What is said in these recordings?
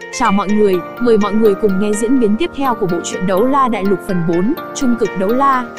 Chào mọi người, mời mọi người cùng nghe diễn biến tiếp theo của bộ truyện Đấu La Đại Lục phần 4, Trung cực đấu la.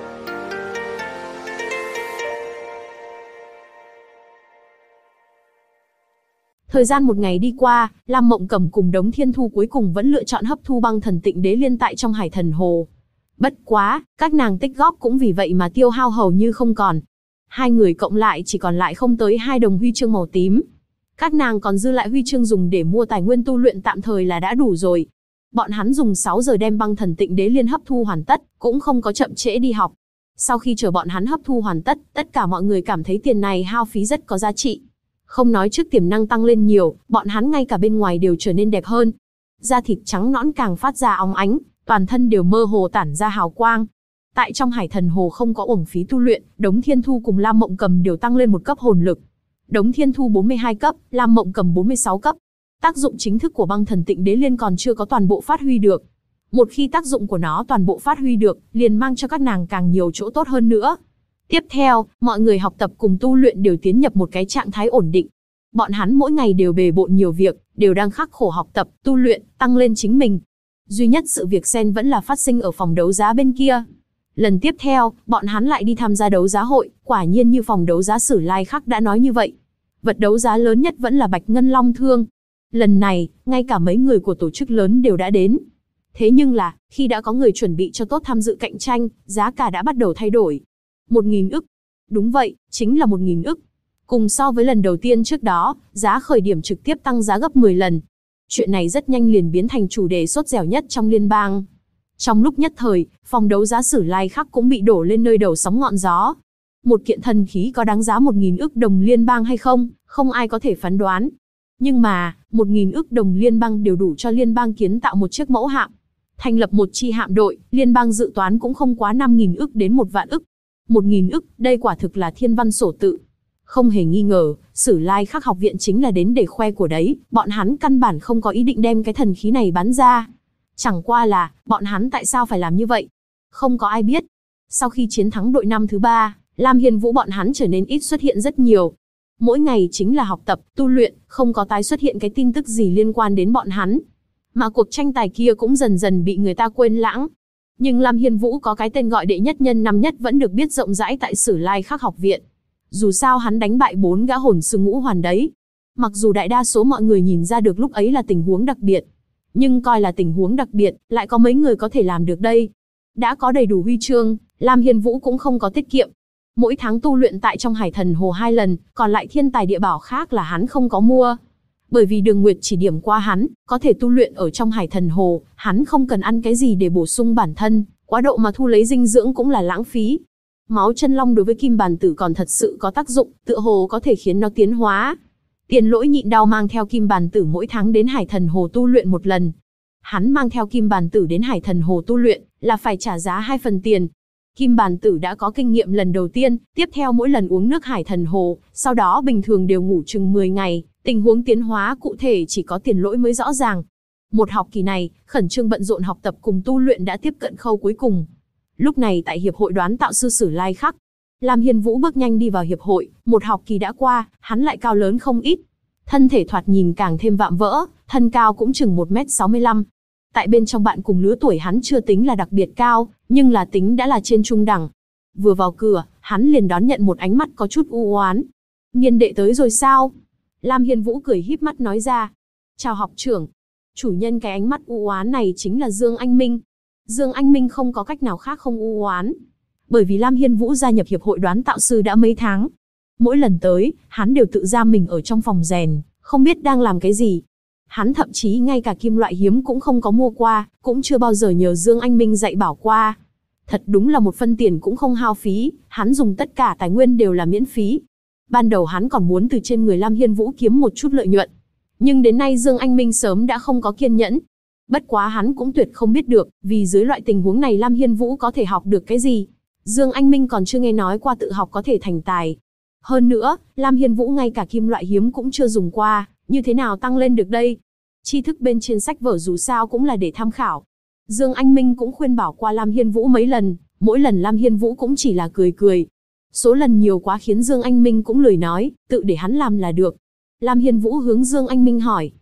Thời gian một ngày đi qua, Lam Mộng Cầm cùng Đống Thiên Thu cuối cùng vẫn lựa chọn hấp thu băng thần tịnh đế liên tại trong Hải Thần Hồ. Bất quá, các nàng tích góp cũng vì vậy mà tiêu hao hầu như không còn. Hai người cộng lại chỉ còn lại không tới 2 đồng huy chương màu tím. Các nàng còn dư lại huy chương dùng để mua tài nguyên tu luyện tạm thời là đã đủ rồi. Bọn hắn dùng 6 giờ đem băng thần tịnh đế liên hấp thu hoàn tất, cũng không có chậm trễ đi học. Sau khi chờ bọn hắn hấp thu hoàn tất, tất cả mọi người cảm thấy tiền này hao phí rất có giá trị. Không nói trước tiềm năng tăng lên nhiều, bọn hắn ngay cả bên ngoài đều trở nên đẹp hơn. Da thịt trắng nõn càng phát ra óng ánh, toàn thân đều mơ hồ tản ra hào quang. Tại trong Hải Thần Hồ không có uổng phí tu luyện, Đống Thiên Thu cùng Lam Mộng Cầm đều tăng lên một cấp hồn lực. Đống Thiên Thu 42 cấp, Lam Mộng Cầm 46 cấp. Tác dụng chính thức của băng thần tịnh đế liên còn chưa có toàn bộ phát huy được. Một khi tác dụng của nó toàn bộ phát huy được, liền mang cho các nàng càng nhiều chỗ tốt hơn nữa. Tiếp theo, mọi người học tập cùng tu luyện đều tiến nhập một cái trạng thái ổn định. Bọn hắn mỗi ngày đều bề bộn nhiều việc, đều đang khắc khổ học tập, tu luyện, tăng lên chính mình. Duy nhất sự việc xen vẫn là phát sinh ở phòng đấu giá bên kia. Lần tiếp theo, bọn hắn lại đi tham gia đấu giá hội, quả nhiên như phòng đấu giá Sử Lai Khắc đã nói như vậy. Vật đấu giá lớn nhất vẫn là Bạch Ngân Long Thương. Lần này, ngay cả mấy người của tổ chức lớn đều đã đến. Thế nhưng là, khi đã có người chuẩn bị cho tốt tham dự cạnh tranh, giá cả đã bắt đầu thay đổi. 1.000 ức. Đúng vậy, chính là 1.000 ức. Cùng so với lần đầu tiên trước đó, giá khởi điểm trực tiếp tăng giá gấp 10 lần. Chuyện này rất nhanh liền biến thành chủ đề sốt dẻo nhất trong liên bang. Trong lúc nhất thời, phòng đấu giá Sử Lai Khắc cũng bị đổ lên nơi đầu sóng ngọn gió. Một kiện thần khí có đáng giá 1.000 ức đồng liên bang hay không, không ai có thể phán đoán. Nhưng mà, 1.000 ức đồng liên bang đều đủ cho liên bang kiến tạo một chiếc mẫu hạm. Thành lập một chi hạm đội, liên bang dự toán cũng không quá 5.000 ức đến 1 vạn ức. 1.000 ức, đây quả thực là thiên văn sổ tự. Không hề nghi ngờ, Sử Lai Khắc học viện chính là đến để khoe của đấy, bọn hắn căn bản không có ý định đem cái thần khí này bán ra. Chẳng qua là, bọn hắn tại sao phải làm như vậy? Không có ai biết. Sau khi chiến thắng đội năm thứ 3, Lam Hiên Vũ bọn hắn trở nên ít xuất hiện rất nhiều. Mỗi ngày chính là học tập, tu luyện, không có tái xuất hiện cái tin tức gì liên quan đến bọn hắn. Mà cuộc tranh tài kia cũng dần dần bị người ta quên lãng. Nhưng Lam Hiên Vũ có cái tên gọi đệ nhất nhân năm nhất vẫn được biết rộng rãi tại Sử Lai Khắc học viện. Dù sao hắn đánh bại 4 gã hồn sư ngũ hoàn đấy. Mặc dù đại đa số mọi người nhìn ra được lúc ấy là tình huống đặc biệt, nhưng coi là tình huống đặc biệt, lại có mấy người có thể làm được đây. Đã có đầy đủ huy chương, Lam Hiên Vũ cũng không có tiết kiệm. Mỗi tháng tu luyện tại trong Hải Thần Hồ 2 lần, còn lại thiên tài địa bảo khác là hắn không có mua. Bởi vì Đường Nguyệt chỉ điểm qua hắn, có thể tu luyện ở trong Hải Thần Hồ, hắn không cần ăn cái gì để bổ sung bản thân, quá độ mà thu lấy dinh dưỡng cũng là lãng phí. Máu chân long đối với Kim Bàn Tử còn thật sự có tác dụng, tựa hồ có thể khiến nó tiến hóa. Tiền Lỗi nhịn đau mang theo Kim Bàn Tử mỗi tháng đến Hải Thần Hồ tu luyện một lần. Hắn mang theo Kim Bàn Tử đến Hải Thần Hồ tu luyện, là phải trả giá 2 phần tiền. Kim Bàn Tử đã có kinh nghiệm lần đầu tiên, tiếp theo mỗi lần uống nước Hải Thần Hồ, sau đó bình thường đều ngủ chừng 10 ngày, tình huống tiến hóa cụ thể chỉ có Tiền Lỗi mới rõ ràng. Một học kỳ này, khẩn trương bận rộn học tập cùng tu luyện đã tiếp cận khâu cuối cùng. Lúc này tại Hiệp hội đoán tạo sư Sử Lai Khắc, Lam Hiên Vũ bước nhanh đi vào hiệp hội, một học kỳ đã qua, hắn lại cao lớn không ít. Thân thể thoạt nhìn càng thêm vạm vỡ, thân cao cũng chừng 1m65. Tại bên trong bạn cùng lứa tuổi hắn chưa tính là đặc biệt cao, nhưng là tính đã là trên trung đẳng. Vừa vào cửa, hắn liền đón nhận một ánh mắt có chút u oán. Nghiên đệ tới rồi sao? Lam Hiên Vũ cười híp mắt nói ra. Chào học trưởng. Chủ nhân cái ánh mắt u oán này chính là Dương Anh Minh. Dương Anh Minh không có cách nào khác không u oán. Bởi vì Lam Hiên Vũ gia nhập hiệp hội đoán tạo sư đã mấy tháng. Mỗi lần tới, hắn đều tự giam mình ở trong phòng rèn, không biết đang làm cái gì. Hắn thậm chí ngay cả kim loại hiếm cũng không có mua qua, cũng chưa bao giờ nhờ Dương Anh Minh dạy bảo qua. Thật đúng là một phân tiền cũng không hao phí, hắn dùng tất cả tài nguyên đều là miễn phí. Ban đầu hắn còn muốn từ trên người Lam Hiên Vũ kiếm một chút lợi nhuận. Nhưng đến nay Dương Anh Minh sớm đã không có kiên nhẫn. Bất quá hắn cũng tuyệt không biết được, vì dưới loại tình huống này Lam Hiên Vũ có thể học được cái gì. Dương Anh Minh còn chưa nghe nói qua tự học có thể thành tài. Hơn nữa, Lam Hiên Vũ ngay cả kim loại hiếm cũng chưa dùng qua, như thế nào tăng lên được đây? Tri thức bên trên sách vở dù sao cũng là để tham khảo. Dương Anh Minh cũng khuyên bảo qua Lam Hiên Vũ mấy lần, mỗi lần Lam Hiên Vũ cũng chỉ là cười cười. Số lần nhiều quá khiến Dương Anh Minh cũng lười nói, tự để hắn làm là được. Lam Hiên Vũ hướng Dương Anh Minh hỏi.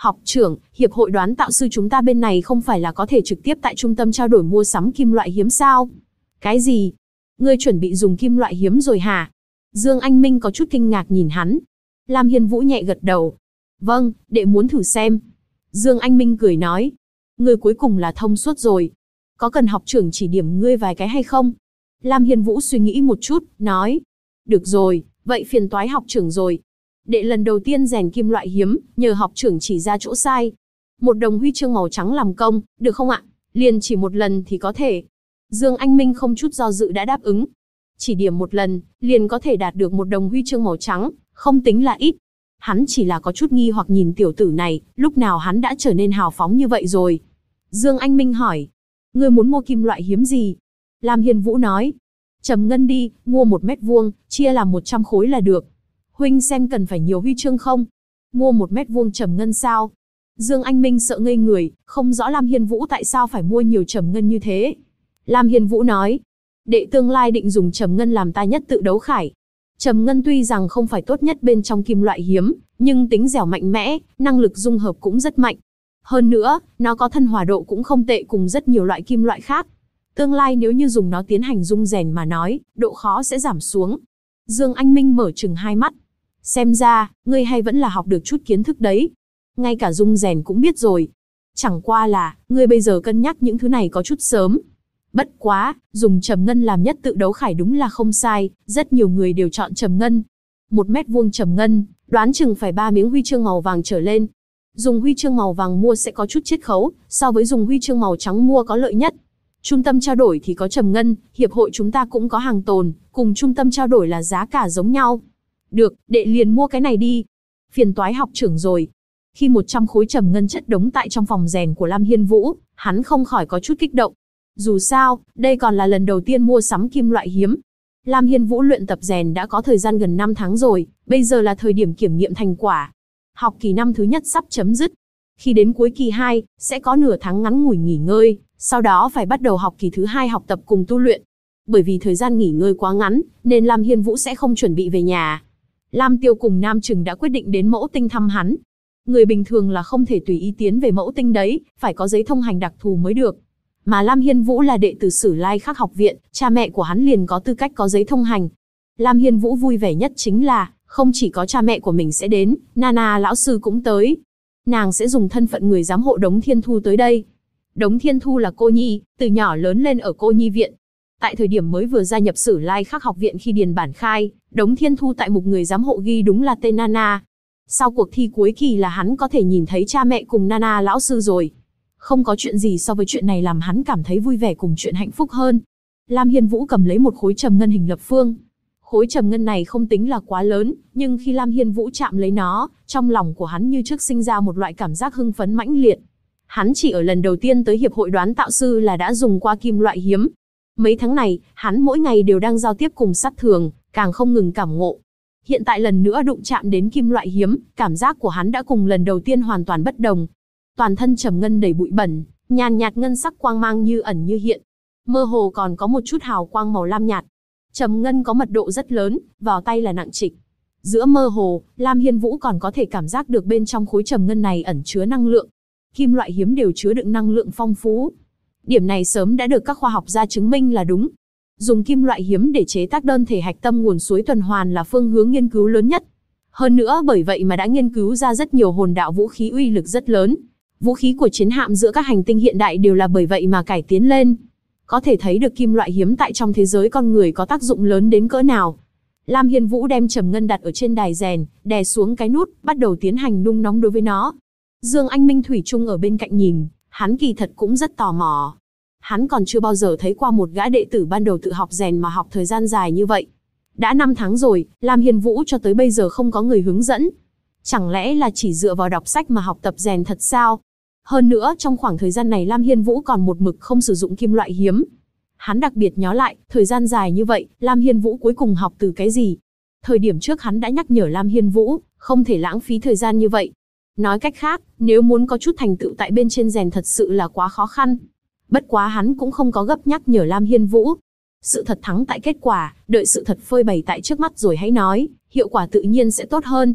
Học trưởng, hiệp hội đoán tạo sư chúng ta bên này không phải là có thể trực tiếp tại trung tâm trao đổi mua sắm kim loại hiếm sao? Cái gì? Ngươi chuẩn bị dùng kim loại hiếm rồi hả? Dương Anh Minh có chút kinh ngạc nhìn hắn. Lam Hiên Vũ nhẹ gật đầu. Vâng, đệ muốn thử xem. Dương Anh Minh cười nói. Ngươi cuối cùng là thông suốt rồi. Có cần học trưởng chỉ điểm ngươi vài cái hay không? Lam Hiên Vũ suy nghĩ một chút, nói. Được rồi, vậy phiền toái học trưởng rồi. Đệ lần đầu tiên rèn kim loại hiếm, nhờ học trưởng chỉ ra chỗ sai. Một đồng huy chương màu trắng làm công, được không ạ? Liền chỉ một lần thì có thể. Dương Anh Minh không chút do dự đã đáp ứng. Chỉ điểm một lần, liền có thể đạt được một đồng huy chương màu trắng, không tính là ít. Hắn chỉ là có chút nghi hoặc nhìn tiểu tử này, lúc nào hắn đã trở nên hào phóng như vậy rồi. Dương Anh Minh hỏi. Ngươi muốn mua kim loại hiếm gì? Lam Hiên Vũ nói. Trầm ngân đi, mua 1 mét vuông, chia làm 100 khối là được. Huynh xem cần phải nhiều huy chương không? Mua 1 mét vuông trầm ngân sao? Dương Anh Minh sợ ngây người, không rõ Lam Hiên Vũ tại sao phải mua nhiều trầm ngân như thế. Lam Hiên Vũ nói. Đệ tương lai định dùng trầm ngân làm ta nhất tự đấu khải. Trầm ngân tuy rằng không phải tốt nhất bên trong kim loại hiếm, nhưng tính dẻo mạnh mẽ, năng lực dung hợp cũng rất mạnh. Hơn nữa, nó có thân hòa độ cũng không tệ cùng rất nhiều loại kim loại khác. Tương lai nếu như dùng nó tiến hành dung rèn mà nói, độ khó sẽ giảm xuống. Dương Anh Minh mở trừng hai mắt. Xem ra, ngươi hay vẫn là học được chút kiến thức đấy. Ngay cả dung rèn cũng biết rồi. Chẳng qua là, ngươi bây giờ cân nhắc những thứ này có chút sớm. Bất quá, dùng trầm ngân làm nhất tự đấu khải đúng là không sai, rất nhiều người đều chọn trầm ngân. 1 mét vuông trầm ngân, đoán chừng phải 3 miếng huy chương màu vàng trở lên. Dùng huy chương màu vàng mua sẽ có chút chiết khấu, so với dùng huy chương màu trắng mua có lợi nhất. Trung tâm trao đổi thì có trầm ngân, hiệp hội chúng ta cũng có hàng tồn, cùng trung tâm trao đổi là giá cả giống nhau. Được, đệ liền mua cái này đi. Phiền toái học trưởng rồi. Khi 100 khối trầm ngân chất đống tại trong phòng rèn của Lam Hiên Vũ, hắn không khỏi có chút kích động. Dù sao, đây còn là lần đầu tiên mua sắm kim loại hiếm. Lam Hiên Vũ luyện tập rèn đã có thời gian gần 5 tháng rồi, bây giờ là thời điểm kiểm nghiệm thành quả. Học kỳ năm thứ nhất sắp chấm dứt. Khi đến cuối kỳ 2, sẽ có nửa tháng ngắn ngủi nghỉ ngơi, sau đó phải bắt đầu học kỳ thứ 2 học tập cùng tu luyện. Bởi vì thời gian nghỉ ngơi quá ngắn, nên Lam Hiên Vũ sẽ không chuẩn bị về nhà. Lam Tiêu cùng Nam Trừng đã quyết định đến Mẫu Tinh thăm hắn. Người bình thường là không thể tùy ý tiến về Mẫu Tinh đấy, phải có giấy thông hành đặc thù mới được. Mà Lam Hiên Vũ là đệ tử Sử Lai Khắc học viện, cha mẹ của hắn liền có tư cách có giấy thông hành. Lam Hiên Vũ vui vẻ nhất chính là, không chỉ có cha mẹ của mình sẽ đến, Nana lão sư cũng tới. Nàng sẽ dùng thân phận người giám hộ Đống Thiên Thu tới đây. Đống Thiên Thu là cô nhi, từ nhỏ lớn lên ở cô nhi viện. Tại thời điểm mới vừa gia nhập Sử Lai Khắc học viện khi điền bản khai, Đống Thiên Thu tại mục người giám hộ ghi đúng là tên Nana. Sau cuộc thi cuối kỳ là hắn có thể nhìn thấy cha mẹ cùng Nana lão sư rồi. Không có chuyện gì so với chuyện này làm hắn cảm thấy vui vẻ cùng chuyện hạnh phúc hơn. Lam Hiên Vũ cầm lấy một khối trầm ngân hình lập phương. Khối trầm ngân này không tính là quá lớn, nhưng khi Lam Hiên Vũ chạm lấy nó, trong lòng của hắn như trước sinh ra một loại cảm giác hưng phấn mãnh liệt. Hắn chỉ ở lần đầu tiên tới hiệp hội đoán tạo sư là đã dùng qua kim loại hiếm. Mấy tháng này, hắn mỗi ngày đều đang giao tiếp cùng sát thường, càng không ngừng cảm ngộ. Hiện tại lần nữa đụng chạm đến kim loại hiếm, cảm giác của hắn đã cùng lần đầu tiên hoàn toàn bất đồng. Toàn thân trầm ngân đầy bụi bẩn, nhàn nhạt ngân sắc quang mang như ẩn như hiện. Mơ hồ còn có một chút hào quang màu lam nhạt. Trầm ngân có mật độ rất lớn, vào tay là nặng trịch. Giữa mơ hồ, Lam Hiên Vũ còn có thể cảm giác được bên trong khối trầm ngân này ẩn chứa năng lượng. Kim loại hiếm đều chứa đựng năng lượng phong phú. Điểm này sớm đã được các khoa học gia chứng minh là đúng. Dùng kim loại hiếm để chế tác đơn thể hạch tâm nguồn suối tuần hoàn là phương hướng nghiên cứu lớn nhất. Hơn nữa bởi vậy mà đã nghiên cứu ra rất nhiều hồn đạo vũ khí uy lực rất lớn. Vũ khí của chiến hạm giữa các hành tinh hiện đại đều là bởi vậy mà cải tiến lên. Có thể thấy được kim loại hiếm tại trong thế giới con người có tác dụng lớn đến cỡ nào. Lam Hiên Vũ đem trầm ngân đặt ở trên đài rèn, đè xuống cái nút, bắt đầu tiến hành nung nóng đối với nó. Dương Anh Minh thủy chung ở bên cạnh nhìn, hắn kỳ thật cũng rất tò mò. Hắn còn chưa bao giờ thấy qua một gã đệ tử ban đầu tự học rèn mà học thời gian dài như vậy. Đã 5 tháng rồi, Lam Hiên Vũ cho tới bây giờ không có người hướng dẫn. Chẳng lẽ là chỉ dựa vào đọc sách mà học tập rèn thật sao? Hơn nữa, trong khoảng thời gian này Lam Hiên Vũ còn một mực không sử dụng kim loại hiếm. Hắn đặc biệt nhớ lại, thời gian dài như vậy, Lam Hiên Vũ cuối cùng học từ cái gì? Thời điểm trước hắn đã nhắc nhở Lam Hiên Vũ, không thể lãng phí thời gian như vậy. Nói cách khác, nếu muốn có chút thành tựu tại bên trên rèn thật sự là quá khó khăn. Bất quá hắn cũng không có gấp nhắc nhở Lam Hiên Vũ. Sự thật thắng tại kết quả, đợi sự thật phơi bày tại trước mắt rồi hãy nói, hiệu quả tự nhiên sẽ tốt hơn.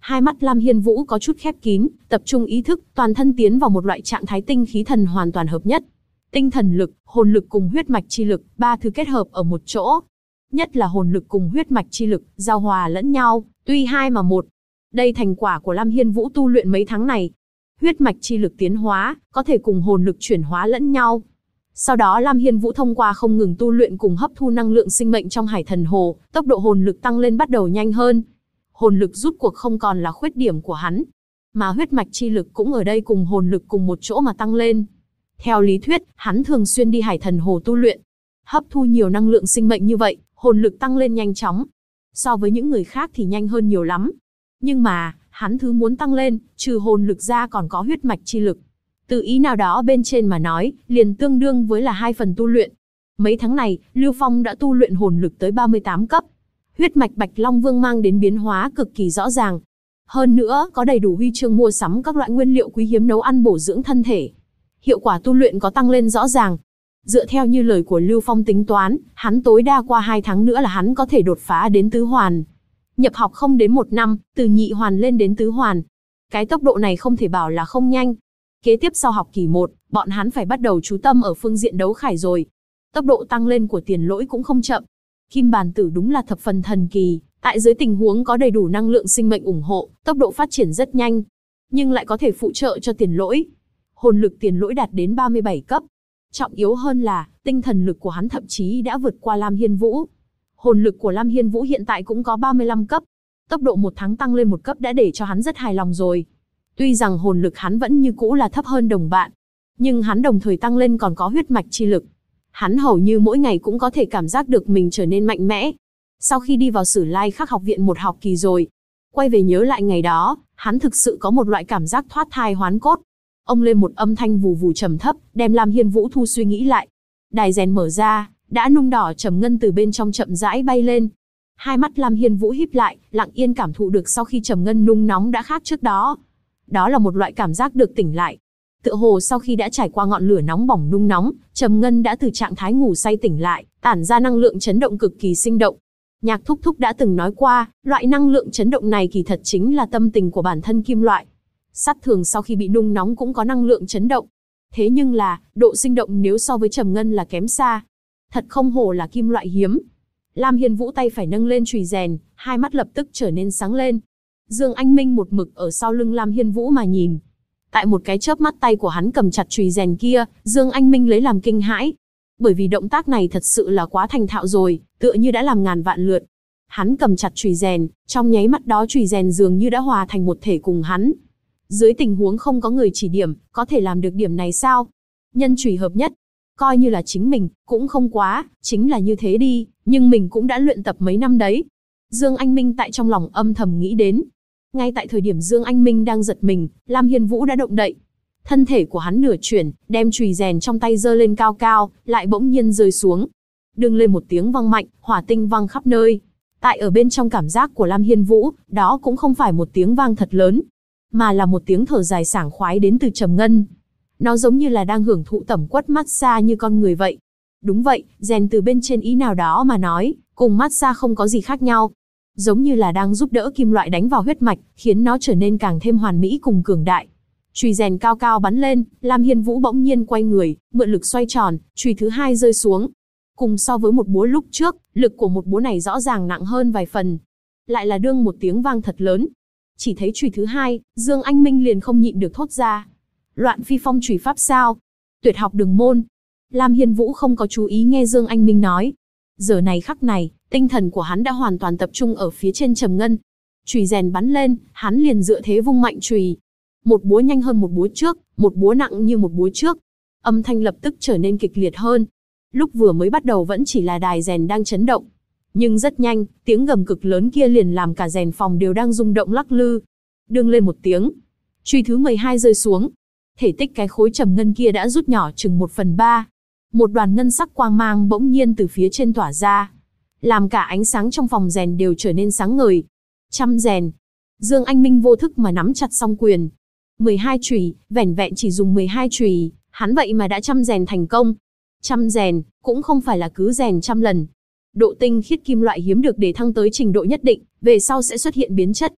Hai mắt Lam Hiên Vũ có chút khép kín, tập trung ý thức, toàn thân tiến vào một loại trạng thái tinh khí thần hoàn toàn hợp nhất. Tinh thần lực, hồn lực cùng huyết mạch chi lực, ba thứ kết hợp ở một chỗ. Nhất là hồn lực cùng huyết mạch chi lực, giao hòa lẫn nhau, tuy hai mà một. Đây thành quả của Lam Hiên Vũ tu luyện mấy tháng này. Huyết mạch chi lực tiến hóa, có thể cùng hồn lực chuyển hóa lẫn nhau. Sau đó Lam Hiên Vũ thông qua không ngừng tu luyện cùng hấp thu năng lượng sinh mệnh trong hải thần hồ, tốc độ hồn lực tăng lên bắt đầu nhanh hơn. Hồn lực rút cuộc không còn là khuyết điểm của hắn, mà huyết mạch chi lực cũng ở đây cùng hồn lực cùng một chỗ mà tăng lên. Theo lý thuyết, hắn thường xuyên đi hải thần hồ tu luyện, hấp thu nhiều năng lượng sinh mệnh như vậy, hồn lực tăng lên nhanh chóng. So với những người khác thì nhanh hơn nhiều lắm. Nhưng mà, hắn thứ muốn tăng lên, trừ hồn lực ra còn có huyết mạch chi lực. Từ ý nào đó bên trên mà nói, liền tương đương với là 2 phần tu luyện. Mấy tháng này, Lưu Phong đã tu luyện hồn lực tới 38 cấp. Huyết mạch Bạch Long Vương mang đến biến hóa cực kỳ rõ ràng. Hơn nữa, có đầy đủ huy chương mua sắm các loại nguyên liệu quý hiếm nấu ăn bổ dưỡng thân thể. Hiệu quả tu luyện có tăng lên rõ ràng. Dựa theo như lời của Lưu Phong tính toán, hắn tối đa qua 2 tháng nữa là hắn có thể đột phá đến tứ hoàn. Nhập học không đến 1 năm, từ nhị hoàn lên đến tứ hoàn. Cái tốc độ này không thể bảo là không nhanh. Kế tiếp sau học kỳ 1, bọn hắn phải bắt đầu chú tâm ở phương diện đấu khải rồi. Tốc độ tăng lên của Tiền Lỗi cũng không chậm. Kim Bàn Tử đúng là thập phần thần kỳ, tại dưới tình huống có đầy đủ năng lượng sinh mệnh ủng hộ, tốc độ phát triển rất nhanh, nhưng lại có thể phụ trợ cho Tiền Lỗi. Hồn lực Tiền Lỗi đạt đến 37 cấp. Trọng yếu hơn là, tinh thần lực của hắn thậm chí đã vượt qua Lam Hiên Vũ. Hồn lực của Lam Hiên Vũ hiện tại cũng có 35 cấp. Tốc độ 1 tháng tăng lên 1 cấp đã để cho hắn rất hài lòng rồi. Tuy rằng hồn lực hắn vẫn như cũ là thấp hơn đồng bạn, nhưng hắn đồng thời tăng lên còn có huyết mạch chi lực. Hắn hầu như mỗi ngày cũng có thể cảm giác được mình trở nên mạnh mẽ. Sau khi đi vào Sử Lai Khắc học viện 1 học kỳ rồi, quay về nhớ lại ngày đó, hắn thực sự có một loại cảm giác thoát thai hoán cốt. Ông lên một âm thanh vù vù trầm thấp, đem Lam Hiên Vũ thu suy nghĩ lại. Đài rèn mở ra, đã nung đỏ trầm ngân từ bên trong chậm rãi bay lên. Hai mắt Lam Hiên Vũ híp lại, lặng yên cảm thụ được sau khi trầm ngân nung nóng đã khác trước đó. Đó là một loại cảm giác được tỉnh lại. Tựa hồ sau khi đã trải qua ngọn lửa nóng bỏng nung nóng, trầm ngân đã từ trạng thái ngủ say tỉnh lại, tản ra năng lượng chấn động cực kỳ sinh động. Nhạc Thúc Thúc đã từng nói qua, loại năng lượng chấn động này kỳ thật chính là tâm tình của bản thân kim loại. Sắt thường sau khi bị nung nóng cũng có năng lượng chấn động. Thế nhưng là, độ sinh động nếu so với trầm ngân là kém xa. Thật không hổ là kim loại hiếm. Lam Hiên Vũ tay phải nâng lên chùy rèn, hai mắt lập tức trở nên sáng lên. Dương Anh Minh một mực ở sau lưng Lam Hiên Vũ mà nhìn. Tại một cái chớp mắt tay của hắn cầm chặt chùy rèn kia, Dương Anh Minh lấy làm kinh hãi. Bởi vì động tác này thật sự là quá thành thạo rồi, tựa như đã làm ngàn vạn lượt. Hắn cầm chặt chùy rèn, trong nháy mắt đó chùy rèn dường như đã hòa thành một thể cùng hắn. Dưới tình huống không có người chỉ điểm, có thể làm được điểm này sao? Nhân chùy hợp nhất, coi như là chính mình, cũng không quá, chính là như thế đi, nhưng mình cũng đã luyện tập mấy năm đấy. Dương Anh Minh tại trong lòng âm thầm nghĩ đến. Ngay tại thời điểm Dương Anh Minh đang giật mình, Lam Hiên Vũ đã động đậy. Thân thể của hắn nửa chuyển, đem chùy rèn trong tay giơ lên cao cao, lại bỗng nhiên rơi xuống. Đừng lên một tiếng vang mạnh, hỏa tinh vang khắp nơi. Tại ở bên trong cảm giác của Lam Hiên Vũ, đó cũng không phải một tiếng vang thật lớn, mà là một tiếng thở dài sảng khoái đến từ trầm ngân. Nó giống như là đang hưởng thụ tẩm quất massage như con người vậy. Đúng vậy, rèn từ bên trên ý nào đó mà nói, cùng massage không có gì khác nhau. Giống như là đang giúp đỡ kim loại đánh vào huyết mạch, khiến nó trở nên càng thêm hoàn mỹ cùng cường đại. Chùy rèn cao cao bắn lên, Lam Hiên Vũ bỗng nhiên quay người, mượn lực xoay tròn, chùy thứ hai rơi xuống. Cùng so với một búa lúc trước, lực của một búa này rõ ràng nặng hơn vài phần. Lại là đương một tiếng vang thật lớn. Chỉ thấy chùy thứ hai, Dương Anh Minh liền không nhịn được thốt ra. Loạn phi phong chùy pháp sao? Tuyệt học đường môn. Lam Hiên Vũ không có chú ý nghe Dương Anh Minh nói. Giờ này khắc này, tinh thần của hắn đã hoàn toàn tập trung ở phía trên trầm ngân. Chùy rèn bắn lên, hắn liền dựa thế vung mạnh chùy. Một búa nhanh hơn một búa trước, một búa nặng như một búa trước. Âm thanh lập tức trở nên kịch liệt hơn. Lúc vừa mới bắt đầu vẫn chỉ là đài rèn đang chấn động. Nhưng rất nhanh, tiếng gầm cực lớn kia liền làm cả rèn phòng đều đang rung động lắc lư. Đương lên một tiếng. Chùy thứ 12 rơi xuống. Thể tích cái khối trầm ngân kia đã rút nhỏ chừng 1/3. Một đoàn ngân sắc quang mang bỗng nhiên từ phía trên tỏa ra, làm cả ánh sáng trong phòng rèn đều trở nên sáng ngời. Chăm rèn. Dương Anh Minh vô thức mà nắm chặt song quyền. 12 chùy, vẻn vẹn chỉ dùng 12 chùy, hắn vậy mà đã chăm rèn thành công. Chăm rèn, cũng không phải là cứ rèn trăm lần. Độ tinh khiết kim loại hiếm được để thăng tới trình độ nhất định, về sau sẽ xuất hiện biến chất.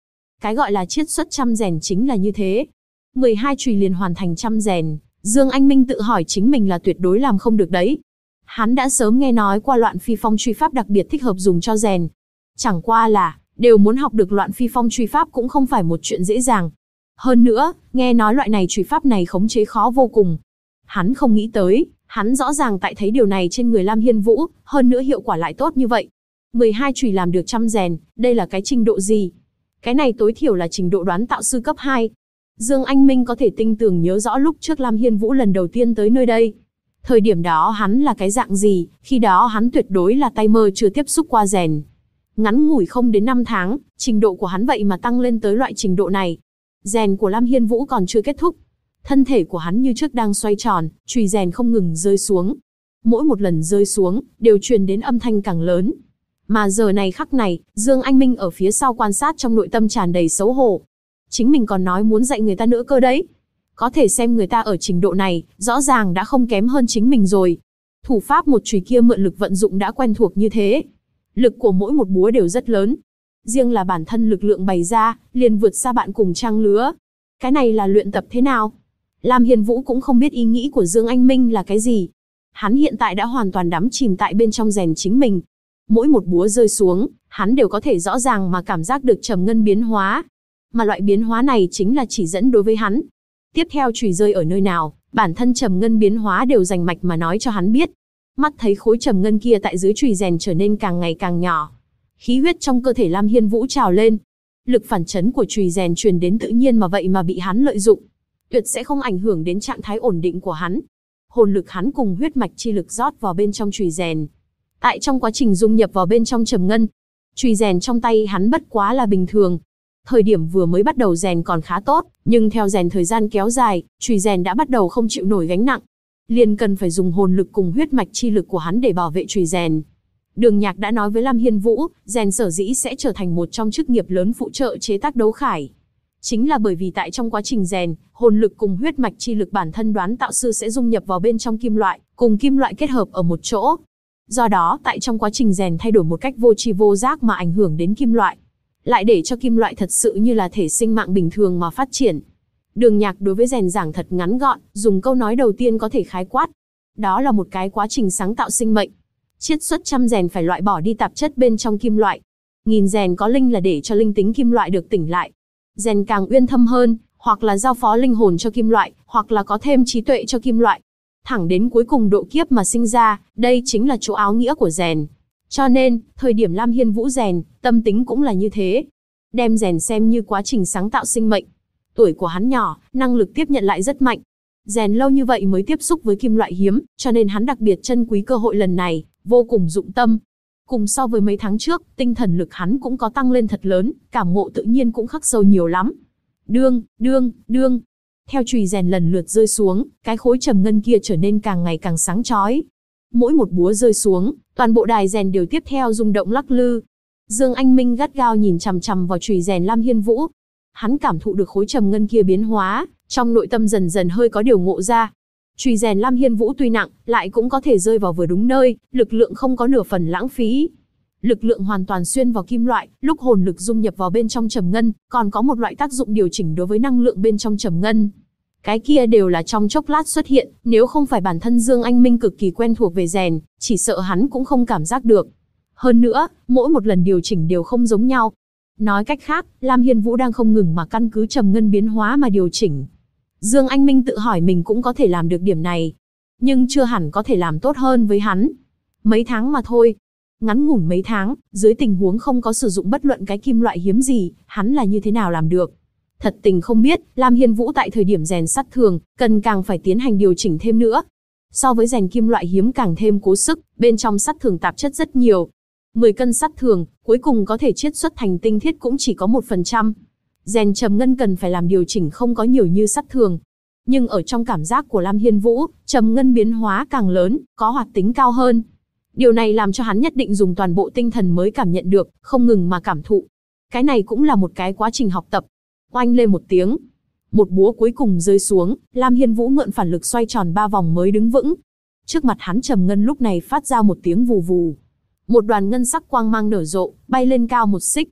Cái gọi là chiết xuất trăm rèn chính là như thế. 12 chùy liền hoàn thành trăm rèn, Dương Anh Minh tự hỏi chính mình là tuyệt đối làm không được đấy. Hắn đã sớm nghe nói qua Loạn Phi Phong truy pháp đặc biệt thích hợp dùng cho rèn. Chẳng qua là, đều muốn học được Loạn Phi Phong truy pháp cũng không phải một chuyện dễ dàng. Hơn nữa, nghe nói loại này truy pháp này khống chế khó vô cùng. Hắn không nghĩ tới, hắn rõ ràng tại thấy điều này trên người Lam Hiên Vũ, hơn nữa hiệu quả lại tốt như vậy. 12 chùy làm được trăm rèn, đây là cái trình độ gì? Cái này tối thiểu là trình độ đoán tạo sư cấp 2. Dương Anh Minh có thể tinh tường nhớ rõ lúc trước Lam Hiên Vũ lần đầu tiên tới nơi đây. Thời điểm đó hắn là cái dạng gì, khi đó hắn tuyệt đối là tay mơ chưa tiếp xúc qua rèn. Ngắn ngủi không đến 5 tháng, trình độ của hắn vậy mà tăng lên tới loại trình độ này. Rèn của Lam Hiên Vũ còn chưa kết thúc. Thân thể của hắn như trước đang xoay tròn, chùy rèn không ngừng rơi xuống. Mỗi một lần rơi xuống, đều truyền đến âm thanh càng lớn. Mà giờ này khắc này, Dương Anh Minh ở phía sau quan sát trong nội tâm tràn đầy xấu hổ. Chính mình còn nói muốn dạy người ta nữa cơ đấy. Có thể xem người ta ở trình độ này, rõ ràng đã không kém hơn chính mình rồi. Thủ pháp một chùy kia mượn lực vận dụng đã quen thuộc như thế. Lực của mỗi một búa đều rất lớn. Riêng là bản thân lực lượng bày ra, liền vượt xa bạn cùng trang lứa. Cái này là luyện tập thế nào? Lam Hiên Vũ cũng không biết ý nghĩ của Dương Anh Minh là cái gì. Hắn hiện tại đã hoàn toàn đắm chìm tại bên trong rèn chính mình. Mỗi một búa rơi xuống, hắn đều có thể rõ ràng mà cảm giác được trầm ngân biến hóa. Mà loại biến hóa này chính là chỉ dẫn đối với hắn. Tiếp theo chùy rơi ở nơi nào, bản thân trầm ngân biến hóa đều rành mạch mà nói cho hắn biết. Mắt thấy khối trầm ngân kia tại dưới chùy rèn trở nên càng ngày càng nhỏ. Khí huyết trong cơ thể Lam Hiên Vũ trào lên. Lực phản chấn của chùy rèn truyền đến tự nhiên mà vậy mà bị hắn lợi dụng. Tuyệt sẽ không ảnh hưởng đến trạng thái ổn định của hắn. Hồn lực hắn cùng huyết mạch chi lực rót vào bên trong chùy rèn. Tại trong quá trình dung nhập vào bên trong trầm ngân, chùy rèn trong tay hắn bất quá là bình thường. Thời điểm vừa mới bắt đầu rèn còn khá tốt, nhưng theo rèn thời gian kéo dài, chùy rèn đã bắt đầu không chịu nổi gánh nặng. Liền cần phải dùng hồn lực cùng huyết mạch chi lực của hắn để bảo vệ chùy rèn. Đường Nhạc đã nói với Lam Hiên Vũ, rèn sở dĩ sẽ trở thành một trong chức nghiệp lớn phụ trợ chế tác đấu khải. Chính là bởi vì tại trong quá trình rèn, hồn lực cùng huyết mạch chi lực bản thân đoán tạo sư sẽ dung nhập vào bên trong kim loại, cùng kim loại kết hợp ở một chỗ. Do đó, tại trong quá trình rèn thay đổi một cách vô tri vô giác mà ảnh hưởng đến kim loại. Lại để cho kim loại thật sự như là thể sinh mạng bình thường mà phát triển. Đường Nhạc đối với rèn giảng thật ngắn gọn, dùng câu nói đầu tiên có thể khái quát. Đó là một cái quá trình sáng tạo sinh mệnh. Chiết xuất trăm rèn phải loại bỏ đi tạp chất bên trong kim loại. Nghìn rèn có linh là để cho linh tính kim loại được tỉnh lại. Rèn càng uyên thâm hơn, hoặc là giao phó linh hồn cho kim loại, hoặc là có thêm trí tuệ cho kim loại. Thẳng đến cuối cùng độ kiếp mà sinh ra, đây chính là chỗ áo nghĩa của rèn. Cho nên, thời điểm Lam Hiên Vũ rèn, tâm tính cũng là như thế. Đem rèn xem như quá trình sáng tạo sinh mệnh. Tuổi của hắn nhỏ, năng lực tiếp nhận lại rất mạnh. Rèn lâu như vậy mới tiếp xúc với kim loại hiếm, cho nên hắn đặc biệt trân quý cơ hội lần này, vô cùng dụng tâm. Cùng so với mấy tháng trước, tinh thần lực hắn cũng có tăng lên thật lớn, cảm ngộ tự nhiên cũng khắc sâu nhiều lắm. Đương, đương, đương. Theo chùy rèn lần lượt rơi xuống, cái khối trầm ngân kia trở nên càng ngày càng sáng chói. Mỗi một búa rơi xuống, toàn bộ đài rèn đều tiếp theo rung động lắc lư. Dương Anh Minh gắt gao nhìn chằm chằm vào chùy rèn Lam Hiên Vũ. Hắn cảm thụ được khối trầm ngân kia biến hóa, trong nội tâm dần dần hơi có điều ngộ ra. Chùy rèn Lam Hiên Vũ tuy nặng, lại cũng có thể rơi vào vừa đúng nơi, lực lượng không có nửa phần lãng phí. Lực lượng hoàn toàn xuyên vào kim loại, lúc hồn lực dung nhập vào bên trong trầm ngân, còn có một loại tác dụng điều chỉnh đối với năng lượng bên trong trầm ngân. Cái kia đều là trong chốc lát xuất hiện, nếu không phải bản thân Dương Anh Minh cực kỳ quen thuộc về rèn, chỉ sợ hắn cũng không cảm giác được. Hơn nữa, mỗi một lần điều chỉnh đều không giống nhau. Nói cách khác, Lam Hiên Vũ đang không ngừng mà căn cứ trầm ngân biến hóa mà điều chỉnh. Dương Anh Minh tự hỏi mình cũng có thể làm được điểm này, nhưng chưa hẳn có thể làm tốt hơn với hắn. Mấy tháng mà thôi. Ngắn ngủn mấy tháng, dưới tình huống không có sử dụng bất luận cái kim loại hiếm gì, hắn là như thế nào làm được. Thật tình không biết, Lam Hiên Vũ tại thời điểm rèn sắt thường, cần càng phải tiến hành điều chỉnh thêm nữa. So với rèn kim loại hiếm càng thêm cố sức, bên trong sắt thường tạp chất rất nhiều. 10 cân sắt thường, cuối cùng có thể chiết xuất thành tinh thiết cũng chỉ có 1%. Rèn trầm ngân cần phải làm điều chỉnh không có nhiều như sắt thường. Nhưng ở trong cảm giác của Lam Hiên Vũ, trầm ngân biến hóa càng lớn, có hoạt tính cao hơn. Điều này làm cho hắn nhất định dùng toàn bộ tinh thần mới cảm nhận được, không ngừng mà cảm thụ. Cái này cũng là một cái quá trình học tập. Oanh lên một tiếng. Một búa cuối cùng rơi xuống, Lam Hiên Vũ mượn phản lực xoay tròn 3 vòng mới đứng vững. Trước mặt hắn trầm ngân lúc này phát ra một tiếng vù vù. Một đoàn ngân sắc quang mang nở rộ, bay lên cao một xích.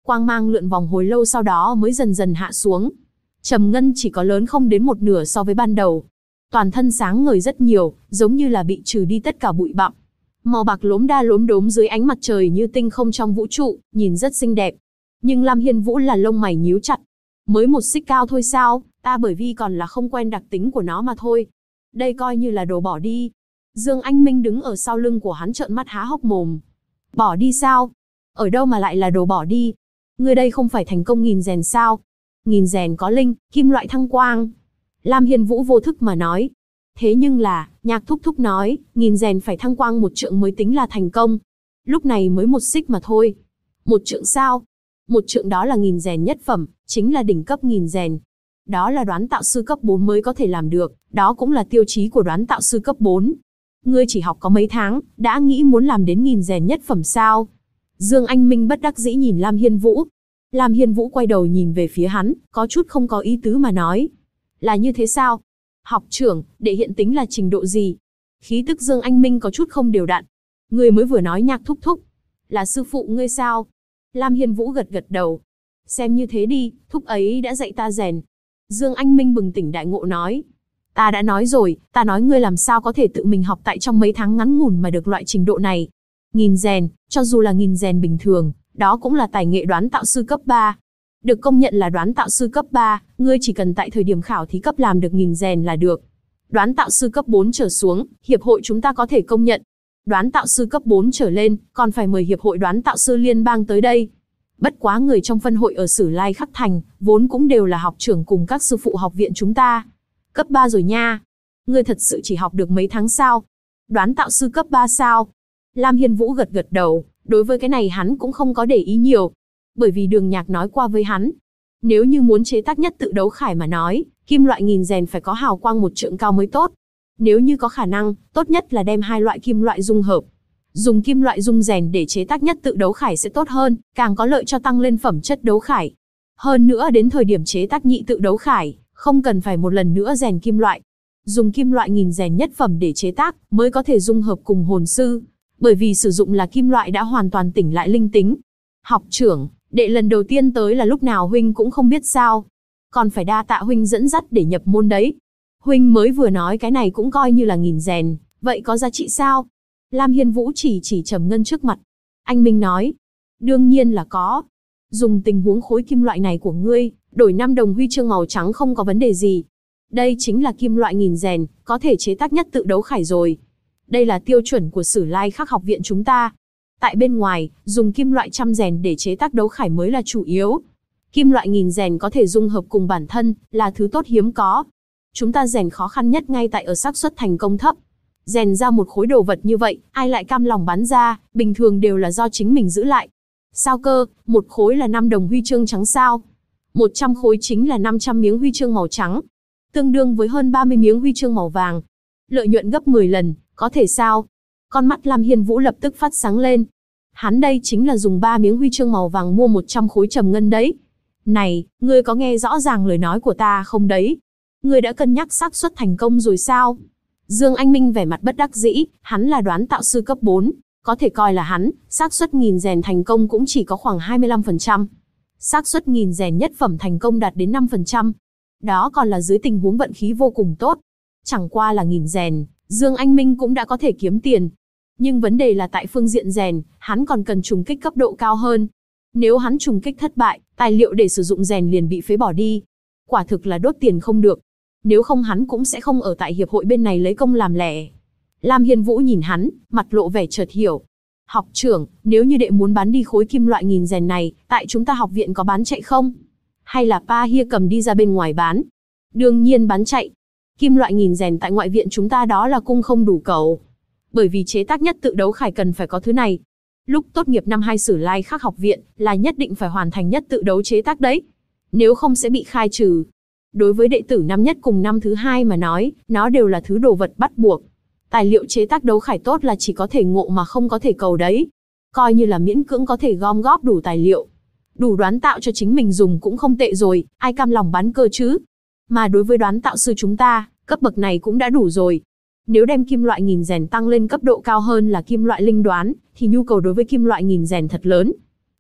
Quang mang lượn vòng hồi lâu sau đó mới dần dần hạ xuống. Trầm ngân chỉ có lớn không đến một nửa so với ban đầu. Toàn thân sáng ngời rất nhiều, giống như là bị trừ đi tất cả bụi bặm. Màu bạc lốm đa lốm đốm dưới ánh mặt trời như tinh không trong vũ trụ, nhìn rất xinh đẹp. Nhưng Lam Hiên Vũ là lông mày nhíu chặt. Mới một xích cao thôi sao, ta bởi vì còn là không quen đặc tính của nó mà thôi. Đây coi như là đồ bỏ đi. Dương Anh Minh đứng ở sau lưng của hắn trợn mắt há hốc mồm. Bỏ đi sao? Ở đâu mà lại là đồ bỏ đi? Ngươi đây không phải thành công nghìn rèn sao? Nghìn rèn có linh, kim loại thăng quang. Lam Hiên Vũ vô thức mà nói. Thế nhưng là, Nhạc thúc thúc nói, nghìn rèn phải thăng quang một trượng mới tính là thành công. Lúc này mới một xích mà thôi. Một trượng sao? Một trượng đó là nghìn rèn nhất phẩm, chính là đỉnh cấp nghìn rèn. Đó là đoán tạo sư cấp 4 mới có thể làm được, đó cũng là tiêu chí của đoán tạo sư cấp 4. Ngươi chỉ học có mấy tháng, đã nghĩ muốn làm đến nghìn rèn nhất phẩm sao? Dương Anh Minh bất đắc dĩ nhìn Lam Hiên Vũ. Lam Hiên Vũ quay đầu nhìn về phía hắn, có chút không có ý tứ mà nói. Là như thế sao? Học trưởng, đệ hiện tính là trình độ gì? Khí tức Dương Anh Minh có chút không đều đặn. Ngươi mới vừa nói Nhạc thúc thúc. Là sư phụ ngươi sao? Lam Hiên Vũ gật gật đầu. Xem như thế đi, thúc ấy đã dạy ta rèn. Dương Anh Minh bừng tỉnh đại ngộ nói. Ta đã nói rồi, ta nói ngươi làm sao có thể tự mình học tại trong mấy tháng ngắn ngủn mà được loại trình độ này. Nghìn rèn, cho dù là nghìn rèn bình thường, đó cũng là tài nghệ đoán tạo sư cấp 3. Được công nhận là đoán tạo sư cấp 3, ngươi chỉ cần tại thời điểm khảo thí cấp làm được nghìn rèn là được. Đoán tạo sư cấp 4 trở xuống, hiệp hội chúng ta có thể công nhận. Đoán tạo sư cấp 4 trở lên, còn phải mời hiệp hội đoán tạo sư liên bang tới đây. Bất quá người trong phân hội ở Sử Lai Khắc Thành, vốn cũng đều là học trưởng cùng các sư phụ học viện chúng ta. Cấp 3 rồi nha. Ngươi thật sự chỉ học được mấy tháng sao? Đoán tạo sư cấp 3 sao? Lam Hiên Vũ gật gật đầu, đối với cái này hắn cũng không có để ý nhiều. Bởi vì Đường Nhạc nói qua với hắn. Nếu như muốn chế tác nhất tự đấu khải mà nói, kim loại nghìn rèn phải có hào quang một trượng cao mới tốt. Nếu như có khả năng, tốt nhất là đem hai loại kim loại dung hợp. Dùng kim loại dung rèn để chế tác nhất tự đấu khải sẽ tốt hơn, càng có lợi cho tăng lên phẩm chất đấu khải. Hơn nữa đến thời điểm chế tác nhị tự đấu khải, không cần phải một lần nữa rèn kim loại. Dùng kim loại nghìn rèn nhất phẩm để chế tác, mới có thể dung hợp cùng hồn sư. Bởi vì sử dụng là kim loại đã hoàn toàn tỉnh lại linh tính. Học trưởng, đệ lần đầu tiên tới là lúc nào huynh cũng không biết sao. Còn phải đa tạ huynh dẫn dắt để nhập môn đấy. Huynh mới vừa nói cái này cũng coi như là nghìn rèn, vậy có giá trị sao? Lam Hiên Vũ chỉ Trầm Ngân trước mặt. Anh Minh nói, đương nhiên là có. Dùng tình huống khối kim loại này của ngươi, đổi 5 đồng huy chương màu trắng không có vấn đề gì. Đây chính là kim loại nghìn rèn, có thể chế tác nhất tự đấu khải rồi. Đây là tiêu chuẩn của Sử Lai Khắc học viện chúng ta. Tại bên ngoài, dùng kim loại trăm rèn để chế tác đấu khải mới là chủ yếu. Kim loại nghìn rèn có thể dung hợp cùng bản thân, là thứ tốt hiếm có. Chúng ta rèn khó khăn nhất ngay tại ở xác suất thành công thấp. Rèn ra một khối đồ vật như vậy, ai lại cam lòng bán ra, bình thường đều là do chính mình giữ lại. Sao cơ, một khối là 5 đồng huy chương trắng sao? 100 khối chính là 500 miếng huy chương màu trắng. Tương đương với hơn 30 miếng huy chương màu vàng. Lợi nhuận gấp 10 lần, có thể sao? Con mắt Lam Hiên Vũ lập tức phát sáng lên. Hắn đây chính là dùng 3 miếng huy chương màu vàng mua 100 khối trầm ngân đấy. Này, ngươi có nghe rõ ràng lời nói của ta không đấy? Ngươi đã cân nhắc xác suất thành công rồi sao? Dương Anh Minh vẻ mặt bất đắc dĩ, hắn là đoán tạo sư cấp 4, có thể coi là hắn, xác suất nghìn rèn thành công cũng chỉ có khoảng 25%. Xác suất nghìn rèn nhất phẩm thành công đạt đến 5%. Đó còn là dưới tình huống vận khí vô cùng tốt. Chẳng qua là nghìn rèn, Dương Anh Minh cũng đã có thể kiếm tiền. Nhưng vấn đề là tại phương diện rèn, hắn còn cần trùng kích cấp độ cao hơn. Nếu hắn trùng kích thất bại, tài liệu để sử dụng rèn liền bị phế bỏ đi. Quả thực là đốt tiền không được. Nếu không hắn cũng sẽ không ở tại hiệp hội bên này lấy công làm lẻ. Lam Hiên Vũ nhìn hắn, mặt lộ vẻ chợt hiểu. Học trưởng, nếu như đệ muốn bán đi khối kim loại nghìn rèn này, tại chúng ta học viện có bán chạy không? Hay là Pa Hia cầm đi ra bên ngoài bán? Đương nhiên bán chạy. Kim loại nghìn rèn tại ngoại viện chúng ta đó là cung không đủ cầu. Bởi vì chế tác nhất tự đấu khải cần phải có thứ này. Lúc tốt nghiệp năm 2 Sử Lai Khắc học viện là nhất định phải hoàn thành nhất tự đấu chế tác đấy. Nếu không sẽ bị khai trừ. Đối với đệ tử năm nhất cùng năm thứ 2 mà nói, nó đều là thứ đồ vật bắt buộc. Tài liệu chế tác đấu khải tốt là chỉ có thể ngộ mà không có thể cầu đấy. Coi như là miễn cưỡng có thể gom góp đủ tài liệu. Đủ đoán tạo cho chính mình dùng cũng không tệ rồi, ai cam lòng bán cơ chứ. Mà đối với đoán tạo sư chúng ta, cấp bậc này cũng đã đủ rồi. Nếu đem kim loại nghìn rèn tăng lên cấp độ cao hơn là kim loại linh đoán, thì nhu cầu đối với kim loại nghìn rèn thật lớn.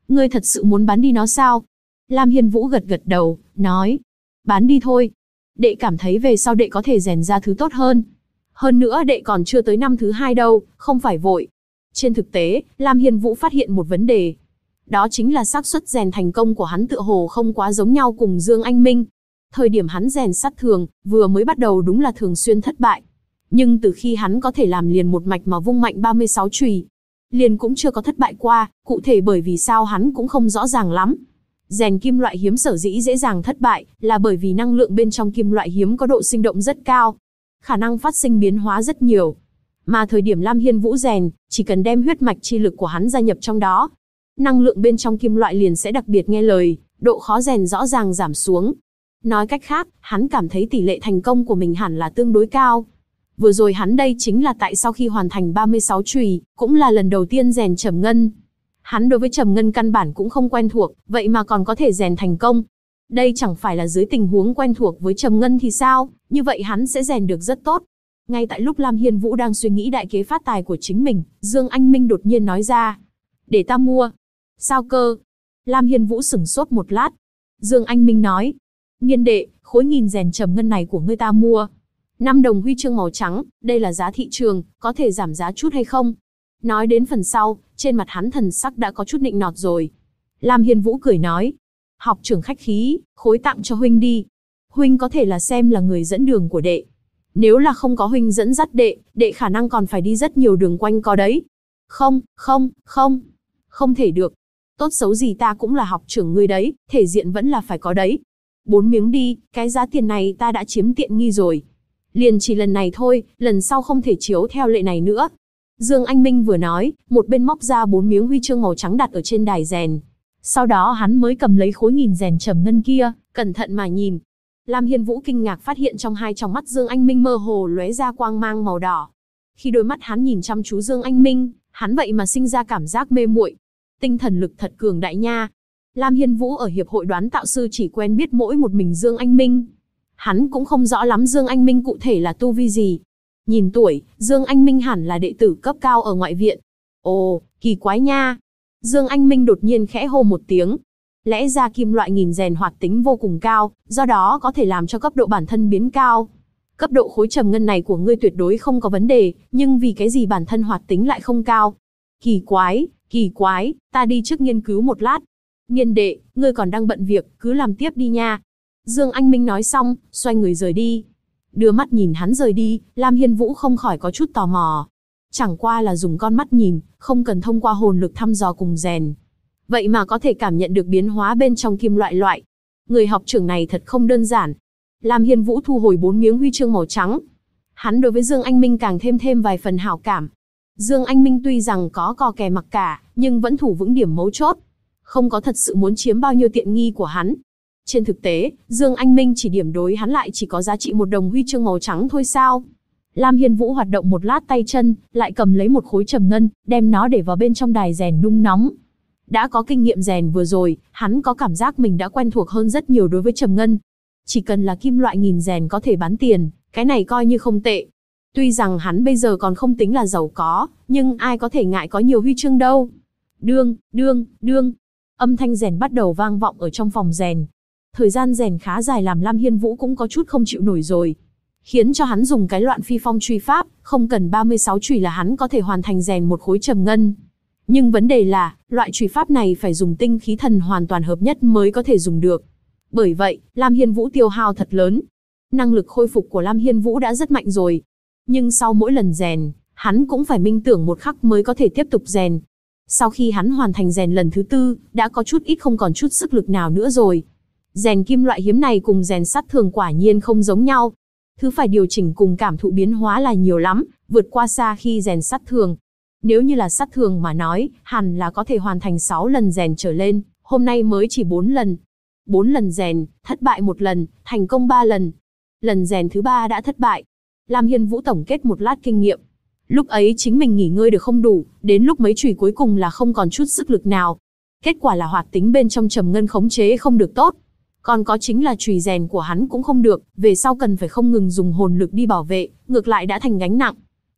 Ngươi thật sự muốn bán đi nó sao? Lam Hiên Vũ gật gật đầu, nói. Bán đi thôi. Đệ cảm thấy về sau đệ có thể rèn ra thứ tốt hơn. Hơn nữa đệ còn chưa tới năm thứ 2 đâu, không phải vội. Trên thực tế, Lam Hiên Vũ phát hiện một vấn đề. Đó chính là xác suất rèn thành công của hắn tựa hồ không quá giống nhau cùng Dương Anh Minh. Thời điểm hắn rèn sát thường, vừa mới bắt đầu đúng là thường xuyên thất bại. Nhưng từ khi hắn có thể làm liền một mạch mà vung mạnh 36 chùy, liền cũng chưa có thất bại qua, cụ thể bởi vì sao hắn cũng không rõ ràng lắm. Rèn kim loại hiếm sở dĩ dễ dàng thất bại, là bởi vì năng lượng bên trong kim loại hiếm có độ sinh động rất cao. Khả năng phát sinh biến hóa rất nhiều. Mà thời điểm Lam Hiên Vũ rèn, chỉ cần đem huyết mạch chi lực của hắn gia nhập trong đó, năng lượng bên trong kim loại liền sẽ đặc biệt nghe lời, độ khó rèn rõ ràng giảm xuống. Nói cách khác, hắn cảm thấy tỷ lệ thành công của mình hẳn là tương đối cao. Vừa rồi hắn đây chính là tại sau khi hoàn thành 36 chùy, cũng là lần đầu tiên rèn trầm ngân. Hắn đối với trầm ngân căn bản cũng không quen thuộc, vậy mà còn có thể rèn thành công. Đây chẳng phải là dưới tình huống quen thuộc với trầm ngân thì sao, như vậy hắn sẽ rèn được rất tốt. Ngay tại lúc Lam Hiên Vũ đang suy nghĩ đại kế phát tài của chính mình, Dương Anh Minh đột nhiên nói ra. Để ta mua. Sao cơ? Lam Hiên Vũ sửng sốt một lát. Dương Anh Minh nói. Niên đệ, khối nghìn rèn trầm ngân này của ngươi ta mua. 5 đồng huy chương màu trắng, đây là giá thị trường, có thể giảm giá chút hay không? Nói đến phần sau, trên mặt hắn thần sắc đã có chút nịnh nọt rồi. Lam Hiên Vũ cười nói. Học trưởng khách khí, khối tặng cho huynh đi. Huynh có thể là xem là người dẫn đường của đệ. Nếu là không có huynh dẫn dắt đệ, đệ khả năng còn phải đi rất nhiều đường quanh co đấy. Không, không thể được. Tốt xấu gì ta cũng là học trưởng ngươi đấy, thể diện vẫn là phải có đấy. 4 miếng đi, cái giá tiền này ta đã chiếm tiện nghi rồi. Liền chỉ lần này thôi, lần sau không thể chiếu theo lệ này nữa. Dương Anh Minh vừa nói, một bên móc ra 4 miếng huy chương màu trắng đặt ở trên đài rèn. Sau đó hắn mới cầm lấy khối nghìn rèn trầm ngân kia, cẩn thận mà nhìn. Lam Hiên Vũ kinh ngạc phát hiện trong hai tròng mắt Dương Anh Minh mơ hồ lóe ra quang mang màu đỏ. Khi đôi mắt hắn nhìn chăm chú Dương Anh Minh, hắn vậy mà sinh ra cảm giác mê muội. Tinh thần lực thật cường đại nha. Lam Hiên Vũ ở hiệp hội đoán tạo sư chỉ quen biết mỗi một mình Dương Anh Minh. Hắn cũng không rõ lắm Dương Anh Minh cụ thể là tu vi gì. Nhìn tuổi, Dương Anh Minh hẳn là đệ tử cấp cao ở ngoại viện. Ồ, kỳ quái nha. Dương Anh Minh đột nhiên khẽ hô một tiếng. Lẽ ra kim loại nghìn rèn hoạt tính vô cùng cao, do đó có thể làm cho cấp độ bản thân biến cao. Cấp độ khối trầm ngân này của ngươi tuyệt đối không có vấn đề, nhưng vì cái gì bản thân hoạt tính lại không cao? Kỳ quái, ta đi trước nghiên cứu một lát. Niên đệ, ngươi còn đang bận việc, cứ làm tiếp đi nha. Dương Anh Minh nói xong, xoay người rời đi. Đưa mắt nhìn hắn rời đi, Lam Hiên Vũ không khỏi có chút tò mò. Chẳng qua là dùng con mắt nhìn, không cần thông qua hồn lực thăm dò cùng rèn. Vậy mà có thể cảm nhận được biến hóa bên trong kim loại. Người học trưởng này thật không đơn giản. Lam Hiên Vũ thu hồi 4 miếng huy chương màu trắng. Hắn đối với Dương Anh Minh càng thêm vài phần hảo cảm. Dương Anh Minh tuy rằng có cò kè mặc cả, nhưng vẫn thủ vững điểm mấu chốt. Không có thật sự muốn chiếm bao nhiêu tiện nghi của hắn. Trên thực tế, Dương Anh Minh chỉ điểm đối hắn lại chỉ có giá trị 1 đồng huy chương màu trắng thôi sao? Lam Hiên Vũ hoạt động một lát tay chân, lại cầm lấy một khối trầm ngân, đem nó để vào bên trong đài rèn nung nóng. Đã có kinh nghiệm rèn vừa rồi, hắn có cảm giác mình đã quen thuộc hơn rất nhiều đối với trầm ngân. Chỉ cần là kim loại nghìn rèn có thể bán tiền, cái này coi như không tệ. Tuy rằng hắn bây giờ còn không tính là giàu có, nhưng ai có thể ngại có nhiều huy chương đâu. Đương. Âm thanh rèn bắt đầu vang vọng ở trong phòng rèn. Thời gian rèn khá dài làm Lam Hiên Vũ cũng có chút không chịu nổi rồi. Khiến cho hắn dùng cái loạn phi phong truy pháp, không cần 36 chùy là hắn có thể hoàn thành rèn một khối trầm ngân. Nhưng vấn đề là, loại truy pháp này phải dùng tinh khí thần hoàn toàn hợp nhất mới có thể dùng được. Bởi vậy, Lam Hiên Vũ tiêu hao thật lớn. Năng lực khôi phục của Lam Hiên Vũ đã rất mạnh rồi. Nhưng sau mỗi lần rèn, hắn cũng phải minh tưởng một khắc mới có thể tiếp tục rèn. Sau khi hắn hoàn thành rèn lần thứ 4, đã có chút ít không còn chút sức lực nào nữa rồi. Rèn kim loại hiếm này cùng rèn sắt thường quả nhiên không giống nhau. Thứ phải điều chỉnh cùng cảm thụ biến hóa là nhiều lắm, vượt qua xa khi rèn sắt thường. Nếu như là sắt thường mà nói, hẳn là có thể hoàn thành 6 lần rèn trở lên, hôm nay mới chỉ 4 lần. 4 lần rèn, thất bại 1 lần, thành công 3 lần. Lần rèn thứ 3 đã thất bại. Lam Hiên Vũ tổng kết một lát kinh nghiệm. Lúc ấy chính mình nghỉ ngơi được không đủ, đến lúc mấy chùy cuối cùng là không còn chút sức lực nào. Kết quả là hoạt tính bên trong trầm ngân khống chế không được tốt. Còn có chính là chùy rèn của hắn cũng không được, về sau cần phải không ngừng dùng hồn lực đi bảo vệ, ngược lại đã thành gánh nặng.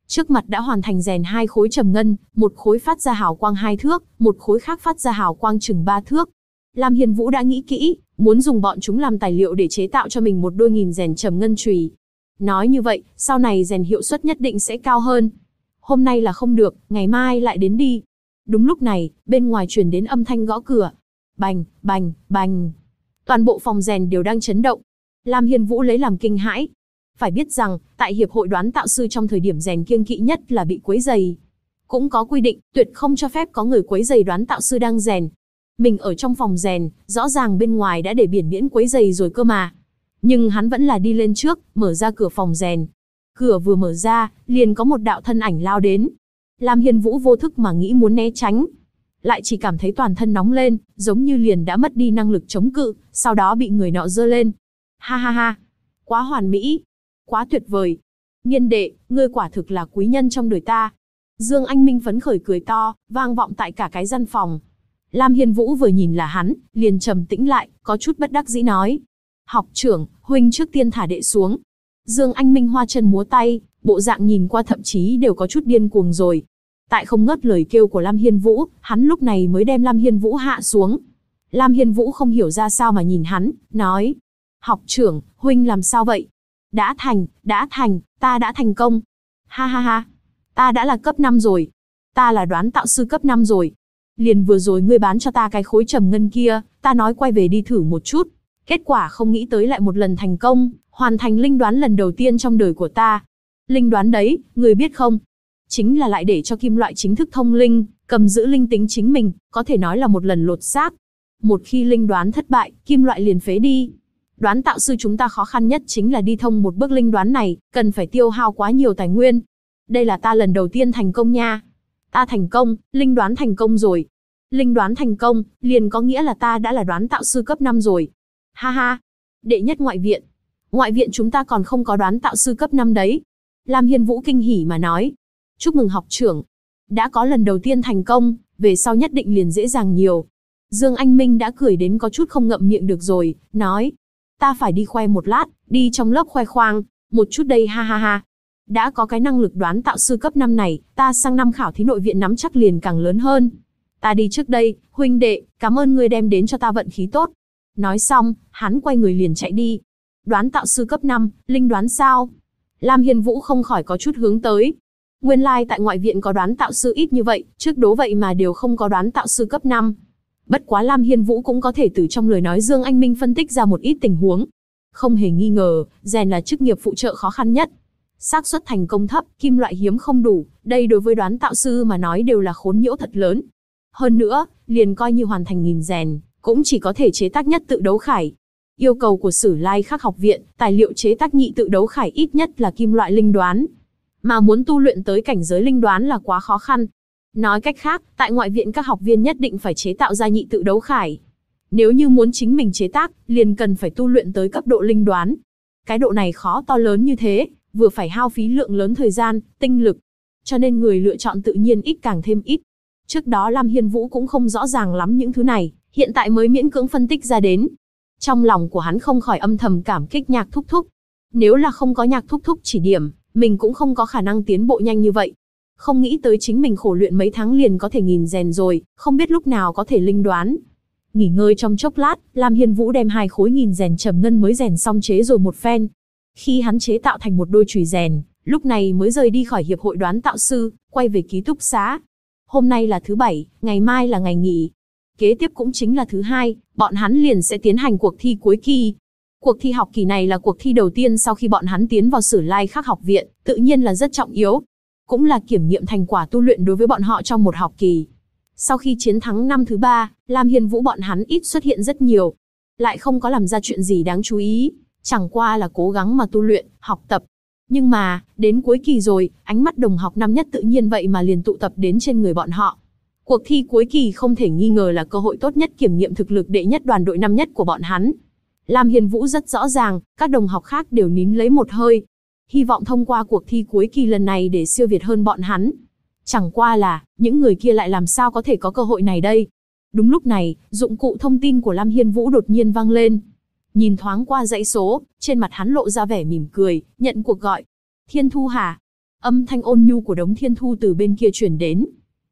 Trước mặt đã hoàn thành rèn 2 khối trầm ngân, một khối phát ra hào quang 2 thước, một khối khác phát ra hào quang chừng 3 thước. Lam Hiên Vũ đã nghĩ kỹ, muốn dùng bọn chúng làm tài liệu để chế tạo cho mình một đôi nghìn rèn trầm ngân chùy. Nói như vậy, sau này rèn hiệu suất nhất định sẽ cao hơn. Hôm nay là không được, ngày mai lại đến đi. Đúng lúc này, bên ngoài truyền đến âm thanh gõ cửa. Bành, bành, bành. Toàn bộ phòng rèn đều đang chấn động. Lam Hiên Vũ lấy làm kinh hãi. Phải biết rằng, tại hiệp hội đoán tạo sư trong thời điểm rèn kiêng kỵ nhất là bị quấy rầy. Cũng có quy định, tuyệt không cho phép có người quấy rầy đoán tạo sư đang rèn. Mình ở trong phòng rèn, rõ ràng bên ngoài đã để biển miễn quấy rầy rồi cơ mà. Nhưng hắn vẫn là đi lên trước, mở ra cửa phòng rèn. Cửa vừa mở ra, liền có một đạo thân ảnh lao đến. Lam Hiên Vũ vô thức mà nghĩ muốn né tránh. Lại chỉ cảm thấy toàn thân nóng lên, giống như liền đã mất đi năng lực chống cự, sau đó bị người nọ giơ lên. Ha ha ha, quá hoàn mỹ, quá tuyệt vời. Nghiên đệ, ngươi quả thực là quý nhân trong đời ta. Dương Anh Minh phấn khởi cười to, vang vọng tại cả cái gian phòng. Lam Hiên Vũ vừa nhìn là hắn, liền trầm tĩnh lại, có chút bất đắc dĩ nói. Học trưởng, huynh trước tiên thả đệ xuống. Dương Anh Minh hoa chân múa tay, bộ dạng nhìn qua thậm chí đều có chút điên cuồng rồi. Tại không ngớt lời kêu của Lam Hiên Vũ, hắn lúc này mới đem Lam Hiên Vũ hạ xuống. Lam Hiên Vũ không hiểu ra sao mà nhìn hắn, nói. Học trưởng, huynh làm sao vậy? Đã thành, ta đã thành công. Ha ha ha, ta đã là cấp 5 rồi. Ta là đoán tạo sư cấp 5 rồi. Liền vừa rồi ngươi bán cho ta cái khối trầm ngân kia, ta nói quay về đi thử một chút. Kết quả không nghĩ tới lại một lần thành công, hoàn thành linh đoán lần đầu tiên trong đời của ta. Linh đoán đấy, ngươi biết không? Chính là lại để cho kim loại chính thức thông linh, cầm giữ linh tính chính mình, có thể nói là một lần lột xác. Một khi linh đoán thất bại, kim loại liền phế đi. Đoán tạo sư chúng ta khó khăn nhất chính là đi thông một bước linh đoán này, cần phải tiêu hao quá nhiều tài nguyên. Đây là ta lần đầu tiên thành công nha. Ta thành công, linh đoán thành công rồi. Linh đoán thành công, liền có nghĩa là ta đã là đoán tạo sư cấp 5 rồi. Ha ha, đệ nhất ngoại viện. Ngoại viện chúng ta còn không có đoán tạo sư cấp 5 đấy. Lam Hiên Vũ kinh hỉ mà nói. Chúc mừng học trưởng. Đã có lần đầu tiên thành công, về sau nhất định liền dễ dàng nhiều. Dương Anh Minh đã cười đến có chút không ngậm miệng được rồi, nói. Ta phải đi khoe một lát, đi trong lớp khoe khoang, một chút đây ha ha ha. Đã có cái năng lực đoán tạo sư cấp 5 này, ta sang năm khảo thí nội viện nắm chắc liền càng lớn hơn. Ta đi trước đây, huynh đệ, cảm ơn ngươi đem đến cho ta vận khí tốt. Nói xong, hắn quay người liền chạy đi. Đoán tạo sư cấp 5, linh đoán sao? Lam Hiên Vũ không khỏi có chút hướng tới. Nguyên lai tại ngoại viện có đoán tạo sư ít như vậy, trước đố vậy mà đều không có đoán tạo sư cấp 5. Bất quá Lam Hiên Vũ cũng có thể từ trong lời nói Dương Anh Minh phân tích ra một ít tình huống. Không hề nghi ngờ, rèn là chức nghiệp phụ trợ khó khăn nhất. Xác suất thành công thấp, kim loại hiếm không đủ, đây đối với đoán tạo sư mà nói đều là khốn nhiễu thật lớn. Hơn nữa, liền coi như hoàn thành nghìn rèn, cũng chỉ có thể chế tác nhất tự đấu khải. Yêu cầu của Sử Lai Khắc học viện, tài liệu chế tác nhị tự đấu khải ít nhất là kim loại linh đoán. Mà muốn tu luyện tới cảnh giới linh đoán là quá khó khăn. Nói cách khác, tại ngoại viện các học viên nhất định phải chế tạo ra nhị tự đấu khải. Nếu như muốn chính mình chế tác, liền cần phải tu luyện tới cấp độ linh đoán. Cái độ này khó to lớn như thế, vừa phải hao phí lượng lớn thời gian, tinh lực. Cho nên người lựa chọn tự nhiên ít càng thêm ít. Trước đó Lam Hiên Vũ cũng không rõ ràng lắm những thứ này, hiện tại mới miễn cưỡng phân tích ra đến. Trong lòng của hắn không khỏi âm thầm cảm kích Nhạc Thúc Thúc. Nếu là không có Nhạc Thúc Thúc chỉ điểm, mình cũng không có khả năng tiến bộ nhanh như vậy. Không nghĩ tới chính mình khổ luyện mấy tháng liền có thể nghìn rèn rồi, không biết lúc nào có thể linh đoán. Nghỉ ngơi trong chốc lát, Lam Hiên Vũ đem 2 khối nghìn rèn trầm ngân mới rèn xong chế rồi một phen. Khi hắn chế tạo thành một đôi chùy rèn, lúc này mới rời đi khỏi hiệp hội đoán tạo sư, quay về ký túc xá. Hôm nay là thứ 7, ngày mai là ngày nghỉ. Kế tiếp cũng chính là thứ 2, bọn hắn liền sẽ tiến hành cuộc thi cuối kỳ. Cuộc thi học kỳ này là cuộc thi đầu tiên sau khi bọn hắn tiến vào Sử Lai Khắc học viện, tự nhiên là rất trọng yếu. Cũng là kiểm nghiệm thành quả tu luyện đối với bọn họ trong một học kỳ. Sau khi chiến thắng năm thứ 3, Lam Hiên Vũ bọn hắn ít xuất hiện rất nhiều. Lại không có làm ra chuyện gì đáng chú ý, chẳng qua là cố gắng mà tu luyện, học tập. Nhưng mà, đến cuối kỳ rồi, ánh mắt đồng học năm nhất tự nhiên vậy mà liền tụ tập đến trên người bọn họ. Cuộc thi cuối kỳ không thể nghi ngờ là cơ hội tốt nhất kiểm nghiệm thực lực đệ nhất đoàn đội năm nhất của bọn hắn. Lam Hiên Vũ rất rõ ràng, các đồng học khác đều nín lấy một hơi. Hy vọng thông qua cuộc thi cuối kỳ lần này để siêu việt hơn bọn hắn. Chẳng qua là, những người kia lại làm sao có thể có cơ hội này đây? Đúng lúc này, dụng cụ thông tin của Lam Hiên Vũ đột nhiên vang lên. Nhìn thoáng qua dãy số, trên mặt hắn lộ ra vẻ mỉm cười, nhận cuộc gọi. Thiên Thu hả? Âm thanh ôn nhu của Đống Thiên Thu từ bên kia truyền đến.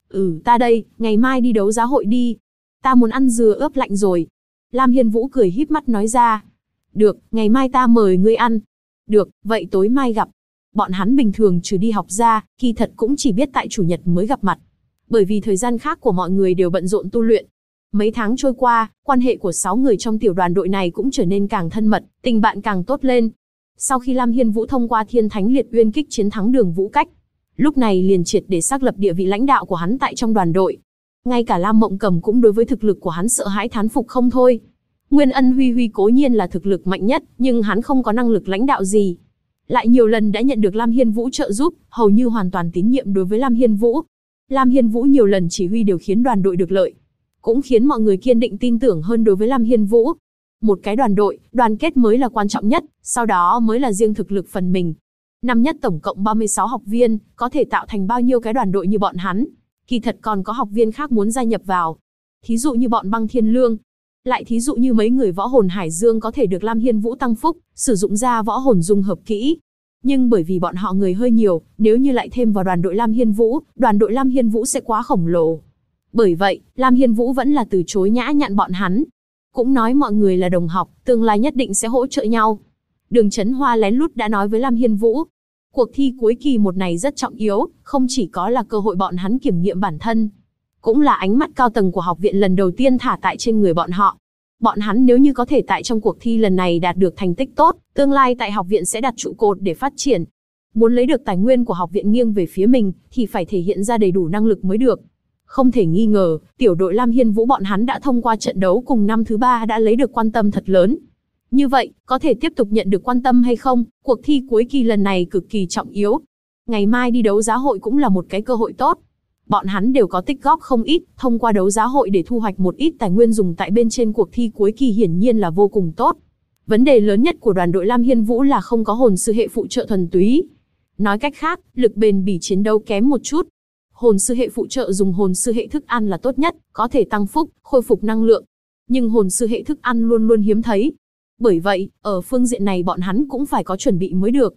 Ta đây, ngày mai đi đấu giá hội đi. Ta muốn ăn dừa ướp lạnh rồi. Lam Hiên Vũ cười híp mắt nói ra. Được, ngày mai ta mời ngươi ăn. Được, vậy tối mai gặp. Bọn hắn bình thường trừ đi học ra, kỳ thật cũng chỉ biết tại chủ nhật mới gặp mặt. Bởi vì thời gian khác của mọi người đều bận rộn tu luyện. Mấy tháng trôi qua, quan hệ của 6 người trong tiểu đoàn đội này cũng trở nên càng thân mật, tình bạn càng tốt lên. Sau khi Lam Hiên Vũ thông qua Thiên Thánh Liệt Uyên Kích chiến thắng Đường Vũ Cách, lúc này liền triệt để xác lập địa vị lãnh đạo của hắn tại trong đoàn đội. Ngay cả Lam Mộng Cầm cũng đối với thực lực của hắn sợ hãi thán phục không thôi. Nguyên Ân Huy Huy cố nhiên là thực lực mạnh nhất, nhưng hắn không có năng lực lãnh đạo gì. Lại nhiều lần đã nhận được Lam Hiên Vũ trợ giúp, hầu như hoàn toàn tín nhiệm đối với Lam Hiên Vũ. Lam Hiên Vũ nhiều lần chỉ huy đều khiến đoàn đội được lợi, cũng khiến mọi người kiên định tin tưởng hơn đối với Lam Hiên Vũ. Một cái đoàn đội, đoàn kết mới là quan trọng nhất, sau đó mới là riêng thực lực phần mình. Năm nhất tổng cộng 36 học viên, có thể tạo thành bao nhiêu cái đoàn đội như bọn hắn. Kỳ thật còn có học viên khác muốn gia nhập vào. Thí dụ như bọn Băng Thiên Lương. Lại thí dụ như mấy người võ hồn Hải Dương có thể được Lam Hiên Vũ tăng phúc, sử dụng ra võ hồn dung hợp kỹ. Nhưng bởi vì bọn họ người hơi nhiều, nếu như lại thêm vào đoàn đội Lam Hiên Vũ, đoàn đội Lam Hiên Vũ sẽ quá khổng lồ. Bởi vậy, Lam Hiên Vũ vẫn là từ chối nhã nhặn bọn hắn. Cũng nói mọi người là đồng học, tương lai nhất định sẽ hỗ trợ nhau. Đường Chấn Hoa lén lút đã nói với Lam Hiên Vũ. Cuộc thi cuối kỳ một này rất trọng yếu, không chỉ có là cơ hội bọn hắn kiểm nghiệm bản thân, cũng là ánh mắt cao tầng của học viện lần đầu tiên thả tại trên người bọn họ. Bọn hắn nếu như có thể tại trong cuộc thi lần này đạt được thành tích tốt, tương lai tại học viện sẽ đặt trụ cột để phát triển. Muốn lấy được tài nguyên của học viện nghiêng về phía mình, thì phải thể hiện ra đầy đủ năng lực mới được. Không thể nghi ngờ, tiểu đội Lam Hiên Vũ bọn hắn đã thông qua trận đấu cùng năm thứ 3 đã lấy được quan tâm thật lớn. Như vậy, có thể tiếp tục nhận được quan tâm hay không, cuộc thi cuối kỳ lần này cực kỳ trọng yếu. Ngày mai đi đấu giá hội cũng là một cái cơ hội tốt. Bọn hắn đều có tích góp không ít, thông qua đấu giá hội để thu hoạch một ít tài nguyên dùng tại bên trên cuộc thi cuối kỳ hiển nhiên là vô cùng tốt. Vấn đề lớn nhất của đoàn đội Lam Hiên Vũ là không có hồn sư hệ phụ trợ thuần túy. Nói cách khác, lực bền bỉ chiến đấu kém một chút. Hồn sư hệ phụ trợ dùng hồn sư hệ thức ăn là tốt nhất, có thể tăng phúc, khôi phục năng lượng. Nhưng hồn sư hệ thức ăn luôn luôn hiếm thấy. Bởi vậy, ở phương diện này bọn hắn cũng phải có chuẩn bị mới được.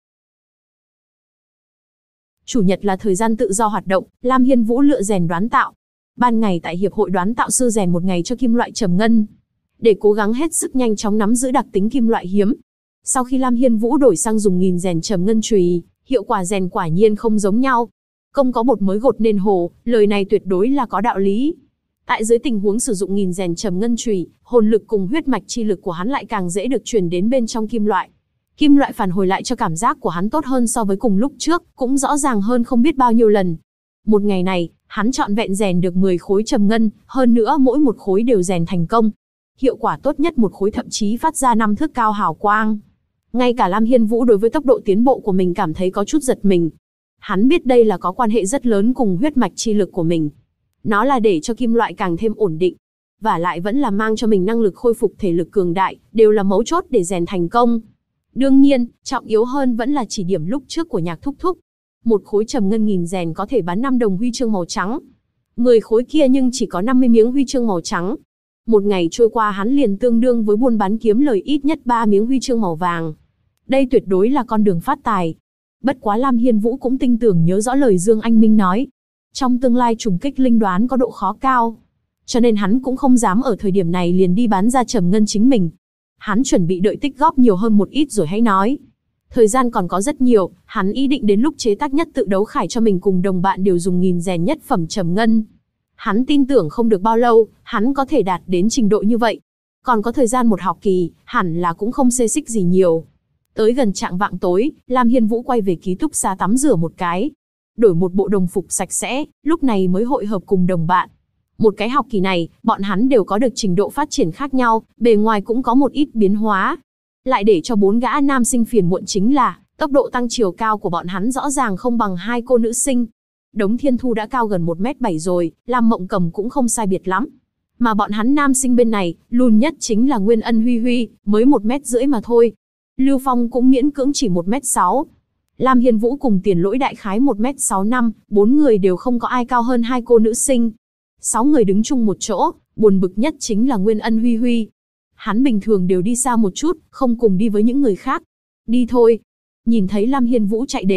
Chủ nhật là thời gian tự do hoạt động, Lam Hiên Vũ lựa rèn đoán tạo. Ban ngày tại hiệp hội đoán tạo sư rèn một ngày cho kim loại trầm ngân, để cố gắng hết sức nhanh chóng nắm giữ đặc tính kim loại hiếm. Sau khi Lam Hiên Vũ đổi sang dùng nghìn rèn trầm ngân chùy, hiệu quả rèn quả nhiên không giống nhau. Công có bột mới gột nên hồ, lời này tuyệt đối là có đạo lý. Tại dưới tình huống sử dụng nghìn rèn trầm ngân chùy, hồn lực cùng huyết mạch chi lực của hắn lại càng dễ được truyền đến bên trong kim loại. Kim loại phản hồi lại cho cảm giác của hắn tốt hơn so với cùng lúc trước, cũng rõ ràng hơn không biết bao nhiêu lần. Một ngày này, hắn trọn vẹn rèn được 10 khối trầm ngân, hơn nữa mỗi một khối đều rèn thành công. Hiệu quả tốt nhất một khối thậm chí phát ra 5 thước cao hào quang. Ngay cả Lam Hiên Vũ đối với tốc độ tiến bộ của mình cảm thấy có chút giật mình. Hắn biết đây là có quan hệ rất lớn cùng huyết mạch chi lực của mình. Nó là để cho kim loại càng thêm ổn định. Và lại vẫn là mang cho mình năng lực khôi phục thể lực cường đại, đều là mấu chốt để rèn thành công. Đương nhiên, trọng yếu hơn vẫn là chỉ điểm lúc trước của Nhạc Thúc Thúc. Một khối trầm ngân nghìn rèn có thể bán 5 đồng huy chương màu trắng. 10 khối kia nhưng chỉ có 50 miếng huy chương màu trắng. Một ngày trôi qua hắn liền tương đương với buôn bán kiếm lời ít nhất 3 miếng huy chương màu vàng. Đây tuyệt đối là con đường phát tài. Bất quá Lam Hiên Vũ cũng tin tưởng nhớ rõ lời Dương Anh Minh nói. Trong tương lai trùng kích linh đoán có độ khó cao. Cho nên hắn cũng không dám ở thời điểm này liền đi bán ra trầm ngân chính mình. Hắn chuẩn bị đợi tích góp nhiều hơn một ít rồi hãy nói. Thời gian còn có rất nhiều, hắn ý định đến lúc chế tác nhất tự đấu khải cho mình cùng đồng bạn đều dùng nghìn rèn nhất phẩm trầm ngân. Hắn tin tưởng không được bao lâu, hắn có thể đạt đến trình độ như vậy. Còn có thời gian một học kỳ, hẳn là cũng không xê xích gì nhiều. Tới gần chạng vạng tối, Lam Hiên Vũ quay về ký túc xá tắm rửa một cái. Đổi một bộ đồng phục sạch sẽ, lúc này mới hội hợp cùng đồng bạn. Một cái học kỳ này, bọn hắn đều có được trình độ phát triển khác nhau, bề ngoài cũng có một ít biến hóa. Lại để cho 4 gã nam sinh phiền muộn chính là, tốc độ tăng chiều cao của bọn hắn rõ ràng không bằng 2 cô nữ sinh. Đống Thiên Thu đã cao gần 1m7 rồi, Lam Mộng Cầm cũng không sai biệt lắm. Mà bọn hắn nam sinh bên này, lùn nhất chính là Nguyên Ân Huy Huy, mới 1m rưỡi mà thôi. Lưu Phong cũng miễn cưỡng chỉ 1m6. Lam Hiên Vũ cùng Tiền Lỗi đại khái 1m65, 4 người đều không có ai cao hơn 2 cô nữ sinh. 6 người đứng chung một chỗ, buồn bực nhất chính là Nguyên Ân Huy Huy. Hắn bình thường đều đi xa một chút, không cùng đi với những người khác. Đi thôi. Nhìn thấy Lam Hiên Vũ chạy đến,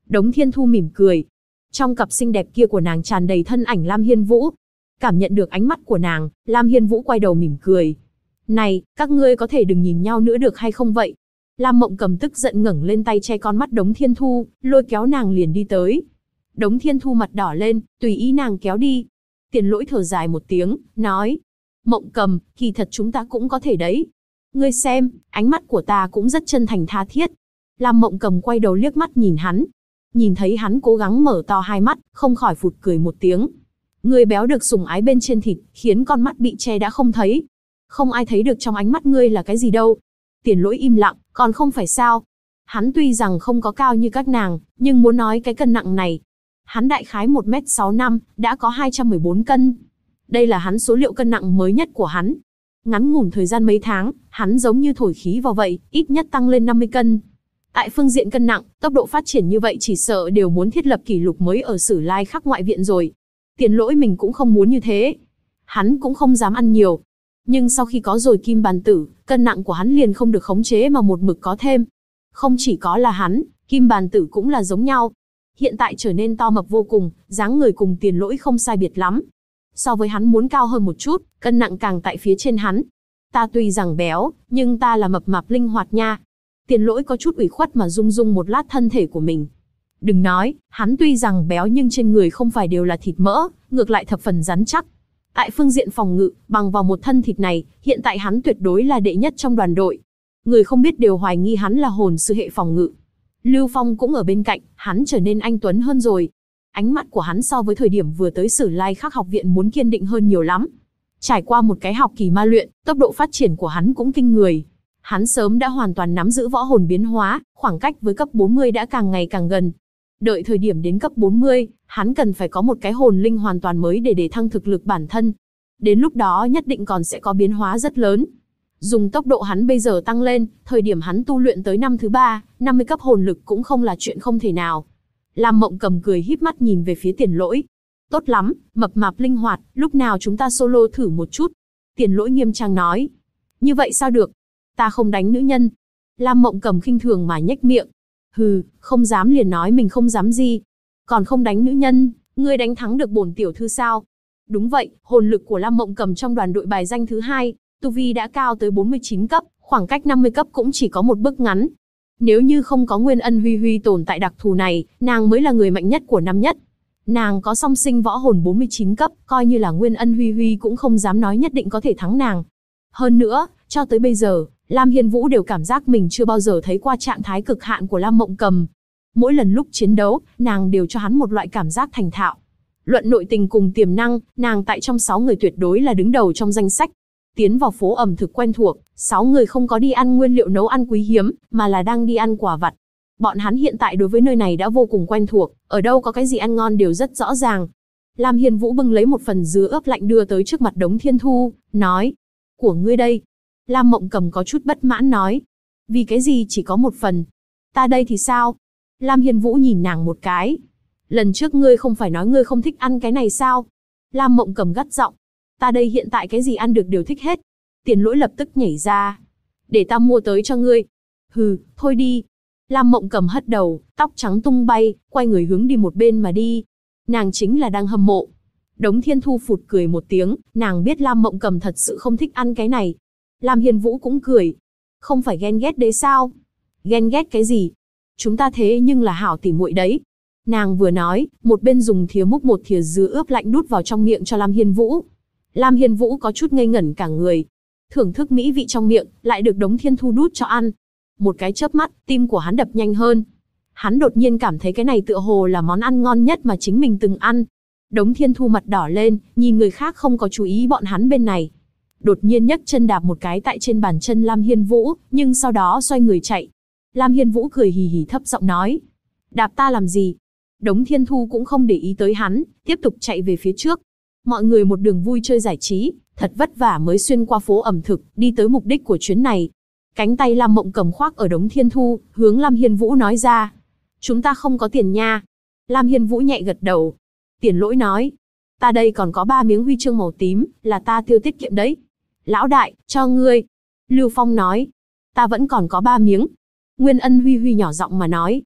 Đống Thiên Thu mỉm cười. Trong cặp xinh đẹp kia của nàng tràn đầy thân ảnh Lam Hiên Vũ. Cảm nhận được ánh mắt của nàng, Lam Hiên Vũ quay đầu mỉm cười. Này, các ngươi có thể đừng nhìn nhau nữa được hay không vậy? Lam Mộng Cầm tức giận ngẩng lên tay che con mắt Đống Thiên Thu, lôi kéo nàng liền đi tới. Đống Thiên Thu mặt đỏ lên, tùy ý nàng kéo đi. Tiền Lỗi thở dài một tiếng, nói. Mộng Cầm, kỳ thật chúng ta cũng có thể đấy. Ngươi xem, ánh mắt của ta cũng rất chân thành tha thiết. Lam Mộng Cầm quay đầu liếc mắt nhìn hắn. Nhìn thấy hắn cố gắng mở to hai mắt, không khỏi phụt cười một tiếng. Ngươi béo được sủng ái bên trên thịt, khiến con mắt bị che đã không thấy. Không ai thấy được trong ánh mắt ngươi là cái gì đâu. Tiền Lỗi im lặng, còn không phải sao. Hắn tuy rằng không có cao như các nàng, nhưng muốn nói cái cân nặng này. Hắn đại khái 1m65, đã có 214 cân. Đây là hắn số liệu cân nặng mới nhất của hắn. Ngắn ngủn thời gian mấy tháng, hắn giống như thổi khí vào vậy, ít nhất tăng lên 50 cân. Tại phương diện cân nặng, tốc độ phát triển như vậy chỉ sợ đều muốn thiết lập kỷ lục mới ở Sử Lai Khắc ngoại viện rồi. Tiền Lỗi mình cũng không muốn như thế. Hắn cũng không dám ăn nhiều. Nhưng sau khi có rồi Kim Bàn Tử, cân nặng của hắn liền không được khống chế mà một mực có thêm. Không chỉ có là hắn, Kim Bàn Tử cũng là giống nhau. Hiện tại trở nên to mập vô cùng, dáng người cùng Tiền Lỗi không sai biệt lắm. So với hắn muốn cao hơn một chút, cân nặng càng tại phía trên hắn. Ta tuy rằng béo, nhưng ta là mập mạp linh hoạt nha. Tiền Lỗi có chút ủy khuất mà rung rung một lát thân thể của mình. Đừng nói, hắn tuy rằng béo nhưng trên người không phải đều là thịt mỡ, ngược lại thập phần rắn chắc. Tại phương diện phòng ngự, bằng vào một thân thịt này, hiện tại hắn tuyệt đối là đệ nhất trong đoàn đội. Người không biết đều hoài nghi hắn là hồn sư hệ phòng ngự. Lưu Phong cũng ở bên cạnh, hắn trở nên anh tuấn hơn rồi. Ánh mắt của hắn so với thời điểm vừa tới Sử Lai Khắc học viện muốn kiên định hơn nhiều lắm. Trải qua một cái học kỳ ma luyện, tốc độ phát triển của hắn cũng kinh người. Hắn sớm đã hoàn toàn nắm giữ võ hồn biến hóa, khoảng cách với cấp 40 đã càng ngày càng gần. Đợi thời điểm đến cấp 40, hắn cần phải có một cái hồn linh hoàn toàn mới để thăng thực lực bản thân. Đến lúc đó nhất định còn sẽ có biến hóa rất lớn. Dùng tốc độ hắn bây giờ tăng lên, thời điểm hắn tu luyện tới năm thứ 3, 50 cấp hồn lực cũng không là chuyện không thể nào. Lam Mộng Cầm cười híp mắt nhìn về phía Tiền Lỗi. Tốt lắm, mập mạp linh hoạt, lúc nào chúng ta solo thử một chút. Tiền Lỗi nghiêm trang nói. Như vậy sao được? Ta không đánh nữ nhân. Lam Mộng Cầm khinh thường mà nhếch miệng. Hừ, không dám liền nói mình không dám gì. Còn không đánh nữ nhân, ngươi đánh thắng được bổn tiểu thư sao? Đúng vậy, hồn lực của Lam Mộng Cầm trong đoàn đội bài danh thứ 2, tu vi đã cao tới 49 cấp, khoảng cách 50 cấp cũng chỉ có một bước ngắn. Nếu như không có Nguyên Ân Huy Huy tồn tại đặc thù này, nàng mới là người mạnh nhất của năm nhất. Nàng có song sinh võ hồn 49 cấp, coi như là Nguyên Ân Huy Huy cũng không dám nói nhất định có thể thắng nàng. Hơn nữa, cho tới bây giờ, Lam Hiên Vũ đều cảm giác mình chưa bao giờ thấy qua trạng thái cực hạn của Lam Mộng Cầm. Mỗi lần lúc chiến đấu, nàng đều cho hắn một loại cảm giác thành thạo. Luận nội tình cùng tiềm năng, nàng tại trong 6 người tuyệt đối là đứng đầu trong danh sách. Tiến vào phố ẩm thực quen thuộc, 6 người không có đi ăn nguyên liệu nấu ăn quý hiếm, mà là đang đi ăn quà vặt. Bọn hắn hiện tại đối với nơi này đã vô cùng quen thuộc, ở đâu có cái gì ăn ngon đều rất rõ ràng. Lam Hiên Vũ bưng lấy một phần dứa ướp lạnh đưa tới trước mặt Đống Thiên Thu, nói. Của ngươi đây. Lam Mộng Cầm có chút bất mãn nói. Vì cái gì chỉ có một phần? Ta đây thì sao? Lam Hiên Vũ nhìn nàng một cái. Lần trước ngươi không phải nói ngươi không thích ăn cái này sao? Lam Mộng Cầm gắt giọng. Ta đây hiện tại cái gì ăn được đều thích hết. Tiền Lỗi lập tức nhảy ra. Để ta mua tới cho ngươi. Hừ, thôi đi. Lam Mộng Cầm hất đầu, tóc trắng tung bay, quay người hướng đi một bên mà đi. Nàng chính là đang hâm mộ. Đống Thiên Thu phụt cười một tiếng, nàng biết Lam Mộng Cầm thật sự không thích ăn cái này. Lam Hiên Vũ cũng cười. Không phải ghen ghét đấy sao? Ghen ghét cái gì? Chúng ta thế nhưng là hảo tỉ muội đấy. Nàng vừa nói, một bên dùng thìa múc một thìa dứa ướp lạnh đút vào trong miệng cho Lam Hiên Vũ. Lam Hiên Vũ có chút ngây ngẩn cả người. Thưởng thức mỹ vị trong miệng, lại được Đống Thiên Thu đút cho ăn. Một cái chớp mắt, tim của hắn đập nhanh hơn. Hắn đột nhiên cảm thấy cái này tựa hồ là món ăn ngon nhất mà chính mình từng ăn. Đống Thiên Thu mặt đỏ lên, nhìn người khác không có chú ý bọn hắn bên này. Đột nhiên nhấc chân đạp một cái tại trên bàn chân Lam Hiên Vũ, nhưng sau đó xoay người chạy. Lam Hiên Vũ cười hì hì thấp giọng nói. Đạp ta làm gì? Đống Thiên Thu cũng không để ý tới hắn, tiếp tục chạy về phía trước. Mọi người một đường vui chơi giải trí, thật vất vả mới xuyên qua phố ẩm thực, đi tới mục đích của chuyến này. Cánh tay Lam Mộng Cầm khoác ở Đống Thiên Thu, hướng Lam Hiên Vũ nói ra. Chúng ta không có tiền nha. Lam Hiên Vũ nhẹ gật đầu. Tiền Lỗi nói. Ta đây còn có 3 miếng huy chương màu tím, là ta tiêu tiết kiệm đấy. Lão đại, cho ngươi. Lưu Phong nói. Ta vẫn còn có 3 miếng. Nguyên Ân Huy Huy nhỏ giọng mà nói.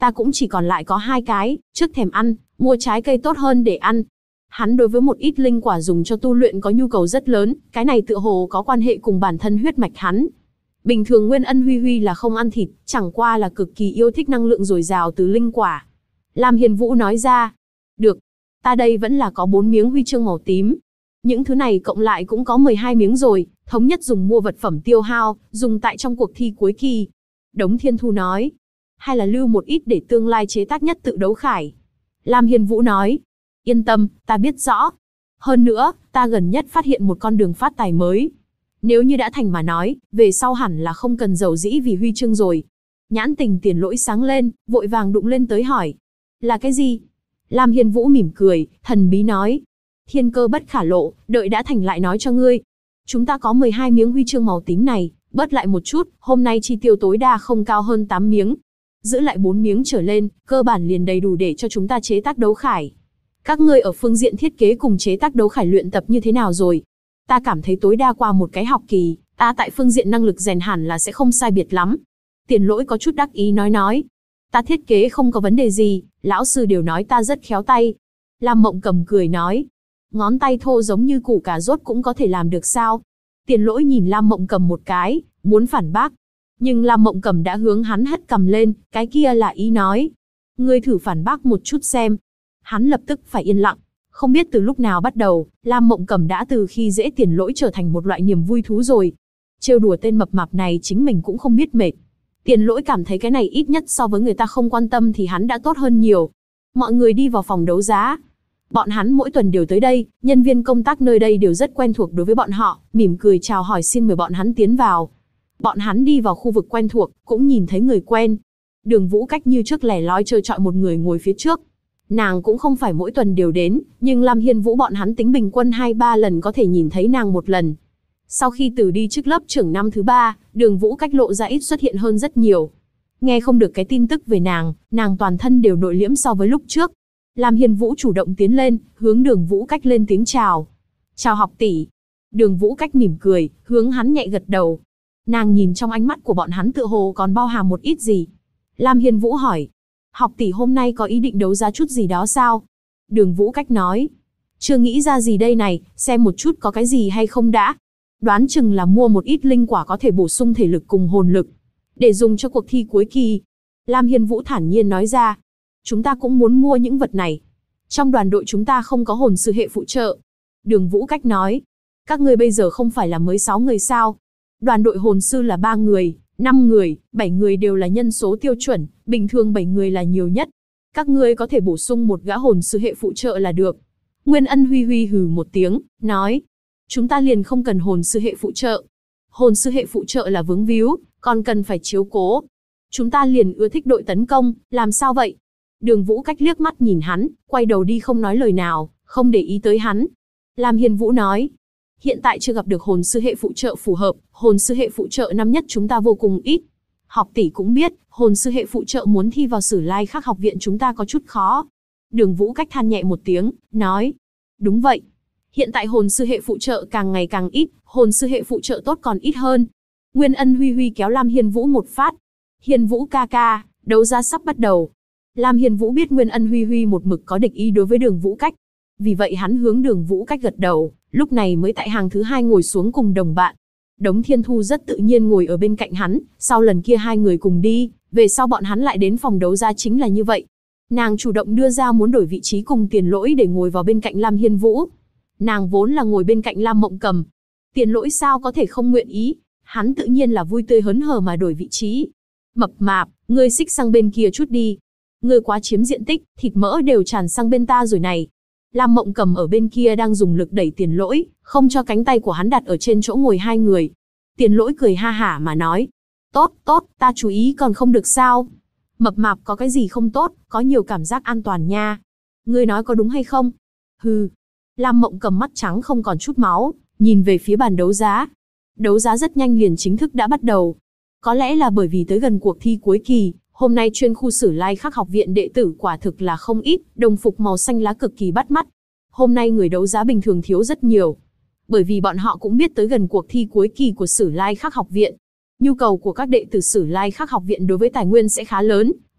Ta cũng chỉ còn lại có 2 cái, trước thèm ăn, mua trái cây tốt hơn để ăn. Hắn đối với một ít linh quả dùng cho tu luyện có nhu cầu rất lớn, cái này tựa hồ có quan hệ cùng bản thân huyết mạch hắn. Bình thường Nguyên Ân Huy Huy là không ăn thịt, chẳng qua là cực kỳ yêu thích năng lượng dồi dào từ linh quả. Lam Hiên Vũ nói ra, được, ta đây vẫn là có 4 miếng huy chương màu tím. Những thứ này cộng lại cũng có 12 miếng rồi, thống nhất dùng mua vật phẩm tiêu hao, dùng tại trong cuộc thi cuối kỳ. Đống Thiên Thu nói, hay là lưu một ít để tương lai chế tác nhất tự đấu khải. Lam Hiên Vũ nói, yên tâm, ta biết rõ. Hơn nữa, ta gần nhất phát hiện một con đường phát tài mới. Nếu như đã thành mà nói, về sau hẳn là không cần giàu dĩ vì huy chương rồi. Nhãn tình Tiền Lỗi sáng lên, vội vàng đụng lên tới hỏi. Là cái gì? Lam Hiên Vũ mỉm cười, thần bí nói. Thiên cơ bất khả lộ, đợi đã thành lại nói cho ngươi. Chúng ta có 12 miếng huy chương màu tím này, bớt lại một chút, hôm nay chi tiêu tối đa không cao hơn 8 miếng. Giữ lại 4 miếng trở lên, cơ bản liền đầy đủ để cho chúng ta chế tác đấu khải. Các ngươi ở phương diện thiết kế cùng chế tác đấu khải luyện tập như thế nào rồi? Ta cảm thấy tối đa qua một cái học kỳ, ta tại phương diện năng lực rèn hẳn là sẽ không sai biệt lắm. Tiền Lỗi có chút đắc ý nói. Ta thiết kế không có vấn đề gì, lão sư đều nói ta rất khéo tay. Lam Mộng Cầm cười nói. Ngón tay thô giống như củ cà rốt cũng có thể làm được sao? Tiền Lỗi nhìn Lam Mộng Cầm một cái, muốn phản bác. Nhưng Lam Mộng Cầm đã hướng hắn hất cầm lên, cái kia là ý nói. Ngươi thử phản bác một chút xem. Hắn lập tức phải yên lặng. Không biết từ lúc nào bắt đầu, Lam Mộng Cầm đã từ khi dễ Tiền Lỗi trở thành một loại niềm vui thú rồi. Trêu đùa tên mập mạp này chính mình cũng không biết mệt. Tiền Lỗi cảm thấy cái này ít nhất so với người ta không quan tâm thì hắn đã tốt hơn nhiều. Mọi người đi vào phòng đấu giá. Bọn hắn mỗi tuần đều tới đây, nhân viên công tác nơi đây đều rất quen thuộc đối với bọn họ, mỉm cười chào hỏi xin mời bọn hắn tiến vào. Bọn hắn đi vào khu vực quen thuộc, cũng nhìn thấy người quen. Đường Vũ Cách như trước lẻ loi trơ trọi một người ngồi phía trước. Nàng cũng không phải mỗi tuần đều đến, nhưng Lam Hiên Vũ bọn hắn tính bình quân 2-3 lần có thể nhìn thấy nàng một lần. Sau khi từ đi trước lớp trưởng năm thứ 3, Đường Vũ Cách lộ ra ít xuất hiện hơn rất nhiều. Nghe không được cái tin tức về nàng toàn thân đều nội liễm so với lúc trước. Lam Hiên Vũ chủ động tiến lên, hướng Đường Vũ Cách lên tiếng chào. Chào học tỷ. Đường Vũ Cách mỉm cười, hướng hắn nhẹ gật đầu. Nàng nhìn trong ánh mắt của bọn hắn tựa hồ còn bao hàm một ít gì. Lam Hiên Vũ hỏi. Học tỷ hôm nay có ý định đấu giá chút gì đó sao? Đường Vũ Cách nói. Chưa nghĩ ra gì đây này, xem một chút có cái gì hay không đã. Đoán chừng là mua một ít linh quả có thể bổ sung thể lực cùng hồn lực. Để dùng cho cuộc thi cuối kỳ. Lam Hiên Vũ thản nhiên nói ra. Chúng ta cũng muốn mua những vật này. Trong đoàn đội chúng ta không có hồn sư hệ phụ trợ. Đường Vũ Cách nói. Các ngươi bây giờ không phải là mới 6 người sao? Đoàn đội hồn sư là 3 người, 5 người, 7 người đều là nhân số tiêu chuẩn, bình thường 7 người là nhiều nhất. Các ngươi có thể bổ sung một gã hồn sư hệ phụ trợ là được. Nguyên Ân Huy Huy hừ một tiếng, nói. Chúng ta liền không cần hồn sư hệ phụ trợ. Hồn sư hệ phụ trợ là vướng víu, còn cần phải chiếu cố. Chúng ta liền ưa thích đội tấn công, làm sao vậy? Đường Vũ Cách liếc mắt nhìn hắn, quay đầu đi không nói lời nào, không để ý tới hắn. Lam Hiên Vũ nói. Hiện tại chưa gặp được hồn sư hệ phụ trợ phù hợp, hồn sư hệ phụ trợ năm nhất chúng ta vô cùng ít. Học tỷ cũng biết, hồn sư hệ phụ trợ muốn thi vào Sử Lai Khắc học viện chúng ta có chút khó. Đường Vũ Cách than nhẹ một tiếng, nói. Đúng vậy. Hiện tại hồn sư hệ phụ trợ càng ngày càng ít, hồn sư hệ phụ trợ tốt còn ít hơn. Nguyên Ân Huy Huy kéo Lam Hiên Vũ một phát. Hiên Vũ ca ca, đấu giá sắp bắt đầu. Lam Hiên Vũ biết Nguyên Ân Huy Huy một mực có địch ý đối với Đường Vũ Cách. Vì vậy hắn hướng Đường Vũ Cách gật đầu, lúc này mới tại hàng thứ 2 ngồi xuống cùng đồng bạn. Đống Thiên Thu rất tự nhiên ngồi ở bên cạnh hắn, sau lần kia 2 người cùng đi, về sau bọn hắn lại đến phòng đấu giá chính là như vậy. Nàng chủ động đưa ra muốn đổi vị trí cùng Tiền Lỗi để ngồi vào bên cạnh Lam Hiên Vũ. Nàng vốn là ngồi bên cạnh Lam Mộng Cầm. Tiền Lỗi sao có thể không nguyện ý, hắn tự nhiên là vui tươi hớn hở mà đổi vị trí. Mập mạp, ngươi xích sang bên kia chút đi. Ngươi quá chiếm diện tích, thịt mỡ đều tràn sang bên ta rồi này. Lam Mộng Cầm ở bên kia đang dùng lực đẩy Tiền Lỗi, không cho cánh tay của hắn đặt ở trên chỗ ngồi 2 người. Tiền Lỗi cười ha hả mà nói. Tốt, tốt, ta chú ý còn không được sao? Mập mạp có cái gì không tốt, có nhiều cảm giác an toàn nha. Ngươi nói có đúng hay không? Hừ. Lam Mộng Cầm mắt trắng không còn chút máu, nhìn về phía bàn đấu giá. Đấu giá rất nhanh liền chính thức đã bắt đầu. Có lẽ là bởi vì tới gần cuộc thi cuối kỳ, hôm nay chuyên khu Sử Lai Khắc học viện đệ tử quả thực là không ít, đồng phục màu xanh lá cực kỳ bắt mắt. Hôm nay người đấu giá bình thường thiếu rất nhiều. Bởi vì bọn họ cũng biết tới gần cuộc thi cuối kỳ của Sử Lai Khắc học viện. Nhu cầu của các đệ tử Sử Lai Khắc học viện đối với tài nguyên sẽ khá lớn,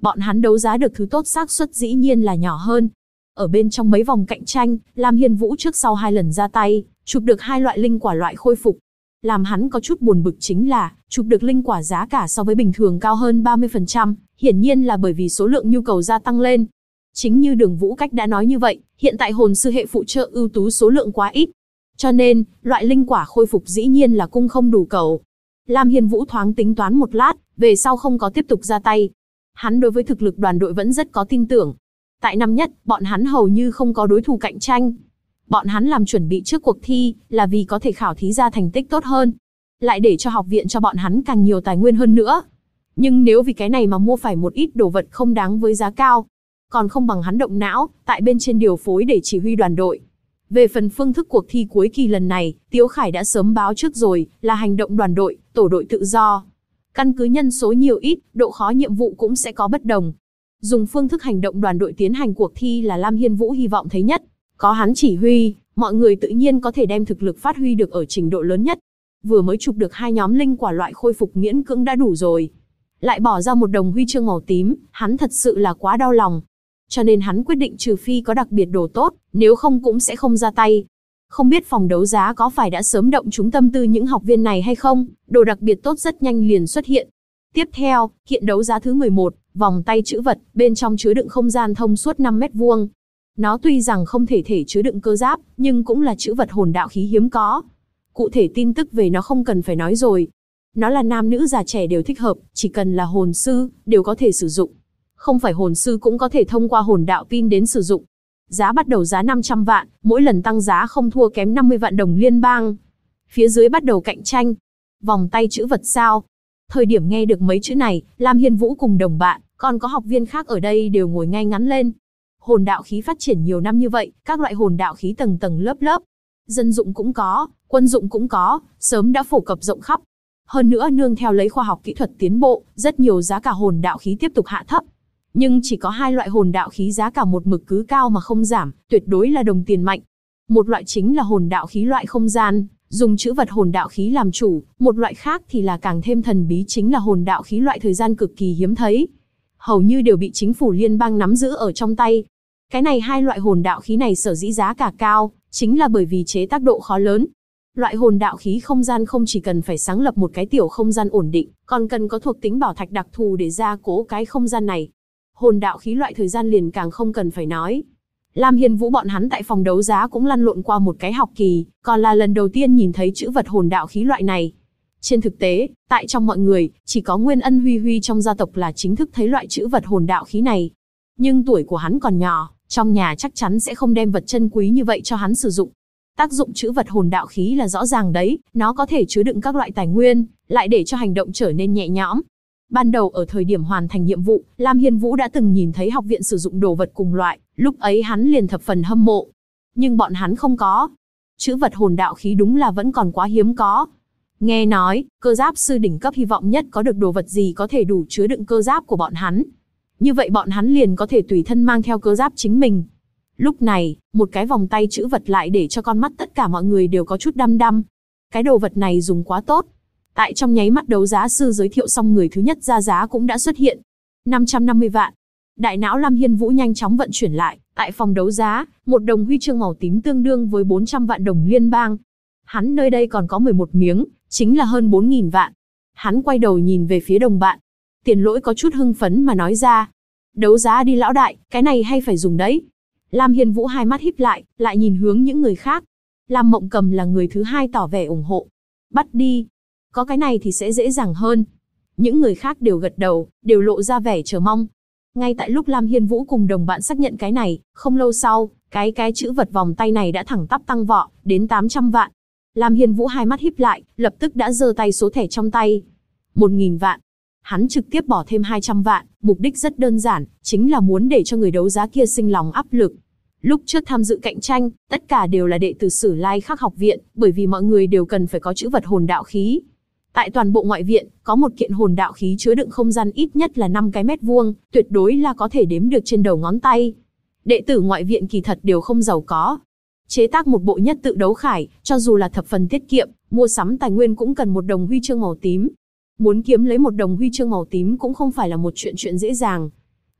Bọn hắn đấu giá được thứ tốt xác suất dĩ nhiên là nhỏ hơn. Ở bên trong mấy vòng cạnh tranh, Lam Hiên Vũ trước sau 2 lần ra tay, chụp được 2 loại linh quả loại khôi phục. Làm hắn có chút buồn bực chính là, chụp được linh quả giá cả so với bình thường cao hơn 30%, hiển nhiên là bởi vì số lượng nhu cầu gia tăng lên. Chính như Đường Vũ Cách đã nói như vậy, hiện tại hồn sư hệ phụ trợ ưu tú số lượng quá ít. Cho nên, loại linh quả khôi phục dĩ nhiên là cung không đủ cầu. Lam Hiên Vũ thoáng tính toán một lát, về sau không có tiếp tục ra tay. Hắn đối với thực lực đoàn đội vẫn rất có tin tưởng. Tại năm nhất, bọn hắn hầu như không có đối thủ cạnh tranh. Bọn hắn làm chuẩn bị trước cuộc thi, là vì có thể khảo thí ra thành tích tốt hơn. Lại để cho học viện cho bọn hắn càng nhiều tài nguyên hơn nữa. Nhưng nếu vì cái này mà mua phải một ít đồ vật không đáng với giá cao, còn không bằng hắn động não, tại bên trên điều phối để chỉ huy đoàn đội. Về phần phương thức cuộc thi cuối kỳ lần này, Tiếu Khải đã sớm báo trước rồi, là hành động đoàn đội, tổ đội tự do. Căn cứ nhân số nhiều ít, độ khó nhiệm vụ cũng sẽ có bất đồng. Dùng phương thức hành động đoàn đội tiến hành cuộc thi là Lam Hiên Vũ hy vọng thấy nhất. Có hắn chỉ huy, mọi người tự nhiên có thể đem thực lực phát huy được ở trình độ lớn nhất. Vừa mới chụp được 2 nhóm linh quả loại khôi phục miễn cưỡng đã đủ rồi. Lại bỏ ra một đồng huy chương màu tím, hắn thật sự là quá đau lòng. Cho nên hắn quyết định trừ phi có đặc biệt đồ tốt, nếu không cũng sẽ không ra tay. Không biết phòng đấu giá có phải đã sớm động trúng tâm tư những học viên này hay không, đồ đặc biệt tốt rất nhanh liền xuất hiện. Tiếp theo, kiện đấu giá thứ 11, vòng tay trữ vật, bên trong chứa đựng không gian thông suốt 5 mét vuông. Nó tuy rằng không thể chứa đựng cơ giáp, nhưng cũng là trữ vật hồn đạo khí hiếm có. Cụ thể tin tức về nó không cần phải nói rồi. Nó là nam nữ già trẻ đều thích hợp, chỉ cần là hồn sư, đều có thể sử dụng. Không phải hồn sư cũng có thể thông qua hồn đạo pin đến sử dụng. Giá bắt đầu giá 500 vạn, mỗi lần tăng giá không thua kém 50 vạn đồng liên bang. Phía dưới bắt đầu cạnh tranh. Vòng tay trữ vật sao? Thời điểm nghe được mấy chữ này, Lam Hiên Vũ cùng đồng bạn, còn có học viên khác ở đây đều ngồi ngay ngắn lên. Hồn đạo khí phát triển nhiều năm như vậy, các loại hồn đạo khí tầng tầng lớp lớp. Dân dụng cũng có, quân dụng cũng có, sớm đã phổ cập rộng khắp. Hơn nữa nương theo lấy khoa học kỹ thuật tiến bộ, rất nhiều giá cả hồn đạo khí tiếp tục hạ thấp. Nhưng chỉ có 2 loại hồn đạo khí giá cả một mực cứ cao mà không giảm, tuyệt đối là đồng tiền mạnh. Một loại chính là hồn đạo khí loại không gian, dùng trữ vật hồn đạo khí làm chủ, một loại khác thì là càng thêm thần bí chính là hồn đạo khí loại thời gian cực kỳ hiếm thấy. Hầu như đều bị chính phủ liên bang nắm giữ ở trong tay. Cái này 2 loại hồn đạo khí này sở dĩ giá cả cao, chính là bởi vì chế tác độ khó lớn. Loại hồn đạo khí không gian không chỉ cần phải sáng lập một cái tiểu không gian ổn định, còn cần có thuộc tính bảo thạch đặc thù để gia cố cái không gian này. Hồn đạo khí loại thời gian liền càng không cần phải nói. Lam Hiên Vũ bọn hắn tại phòng đấu giá cũng lăn lộn qua một cái học kỳ, còn là lần đầu tiên nhìn thấy chữ vật hồn đạo khí loại này. Trên thực tế, tại trong mọi người, chỉ có Nguyên Ân Huy Huy trong gia tộc là chính thức thấy loại chữ vật hồn đạo khí này. Nhưng tuổi của hắn còn nhỏ, trong nhà chắc chắn sẽ không đem vật chân quý như vậy cho hắn sử dụng. Tác dụng chữ vật hồn đạo khí là rõ ràng đấy, nó có thể chứa đựng các loại tài nguyên, lại để cho hành động trở nên nhẹ nhõm. Ban đầu ở thời điểm hoàn thành nhiệm vụ, Lam Hiên Vũ đã từng nhìn thấy học viện sử dụng đồ vật cùng loại, lúc ấy hắn liền thập phần hâm mộ. Nhưng bọn hắn không có. Chữ vật hồn đạo khí đúng là vẫn còn quá hiếm có. Nghe nói, cơ giáp sư đỉnh cấp hy vọng nhất có được đồ vật gì có thể đủ chứa đựng cơ giáp của bọn hắn. Như vậy bọn hắn liền có thể tùy thân mang theo cơ giáp chính mình. Lúc này, một cái vòng tay chữ vật lại để cho con mắt tất cả mọi người đều có chút đăm đăm. Cái đồ vật này dùng quá tốt. Tại trong nháy mắt đấu giá sư giới thiệu xong người thứ nhất ra giá cũng đã xuất hiện. 550 vạn. Đại não Lam Hiên Vũ nhanh chóng vận chuyển lại, tại phòng đấu giá, một đồng huy chương màu tím tương đương với 400 vạn đồng liên bang. Hắn nơi đây còn có 11 miếng, chính là hơn 4.000 vạn. Hắn quay đầu nhìn về phía đồng bạn. Tiền Lỗi có chút hưng phấn mà nói ra. Đấu giá đi lão đại, cái này hay phải dùng đấy. Lam Hiên Vũ hai mắt híp lại nhìn hướng những người khác. Lam Mộng Cầm là người thứ hai tỏ vẻ ủng hộ. Bắt đi. Có cái này thì sẽ dễ dàng hơn. Những người khác đều gật đầu, đều lộ ra vẻ chờ mong. Ngay tại lúc Lam Hiên Vũ cùng đồng bạn xác nhận cái này, không lâu sau, cái chữ vật vòng tay này đã thẳng tắp tăng vọt đến 800 vạn. Lam Hiên Vũ hai mắt híp lại, lập tức đã giơ tay số thẻ trong tay. 1.000 vạn. Hắn trực tiếp bỏ thêm 200 vạn, mục đích rất đơn giản, chính là muốn để cho người đấu giá kia sinh lòng áp lực. Lúc trước tham dự cạnh tranh, tất cả đều là đệ tử Sử Lai Khắc học viện, bởi vì mọi người đều cần phải có chữ vật hồn đạo khí. Tại toàn bộ ngoại viện, có một kiện hồn đạo khí chứa đựng không gian ít nhất là 5 cái mét vuông, tuyệt đối là có thể đếm được trên đầu ngón tay. Đệ tử ngoại viện kỳ thật đều không giàu có. Chế tác một bộ nhất tự đấu khải, cho dù là thập phần tiết kiệm, mua sắm tài nguyên cũng cần một đồng huy chương màu tím. Muốn kiếm lấy một đồng huy chương màu tím cũng không phải là một chuyện dễ dàng.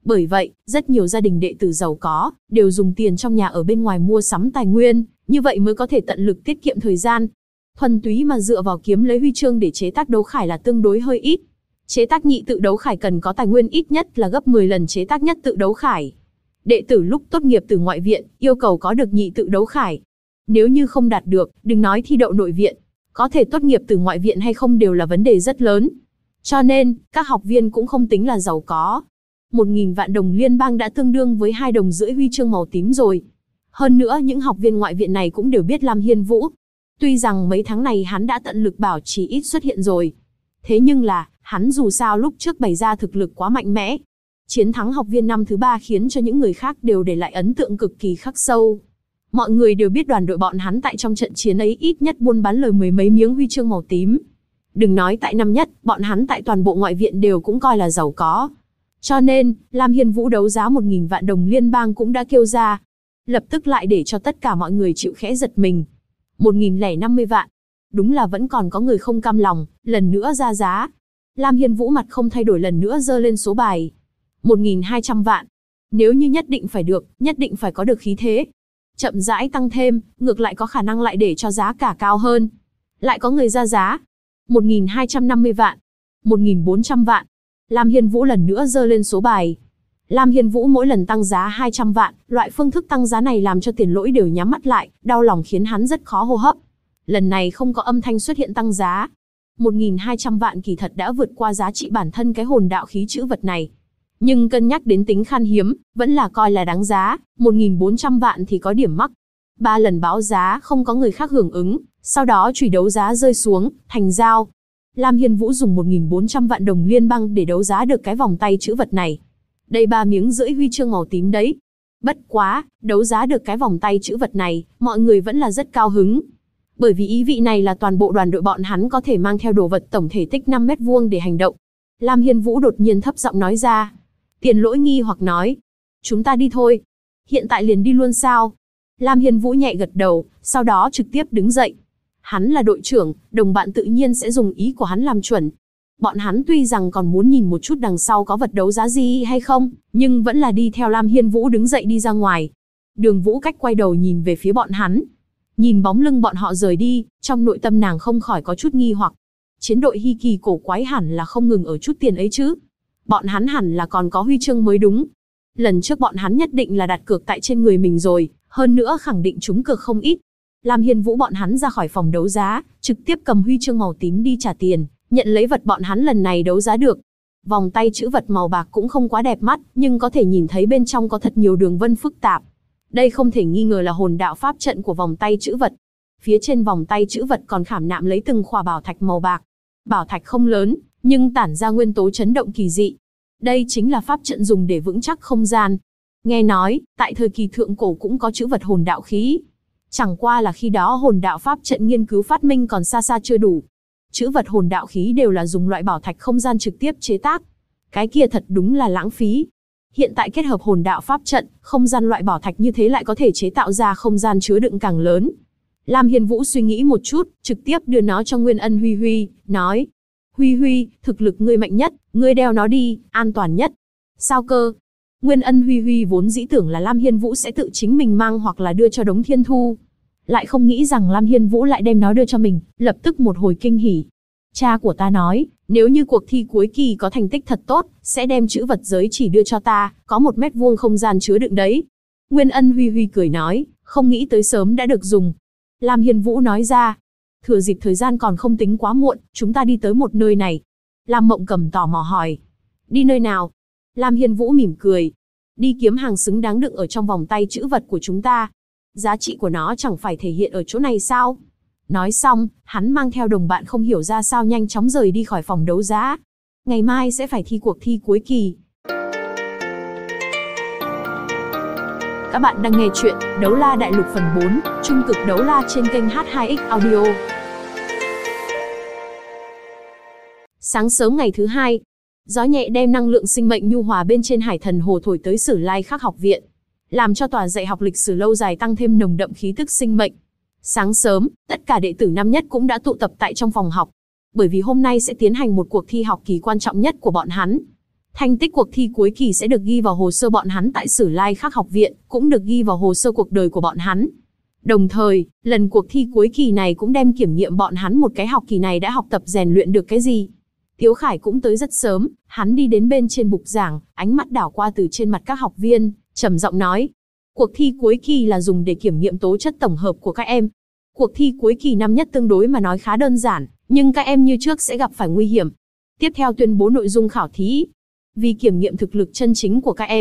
Bởi vậy, rất nhiều gia đình đệ tử giàu có, đều dùng tiền trong nhà ở bên ngoài mua sắm tài nguyên, như vậy mới có thể tận lực tiết kiệm thời gian. Thuần túy mà dựa vào kiếm lấy huy chương để chế tác đấu khải là tương đối hơi ít. Chế tác nhị tự đấu khải cần có tài nguyên ít nhất là gấp 10 lần chế tác nhất tự đấu khải. Đệ tử lúc tốt nghiệp từ ngoại viện, yêu cầu có được nhị tự đấu khải. Nếu như không đạt được, đừng nói thi đậu nội viện, có thể tốt nghiệp từ ngoại viện hay không đều là vấn đề rất lớn. Cho nên, các học viên cũng không tính là giàu có. 1.000 vạn đồng liên bang đã tương đương với 2,5 đồng huy chương màu tím rồi. Hơn nữa những học viên ngoại viện này cũng đều biết Lam Hiên Vũ. Tuy rằng mấy tháng này hắn đã tận lực bảo trì ít xuất hiện rồi. Thế nhưng là, hắn dù sao lúc trước bày ra thực lực quá mạnh mẽ. Chiến thắng học viên năm thứ 3 khiến cho những người khác đều để lại ấn tượng cực kỳ khắc sâu. Mọi người đều biết đoàn đội bọn hắn tại trong trận chiến ấy ít nhất buôn bán lời 10 mấy miếng huy chương màu tím. Đừng nói tại năm nhất, bọn hắn tại toàn bộ ngoại viện đều cũng coi là giàu có. Cho nên, Lam Hiên Vũ đấu giá 1.000 vạn đồng liên bang cũng đã kêu ra. Lập tức lại để cho tất cả mọi người chịu khẽ giật mình. 1.050 vạn. Đúng là vẫn còn có người không cam lòng, lần nữa ra giá. Lam Hiên Vũ mặt không thay đổi lần nữa giơ lên số bài. 1.200 vạn. Nếu như nhất định phải được, nhất định phải có được khí thế. Chậm rãi tăng thêm, ngược lại có khả năng lại để cho giá cả cao hơn. Lại có người ra giá. 1.250 vạn. 1.400 vạn. Lam Hiên Vũ lần nữa giơ lên số bài. Lam Hiên Vũ mỗi lần tăng giá 200 vạn, loại phương thức tăng giá này làm cho Tiền Lỗi đều nhắm mắt lại, đau lòng khiến hắn rất khó hô hấp. Lần này không có âm thanh xuất hiện tăng giá. 1.200 vạn kỳ thật đã vượt qua giá trị bản thân cái hồn đạo khí chữ vật này. Nhưng cân nhắc đến tính khan hiếm, vẫn là coi là đáng giá, 1.400 vạn thì có điểm mắc. 3 lần báo giá không có người khác hưởng ứng, sau đó chùy đấu giá rơi xuống, thành giao. Lam Hiên Vũ dùng 1.400 vạn đồng liên bang để đấu giá được cái vòng tay chữ vật này. Đây 3,5 miếng huy chương màu tím đấy. Bất quá, đấu giá được cái vòng tay chữ vật này, mọi người vẫn là rất cao hứng. Bởi vì ý vị này là toàn bộ đoàn đội bọn hắn có thể mang theo đồ vật tổng thể tích 5 mét vuông để hành động. Lam Hiên Vũ đột nhiên thấp giọng nói ra. Tiền Lỗi nghi hoặc nói. Chúng ta đi thôi. Hiện tại liền đi luôn sao? Lam Hiên Vũ nhẹ gật đầu, sau đó trực tiếp đứng dậy. Hắn là đội trưởng, đồng bạn tự nhiên sẽ dùng ý của hắn làm chuẩn. Bọn hắn tuy rằng còn muốn nhìn một chút đằng sau có vật đấu giá gì hay không, nhưng vẫn là đi theo Lam Hiên Vũ đứng dậy đi ra ngoài. Đường Vũ Cách quay đầu nhìn về phía bọn hắn. Nhìn bóng lưng bọn họ rời đi, trong nội tâm nàng không khỏi có chút nghi hoặc. Chiến đội Hy Kỳ cổ quái hẳn là không ngừng ở chút tiền ấy chứ. Bọn hắn hẳn là còn có huy chương mới đúng. Lần trước bọn hắn nhất định là đặt cược tại trên người mình rồi, hơn nữa khẳng định trúng cược không ít. Lam Hiên Vũ bọn hắn ra khỏi phòng đấu giá, trực tiếp cầm huy chương màu tím đi trả tiền, nhận lấy vật bọn hắn lần này đấu giá được. Vòng tay chữ vật màu bạc cũng không quá đẹp mắt, nhưng có thể nhìn thấy bên trong có thật nhiều đường vân phức tạp. Đây không thể nghi ngờ là hồn đạo pháp trận của vòng tay chữ vật. Phía trên vòng tay chữ vật còn khảm nạm lấy từng khỏa bảo thạch màu bạc. Bảo thạch không lớn, nhưng tản ra nguyên tố chấn động kỳ dị. Đây chính là pháp trận dùng để vững chắc không gian. Nghe nói, tại thời kỳ thượng cổ cũng có chữ vật hồn đạo khí. Chẳng qua là khi đó hồn đạo pháp trận nghiên cứu phát minh còn xa xa chưa đủ. Chữ vật hồn đạo khí đều là dùng loại bảo thạch không gian trực tiếp chế tác. Cái kia thật đúng là lãng phí. Hiện tại kết hợp hồn đạo pháp trận, không gian loại bảo thạch như thế lại có thể chế tạo ra không gian chứa đựng càng lớn. Lam Hiên Vũ suy nghĩ một chút, trực tiếp đưa nó cho Nguyên Ân Huy Huy, nói. Huy Huy, thực lực ngươi mạnh nhất, ngươi đeo nó đi, an toàn nhất. Sao cơ? Nguyên Ân Huy Huy vốn dĩ tưởng là Lam Hiên Vũ sẽ tự chính mình mang hoặc là đưa cho Đống Thiên Thu. Lại không nghĩ rằng Lam Hiên Vũ lại đem nó đưa cho mình, lập tức một hồi kinh hỉ. Cha của ta nói, nếu như cuộc thi cuối kỳ có thành tích thật tốt, sẽ đem chữ vật giới chỉ đưa cho ta, có 1 mét vuông không gian chứa đựng đấy. Nguyên Ân Huy Huy cười nói, không nghĩ tới sớm đã được dùng. Lam Hiên Vũ nói ra, thừa dịp thời gian còn không tính quá muộn, chúng ta đi tới một nơi này. Lam Mộng Cầm tò mò hỏi, đi nơi nào? Lam Hiên Vũ mỉm cười, đi kiếm hàng xứng đáng đựng ở trong vòng tay chữ vật của chúng ta. Giá trị của nó chẳng phải thể hiện ở chỗ này sao? Nói xong, hắn mang theo đồng bạn không hiểu ra sao nhanh chóng rời đi khỏi phòng đấu giá. Ngày mai sẽ phải thi cuộc thi cuối kỳ. Các bạn đang nghe chuyện Đấu La Đại Lục phần 4, Trung cực đấu la trên kênh H2X Audio. Sáng sớm ngày thứ 2, gió nhẹ đem năng lượng sinh mệnh nhu hòa bên trên Hải Thần Hồ thổi tới Sử Lai Khắc học viện, làm cho tòa dạy học lịch sử lâu dài tăng thêm nồng đậm khí tức sinh mệnh. Sáng sớm, tất cả đệ tử năm nhất cũng đã tụ tập tại trong phòng học, bởi vì hôm nay sẽ tiến hành một cuộc thi học kỳ quan trọng nhất của bọn hắn. Thành tích cuộc thi cuối kỳ sẽ được ghi vào hồ sơ bọn hắn tại Sử Lai Khắc học viện, cũng được ghi vào hồ sơ cuộc đời của bọn hắn. Đồng thời, lần cuộc thi cuối kỳ này cũng đem kiểm nghiệm bọn hắn một cái học kỳ này đã học tập rèn luyện được cái gì. Tiếu Khải cũng tới rất sớm, hắn đi đến bên trên bục giảng, ánh mắt đảo qua từ trên mặt các học viên, trầm giọng nói. Cuộc thi cuối kỳ là dùng để kiểm nghiệm tố chất tổng hợp của các em. Cuộc thi cuối kỳ năm nhất tương đối mà nói khá đơn giản, nhưng các em như trước sẽ gặp phải nguy hiểm. Tiếp theo tuyên bố nội dung khảo thí. Vì kiểm nghiệm thực lực chân chính của các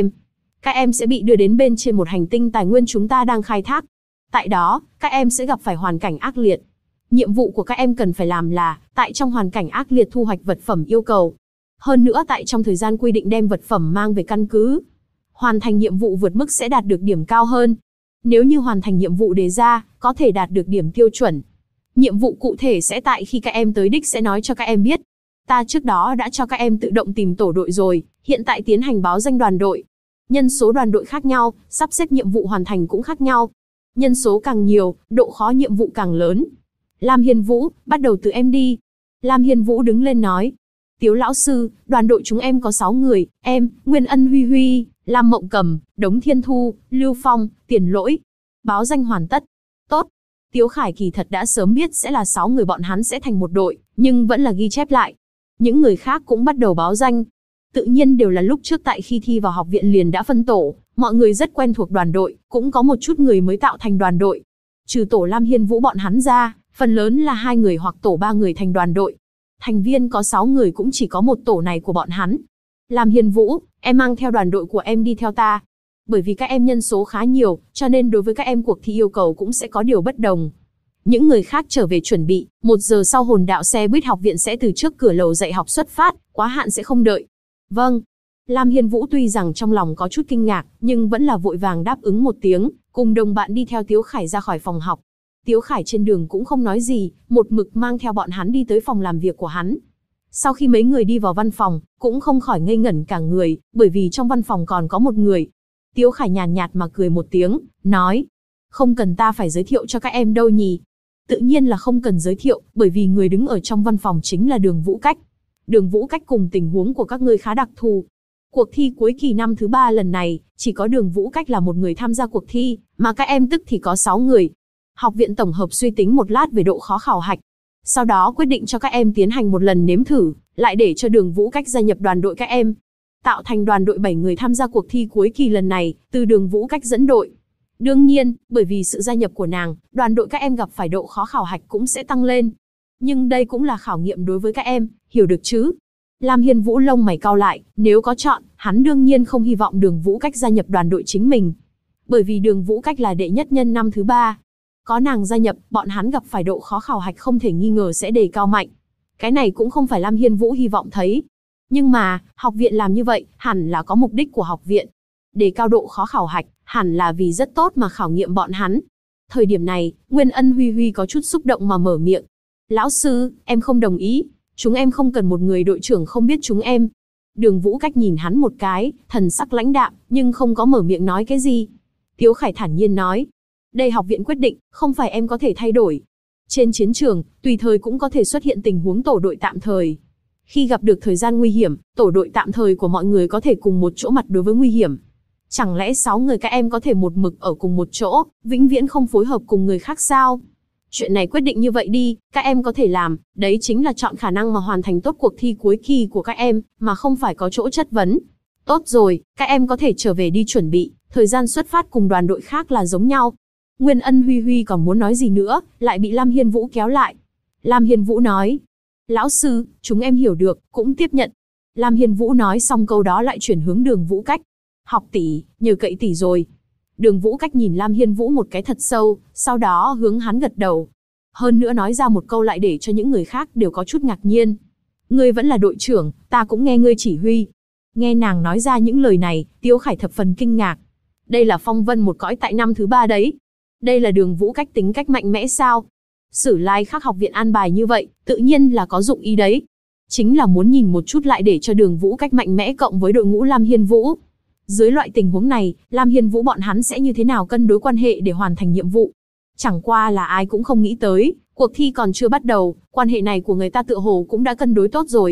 em sẽ bị đưa đến bên trên một hành tinh tài nguyên chúng ta đang khai thác. Tại đó, các em sẽ gặp phải hoàn cảnh ác liệt. Nhiệm vụ của các em cần phải làm là, tại trong hoàn cảnh ác liệt thu hoạch vật phẩm yêu cầu. Hơn nữa tại trong thời gian quy định đem vật phẩm mang về căn cứ. Hoàn thành nhiệm vụ vượt mức sẽ đạt được điểm cao hơn. Nếu như hoàn thành nhiệm vụ đề ra, có thể đạt được điểm tiêu chuẩn. Nhiệm vụ cụ thể sẽ tại khi các em tới đích sẽ nói cho các em biết. Ta trước đó đã cho các em tự động tìm tổ đội rồi, hiện tại tiến hành báo danh đoàn đội. Nhân số đoàn đội khác nhau, sắp xếp nhiệm vụ hoàn thành cũng khác nhau. Nhân số càng nhiều, độ khó nhiệm vụ càng lớn. Lam Hiên Vũ, bắt đầu từ em đi. Lam Hiên Vũ đứng lên nói. Tiếu lão sư, đoàn đội chúng em có 6 người, em, Nguyên Ân Huy Huy, Lam Mộng Cầm, Đống Thiên Thu, Lưu Phong, Tiền Lỗi. Báo danh hoàn tất. Tốt. Tiếu Khải kỳ thật đã sớm biết sẽ là 6 người bọn hắn sẽ thành một đội, nhưng vẫn là ghi chép lại. Những người khác cũng bắt đầu báo danh. Tự nhiên đều là lúc trước tại khi thi vào học viện liền đã phân tổ, mọi người rất quen thuộc đoàn đội, cũng có một chút người mới tạo thành đoàn đội. Trừ tổ Lam Hiên Vũ bọn hắn ra, phần lớn là 2 người hoặc tổ 3 người thành đoàn đội. Thành viên có 6 người cũng chỉ có một tổ này của bọn hắn. Lam Hiên Vũ, em mang theo đoàn đội của em đi theo ta. Bởi vì các em nhân số khá nhiều, cho nên đối với các em cuộc thi yêu cầu cũng sẽ có điều bất đồng. Những người khác trở về chuẩn bị, 1 giờ sau hồn đạo xe buýt học viện sẽ từ trước cửa lầu dạy học xuất phát, quá hạn sẽ không đợi. Vâng. Lam Hiên Vũ tuy rằng trong lòng có chút kinh ngạc, nhưng vẫn là vội vàng đáp ứng một tiếng, cùng đồng bạn đi theo Tiếu Khải ra khỏi phòng học. Tiếu Khải trên đường cũng không nói gì, một mực mang theo bọn hắn đi tới phòng làm việc của hắn. Sau khi mấy người đi vào văn phòng, cũng không khỏi ngây ngẩn cả người, bởi vì trong văn phòng còn có một người. Tiếu Khải nhàn nhạt mà cười một tiếng, nói. Không cần ta phải giới thiệu cho các em đâu nhỉ. Tự nhiên là không cần giới thiệu, bởi vì người đứng ở trong văn phòng chính là Đường Vũ Cách. Đường Vũ Cách cùng tình huống của các ngươi khá đặc thù. Cuộc thi cuối kỳ năm thứ 3 lần này, chỉ có Đường Vũ Cách là một người tham gia cuộc thi, mà các em tức thì có 6 người. Học viện tổng hợp suy tính một lát về độ khó khảo hạch. Sau đó quyết định cho các em tiến hành một lần nếm thử, lại để cho Đường Vũ Cách gia nhập đoàn đội các em. Tạo thành đoàn đội 7 người tham gia cuộc thi cuối kỳ lần này, từ Đường Vũ Cách dẫn đội. Đương nhiên, bởi vì sự gia nhập của nàng, đoàn đội các em gặp phải độ khó khảo hạch cũng sẽ tăng lên. Nhưng đây cũng là khảo nghiệm đối với các em, hiểu được chứ? Lam Hiên Vũ lông mày cau lại, nếu có chọn, hắn đương nhiên không hy vọng Đường Vũ Cách gia nhập đoàn đội chính mình. Bởi vì Đường Vũ Cách là đệ nhất nhân năm thứ 3. Có nàng gia nhập, bọn hắn gặp phải độ khó khảo hạch không thể nghi ngờ sẽ đề cao mạnh. Cái này cũng không phải Lam Hiên Vũ hy vọng thấy. Nhưng mà, học viện làm như vậy, hẳn là có mục đích của học viện. Đề cao độ khó khảo hạch, hẳn là vì rất tốt mà khảo nghiệm bọn hắn. Thời điểm này, Nguyên Ân Huy Huy có chút xúc động mà mở miệng. Lão sư, em không đồng ý. Chúng em không cần một người đội trưởng không biết chúng em. Đường Vũ Cách nhìn hắn một cái, thần sắc lãnh đạm, nhưng không có mở miệng nói cái gì. Tiếu Khải thản nhiên nói. Đây học viện quyết định, không phải em có thể thay đổi. Trên chiến trường, tùy thời cũng có thể xuất hiện tình huống tổ đội tạm thời. Khi gặp được thời gian nguy hiểm, tổ đội tạm thời của mọi người có thể cùng một chỗ mặt đối với nguy hiểm. Chẳng lẽ 6 người các em có thể một mực ở cùng một chỗ, vĩnh viễn không phối hợp cùng người khác sao? Chuyện này quyết định như vậy đi, các em có thể làm, đấy chính là chọn khả năng mà hoàn thành tốt cuộc thi cuối kỳ của các em, mà không phải có chỗ chất vấn. Tốt rồi, các em có thể trở về đi chuẩn bị, thời gian xuất phát cùng đoàn đội khác là giống nhau. Nguyên Ân Huy Huy còn muốn nói gì nữa, lại bị Lam Hiên Vũ kéo lại. Lam Hiên Vũ nói, lão sư, chúng em hiểu được, cũng tiếp nhận. Lam Hiên Vũ nói xong câu đó lại chuyển hướng Đường Vũ Cách. Học tỷ, nhờ cậy tỷ rồi. Đường Vũ Cách nhìn Lam Hiên Vũ một cái thật sâu, sau đó hướng hắn gật đầu. Hơn nữa nói ra một câu lại để cho những người khác đều có chút ngạc nhiên. Ngươi vẫn là đội trưởng, ta cũng nghe ngươi chỉ huy. Nghe nàng nói ra những lời này, Tiếu Khải thập phần kinh ngạc. Đây là phong vân một cõi tại năm thứ 3 đấy. Đây là Đường Vũ Cách tính cách mạnh mẽ sao? Sử Lai Khắc học viện an bài như vậy, tự nhiên là có dụng ý đấy. Chính là muốn nhìn một chút lại để cho Đường Vũ Cách mạnh mẽ cộng với đội ngũ Lam Hiên Vũ. Dưới loại tình huống này, Lam Hiên Vũ bọn hắn sẽ như thế nào cân đối quan hệ để hoàn thành nhiệm vụ? Chẳng qua là ai cũng không nghĩ tới, cuộc thi còn chưa bắt đầu, quan hệ này của người ta tựa hồ cũng đã cân đối tốt rồi.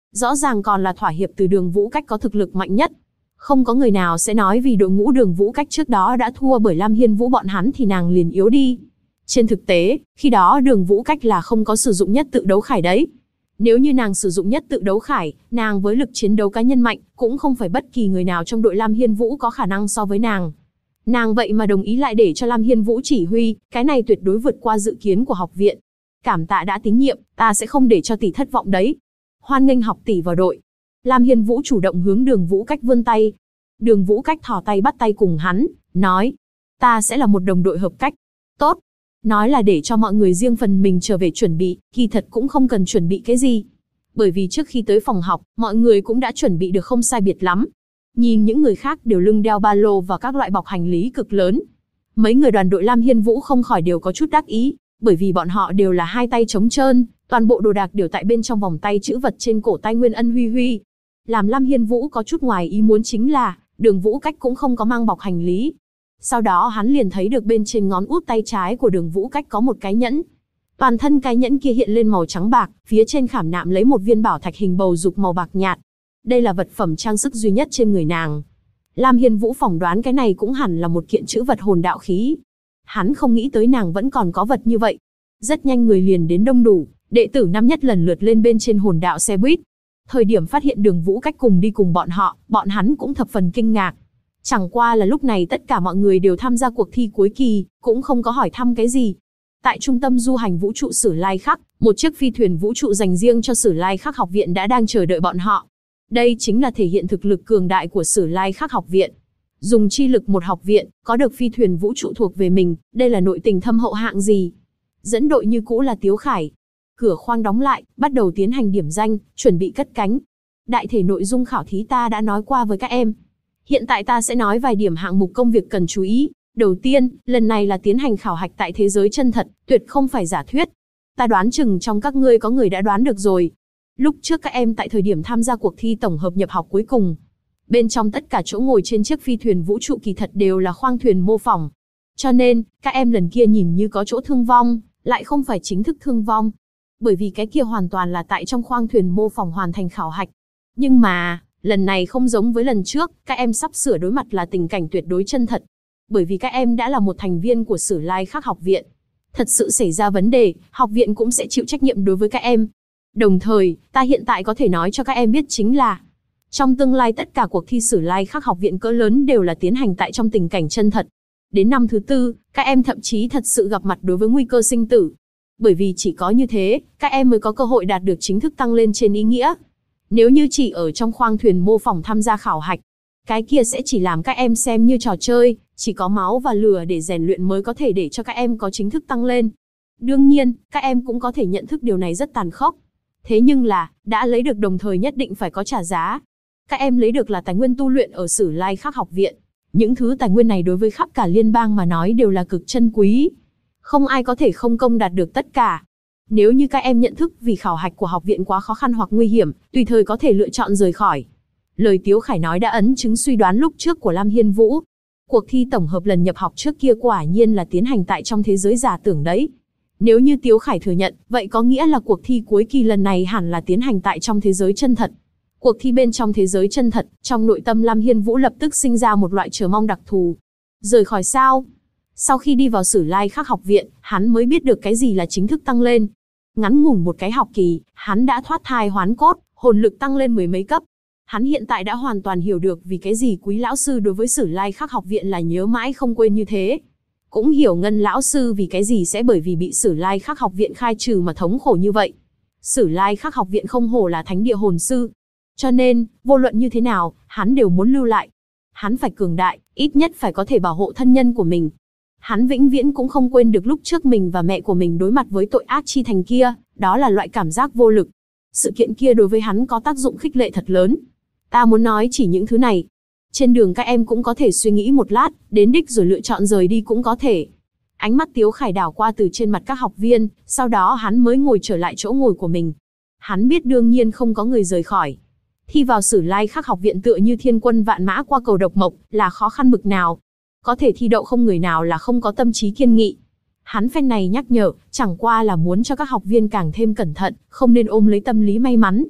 Rõ ràng còn là thỏa hiệp từ Đường Vũ Cách có thực lực mạnh nhất. Không có người nào sẽ nói vì đội ngũ Đường Vũ Cách trước đó đã thua bởi Lam Hiên Vũ bọn hắn thì nàng liền yếu đi. Trên thực tế, khi đó Đường Vũ Cách là không có sử dụng nhất tự đấu khải đấy. Nếu như nàng sử dụng nhất tự đấu khải, nàng với lực chiến đấu cá nhân mạnh, cũng không phải bất kỳ người nào trong đội Lam Hiên Vũ có khả năng so với nàng. Nàng vậy mà đồng ý lại để cho Lam Hiên Vũ chỉ huy, cái này tuyệt đối vượt qua dự kiến của học viện. Cảm tạ đã tín nhiệm, ta sẽ không để cho tỷ thất vọng đấy. Hoan nghênh học tỷ vào đội. Lam Hiên Vũ chủ động hướng Đường Vũ Cách vươn tay. Đường Vũ Cách thò tay bắt tay cùng hắn, nói, ta sẽ là một đồng đội hợp cách. Tốt. Nói là để cho mọi người riêng phần mình trở về chuẩn bị, kỳ thật cũng không cần chuẩn bị cái gì. Bởi vì trước khi tới phòng học, mọi người cũng đã chuẩn bị được không sai biệt lắm. Nhìn những người khác đều lưng đeo ba lô và các loại bọc hành lý cực lớn. Mấy người đoàn đội Lam Hiên Vũ không khỏi đều có chút đắc ý, bởi vì bọn họ đều là hai tay trống trơn, toàn bộ đồ đạc đều tại bên trong vòng tay chữ vật trên cổ tay Nguyên Ân Huy Huy. Làm Lam Hiên Vũ có chút ngoài ý muốn chính là, Đường Vũ Cách cũng không có mang bọc hành lý. Sau đó hắn liền thấy được bên trên ngón út tay trái của Đường Vũ Cách có một cái nhẫn. Toàn thân cái nhẫn kia hiện lên màu trắng bạc, phía trên khảm nạm lấy một viên bảo thạch hình bầu dục màu bạc nhạt. Đây là vật phẩm trang sức duy nhất trên người nàng. Lam Hiên Vũ phỏng đoán cái này cũng hẳn là một kiện chữ vật hồn đạo khí. Hắn không nghĩ tới nàng vẫn còn có vật như vậy. Rất nhanh người liền đến đông đủ, đệ tử năm nhất lần lượt lên bên trên hồn đạo xe buýt. Thời điểm phát hiện Đường Vũ Cách cùng đi cùng bọn họ, bọn hắn cũng thập phần kinh ngạc. Chẳng qua là lúc này tất cả mọi người đều tham gia cuộc thi cuối kỳ, cũng không có hỏi thăm cái gì. Tại trung tâm du hành vũ trụ Sử Lai Khắc, một chiếc phi thuyền vũ trụ dành riêng cho Sử Lai Khắc học viện đã đang chờ đợi bọn họ. Đây chính là thể hiện thực lực cường đại của Sử Lai Khắc học viện. Dùng chi lực một học viện, có được phi thuyền vũ trụ thuộc về mình, đây là nội tình thâm hậu hạng gì. Dẫn đội như cũ là Tiếu Khải. Cửa khoang đóng lại, bắt đầu tiến hành điểm danh, chuẩn bị cất cánh. Đại thể nội dung khảo thí ta đã nói qua với các em. Hiện tại ta sẽ nói vài điểm hạng mục công việc cần chú ý. Đầu tiên, lần này là tiến hành khảo hạch tại thế giới chân thật, tuyệt không phải giả thuyết. Ta đoán chừng trong các ngươi có người đã đoán được rồi. Lúc trước các em tại thời điểm tham gia cuộc thi tổng hợp nhập học cuối cùng, bên trong tất cả chỗ ngồi trên chiếc phi thuyền vũ trụ kỳ thật đều là khoang thuyền mô phỏng. Cho nên, các em lần kia nhìn như có chỗ thương vong, lại không phải chính thức thương vong. Bởi vì cái kia hoàn toàn là tại trong khoang thuyền mô phỏng hoàn thành khảo hạch. Nhưng mà, lần này không giống với lần trước, các em sắp sửa đối mặt là tình cảnh tuyệt đối chân thật. Bởi vì các em đã là một thành viên của Sử Lai Khắc học viện. Thật sự xảy ra vấn đề, học viện cũng sẽ chịu trách nhiệm đối với các em. Đồng thời, ta hiện tại có thể nói cho các em biết chính là, trong tương lai tất cả cuộc thi Sử Lai Khắc học viện cỡ lớn đều là tiến hành tại trong tình cảnh chân thật. Đến năm thứ 4, các em thậm chí thật sự gặp mặt đối với nguy cơ sinh tử. Bởi vì chỉ có như thế, các em mới có cơ hội đạt được chính thức tăng lên trên ý nghĩa. Nếu như chỉ ở trong khoang thuyền mô phỏng tham gia khảo hạch, cái kia sẽ chỉ làm các em xem như trò chơi, chỉ có máu và lửa để rèn luyện mới có thể để cho các em có chính thức tăng lên. Đương nhiên, các em cũng có thể nhận thức điều này rất tàn khốc. Thế nhưng là, đã lấy được đồng thời nhất định phải có trả giá. Các em lấy được là tài nguyên tu luyện ở Sử Lai Khắc học viện. Những thứ tài nguyên này đối với khắp cả liên bang mà nói đều là cực chân quý. Không ai có thể không công đạt được tất cả. Nếu như các em nhận thức vì khảo hạch của học viện quá khó khăn hoặc nguy hiểm, tùy thời có thể lựa chọn rời khỏi. Lời Tiếu Khải nói đã ấn chứng suy đoán lúc trước của Lam Hiên Vũ. Cuộc thi tổng hợp lần nhập học trước kia quả nhiên là tiến hành tại trong thế giới giả tưởng đấy. Nếu như Tiếu Khải thừa nhận, vậy có nghĩa là cuộc thi cuối kỳ lần này hẳn là tiến hành tại trong thế giới chân thật. Cuộc thi bên trong thế giới chân thật, trong nội tâm Lam Hiên Vũ lập tức sinh ra một loại chờ mong đặc thù. Rời khỏi sao? Sau khi đi vào Sử Lai Khắc học viện, hắn mới biết được cái gì là chính thức tăng lên. Ngắn ngủn một cái học kỳ, hắn đã thoát thai hoán cốt, hồn lực tăng lên mười mấy cấp. Hắn hiện tại đã hoàn toàn hiểu được vì cái gì Quý lão sư đối với Sử Lai Khắc học viện là nhớ mãi không quên như thế. Cũng hiểu Ngân lão sư vì cái gì sẽ bởi vì bị Sử Lai Khắc học viện khai trừ mà thống khổ như vậy. Sử Lai Khắc học viện không hổ là thánh địa hồn sư. Cho nên, vô luận như thế nào, hắn đều muốn lưu lại. Hắn phải cường đại, ít nhất phải có thể bảo hộ thân nhân của mình. Hắn vĩnh viễn cũng không quên được lúc trước mình và mẹ của mình đối mặt với tội ác chi thành kia, đó là loại cảm giác vô lực. Sự kiện kia đối với hắn có tác dụng khích lệ thật lớn. Ta muốn nói chỉ những thứ này. Trên đường các em cũng có thể suy nghĩ một lát, đến đích rồi lựa chọn rời đi cũng có thể. Ánh mắt Tiếu Khải đảo qua từ trên mặt các học viên, sau đó hắn mới ngồi trở lại chỗ ngồi của mình. Hắn biết đương nhiên không có người rời khỏi. Thi vào Sử Lai Khắc học viện tựa như thiên quân vạn mã qua cầu độc mộc, là khó khăn bực nào. Có thể thi đậu không người nào là không có tâm trí kiên nghị. Hắn phen này nhắc nhở, chẳng qua là muốn cho các học viên càng thêm cẩn thận, không nên ôm lấy tâm lý may mắn.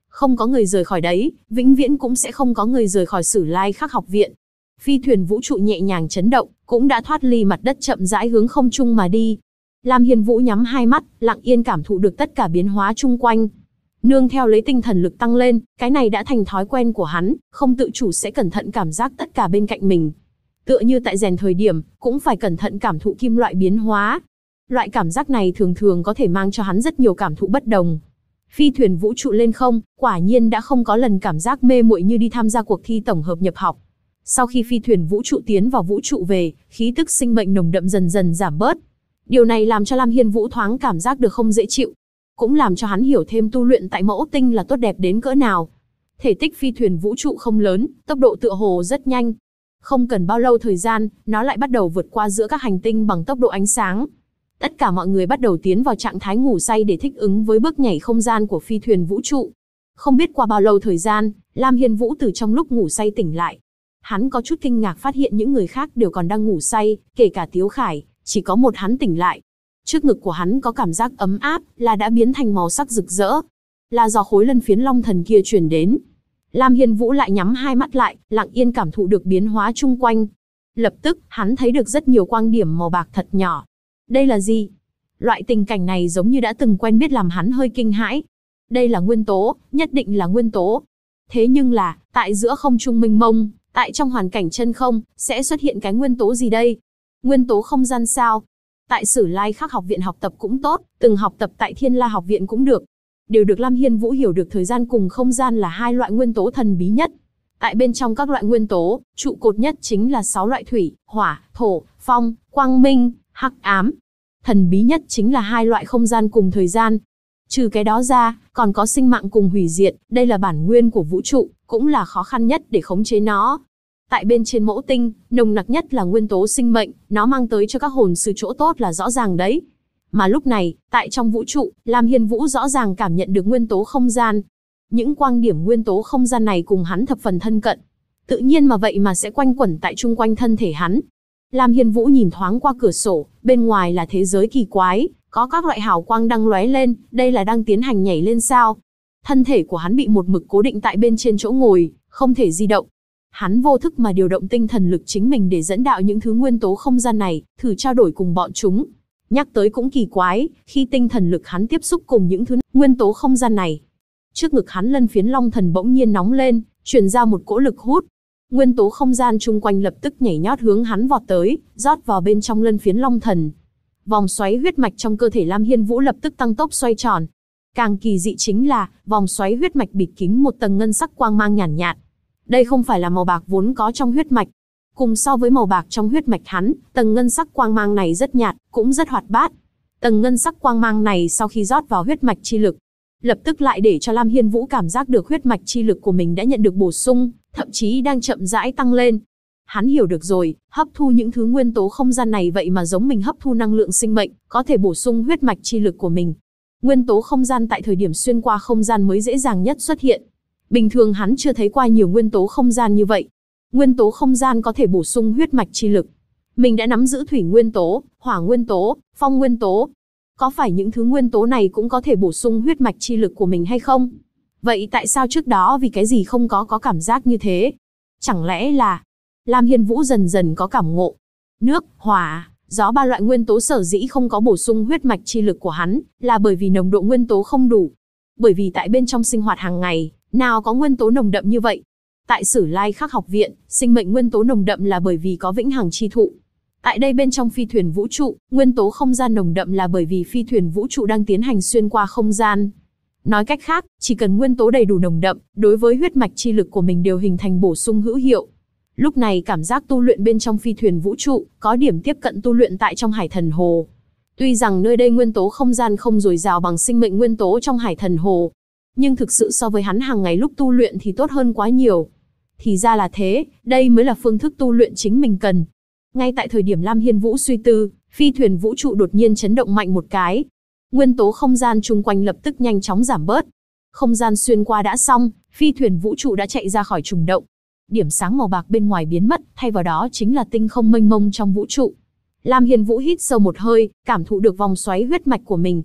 Không có người rời khỏi đấy, vĩnh viễn cũng sẽ không có người rời khỏi Sử Lai Khắc học viện. Phi thuyền vũ trụ nhẹ nhàng chấn động, cũng đã thoát ly mặt đất chậm rãi hướng không trung mà đi. Lam Hiên Vũ nhắm hai mắt, lặng yên cảm thụ được tất cả biến hóa chung quanh. Nương theo lấy tinh thần lực tăng lên, cái này đã thành thói quen của hắn, không tự chủ sẽ cẩn thận cảm giác tất cả bên cạnh mình. Tựa như tại rèn thời điểm, cũng phải cẩn thận cảm thụ kim loại biến hóa. Loại cảm giác này thường thường có thể mang cho hắn rất nhiều cảm thụ bất đồng. Phi thuyền vũ trụ lên không, quả nhiên đã không có lần cảm giác mê muội như đi tham gia cuộc thi tổng hợp nhập học. Sau khi phi thuyền vũ trụ tiến vào vũ trụ về, khí tức sinh mệnh nồng đậm dần dần giảm bớt. Điều này làm cho Lam Hiên Vũ thoáng cảm giác được không dễ chịu, cũng làm cho hắn hiểu thêm tu luyện tại Mẫu Tinh là tốt đẹp đến cỡ nào. Thể tích phi thuyền vũ trụ không lớn, tốc độ tựa hồ rất nhanh. Không cần bao lâu thời gian, nó lại bắt đầu vượt qua giữa các hành tinh bằng tốc độ ánh sáng. Tất cả mọi người bắt đầu tiến vào trạng thái ngủ say để thích ứng với bước nhảy không gian của phi thuyền vũ trụ. Không biết qua bao lâu thời gian, Lam Hiên Vũ từ trong lúc ngủ say tỉnh lại. Hắn có chút kinh ngạc phát hiện những người khác đều còn đang ngủ say, kể cả Tiếu Khải, chỉ có một hắn tỉnh lại. Trước ngực của hắn có cảm giác ấm áp, là đã biến thành màu sắc rực rỡ. Là do khối lân phiến long thần kia truyền đến. Lam Hiên Vũ lại nhắm hai mắt lại, lặng yên cảm thụ được biến hóa chung quanh. Lập tức, hắn thấy được rất nhiều quang điểm màu bạc thật nhỏ. Đây là gì? Loại tình cảnh này giống như đã từng quen biết làm hắn hơi kinh hãi. Đây là nguyên tố, nhất định là nguyên tố. Thế nhưng là, tại giữa không trung mênh mông, tại trong hoàn cảnh chân không, sẽ xuất hiện cái nguyên tố gì đây? Nguyên tố không gian sao? Tại Sử Lai Khắc học viện học tập cũng tốt, từng học tập tại Thiên La học viện cũng được. Đều được Lam Hiên Vũ hiểu được thời gian cùng không gian là hai loại nguyên tố thần bí nhất. Tại bên trong các loại nguyên tố, trụ cột nhất chính là 6 loại thủy, hỏa, thổ, phong, quang minh, hắc ám. Thần bí nhất chính là hai loại không gian cùng thời gian. Trừ cái đó ra, còn có sinh mạng cùng hủy diệt, đây là bản nguyên của vũ trụ, cũng là khó khăn nhất để khống chế nó. Tại bên trên Mẫu Tinh, nồng nặc nhất là nguyên tố sinh mệnh, nó mang tới cho các hồn sư chỗ tốt là rõ ràng đấy. Mà lúc này, tại trong vũ trụ, Lam Hiên Vũ rõ ràng cảm nhận được nguyên tố không gian. Những quang điểm nguyên tố không gian này cùng hắn thập phần thân cận. Tự nhiên mà vậy mà sẽ quanh quẩn tại chung quanh thân thể hắn. Lam Hiên Vũ nhìn thoáng qua cửa sổ, bên ngoài là thế giới kỳ quái, có các loại hào quang đang lóe lên, đây là đang tiến hành nhảy lên sao. Thân thể của hắn bị một mực cố định tại bên trên chỗ ngồi, không thể di động. Hắn vô thức mà điều động tinh thần lực chính mình để dẫn đạo những thứ nguyên tố không gian này, thử trao đổi cùng bọn chúng. Nhắc tới cũng kỳ quái, khi tinh thần lực hắn tiếp xúc cùng những thứ nguyên tố không gian này. Trước ngực hắn lân phiến long thần bỗng nhiên nóng lên, truyền ra một cỗ lực hút. Nguyên tố không gian chung quanh lập tức nhảy nhót hướng hắn vọt tới, rót vào bên trong lân phiến long thần. Vòng xoáy huyết mạch trong cơ thể Lam Hiên Vũ lập tức tăng tốc xoay tròn. Càng kỳ dị chính là, vòng xoáy huyết mạch bịt kín một tầng ngân sắc quang mang nhàn nhạt. Đây không phải là màu bạc vốn có trong huyết mạch. Cùng so với màu bạc trong huyết mạch hắn, tầng ngân sắc quang mang này rất nhạt, cũng rất hoạt bát. Tầng ngân sắc quang mang này sau khi rót vào huyết mạch chi lực, lập tức lại để cho Lam Hiên Vũ cảm giác được huyết mạch chi lực của mình đã nhận được bổ sung, thậm chí đang chậm rãi tăng lên. Hắn hiểu được rồi, hấp thu những thứ nguyên tố không gian này vậy mà giống mình hấp thu năng lượng sinh mệnh, có thể bổ sung huyết mạch chi lực của mình. Nguyên tố không gian tại thời điểm xuyên qua không gian mới dễ dàng nhất xuất hiện. Bình thường hắn chưa thấy qua nhiều nguyên tố không gian như vậy. Nguyên tố không gian có thể bổ sung huyết mạch chi lực. Mình đã nắm giữ thủy nguyên tố, hỏa nguyên tố, phong nguyên tố. Có phải những thứ nguyên tố này cũng có thể bổ sung huyết mạch chi lực của mình hay không? Vậy tại sao trước đó vì cái gì không có cảm giác như thế? Chẳng lẽ là... Lam Hiên Vũ dần dần có cảm ngộ. Nước, hỏa, gió ba loại nguyên tố sở dĩ không có bổ sung huyết mạch chi lực của hắn, là bởi vì nồng độ nguyên tố không đủ. Bởi vì tại bên trong sinh hoạt hàng ngày, nào có nguyên tố nồng đậm như vậy. Tại Sử Lai Khắc học viện, sinh mệnh nguyên tố nồng đậm là bởi vì có vĩnh hằng chi thụ. Tại đây bên trong phi thuyền vũ trụ, nguyên tố không gian nồng đậm là bởi vì phi thuyền vũ trụ đang tiến hành xuyên qua không gian. Nói cách khác, chỉ cần nguyên tố đầy đủ nồng đậm, đối với huyết mạch chi lực của mình đều hình thành bổ sung hữu hiệu. Lúc này cảm giác tu luyện bên trong phi thuyền vũ trụ, có điểm tiếp cận tu luyện tại trong Hải Thần Hồ. Tuy rằng nơi đây nguyên tố không gian không dồi dào bằng sinh mệnh nguyên tố trong Hải Thần Hồ, nhưng thực sự so với hắn hàng ngày lúc tu luyện thì tốt hơn quá nhiều. Thì ra là thế, đây mới là phương thức tu luyện chính mình cần. Ngay tại thời điểm Lam Hiên Vũ suy tư, phi thuyền vũ trụ đột nhiên chấn động mạnh một cái. Nguyên tố không gian chung quanh lập tức nhanh chóng giảm bớt. Không gian xuyên qua đã xong, phi thuyền vũ trụ đã chạy ra khỏi trùng động. Điểm sáng màu bạc bên ngoài biến mất, thay vào đó chính là tinh không mênh mông trong vũ trụ. Lam Hiên Vũ hít sâu một hơi, cảm thụ được vòng xoáy huyết mạch của mình.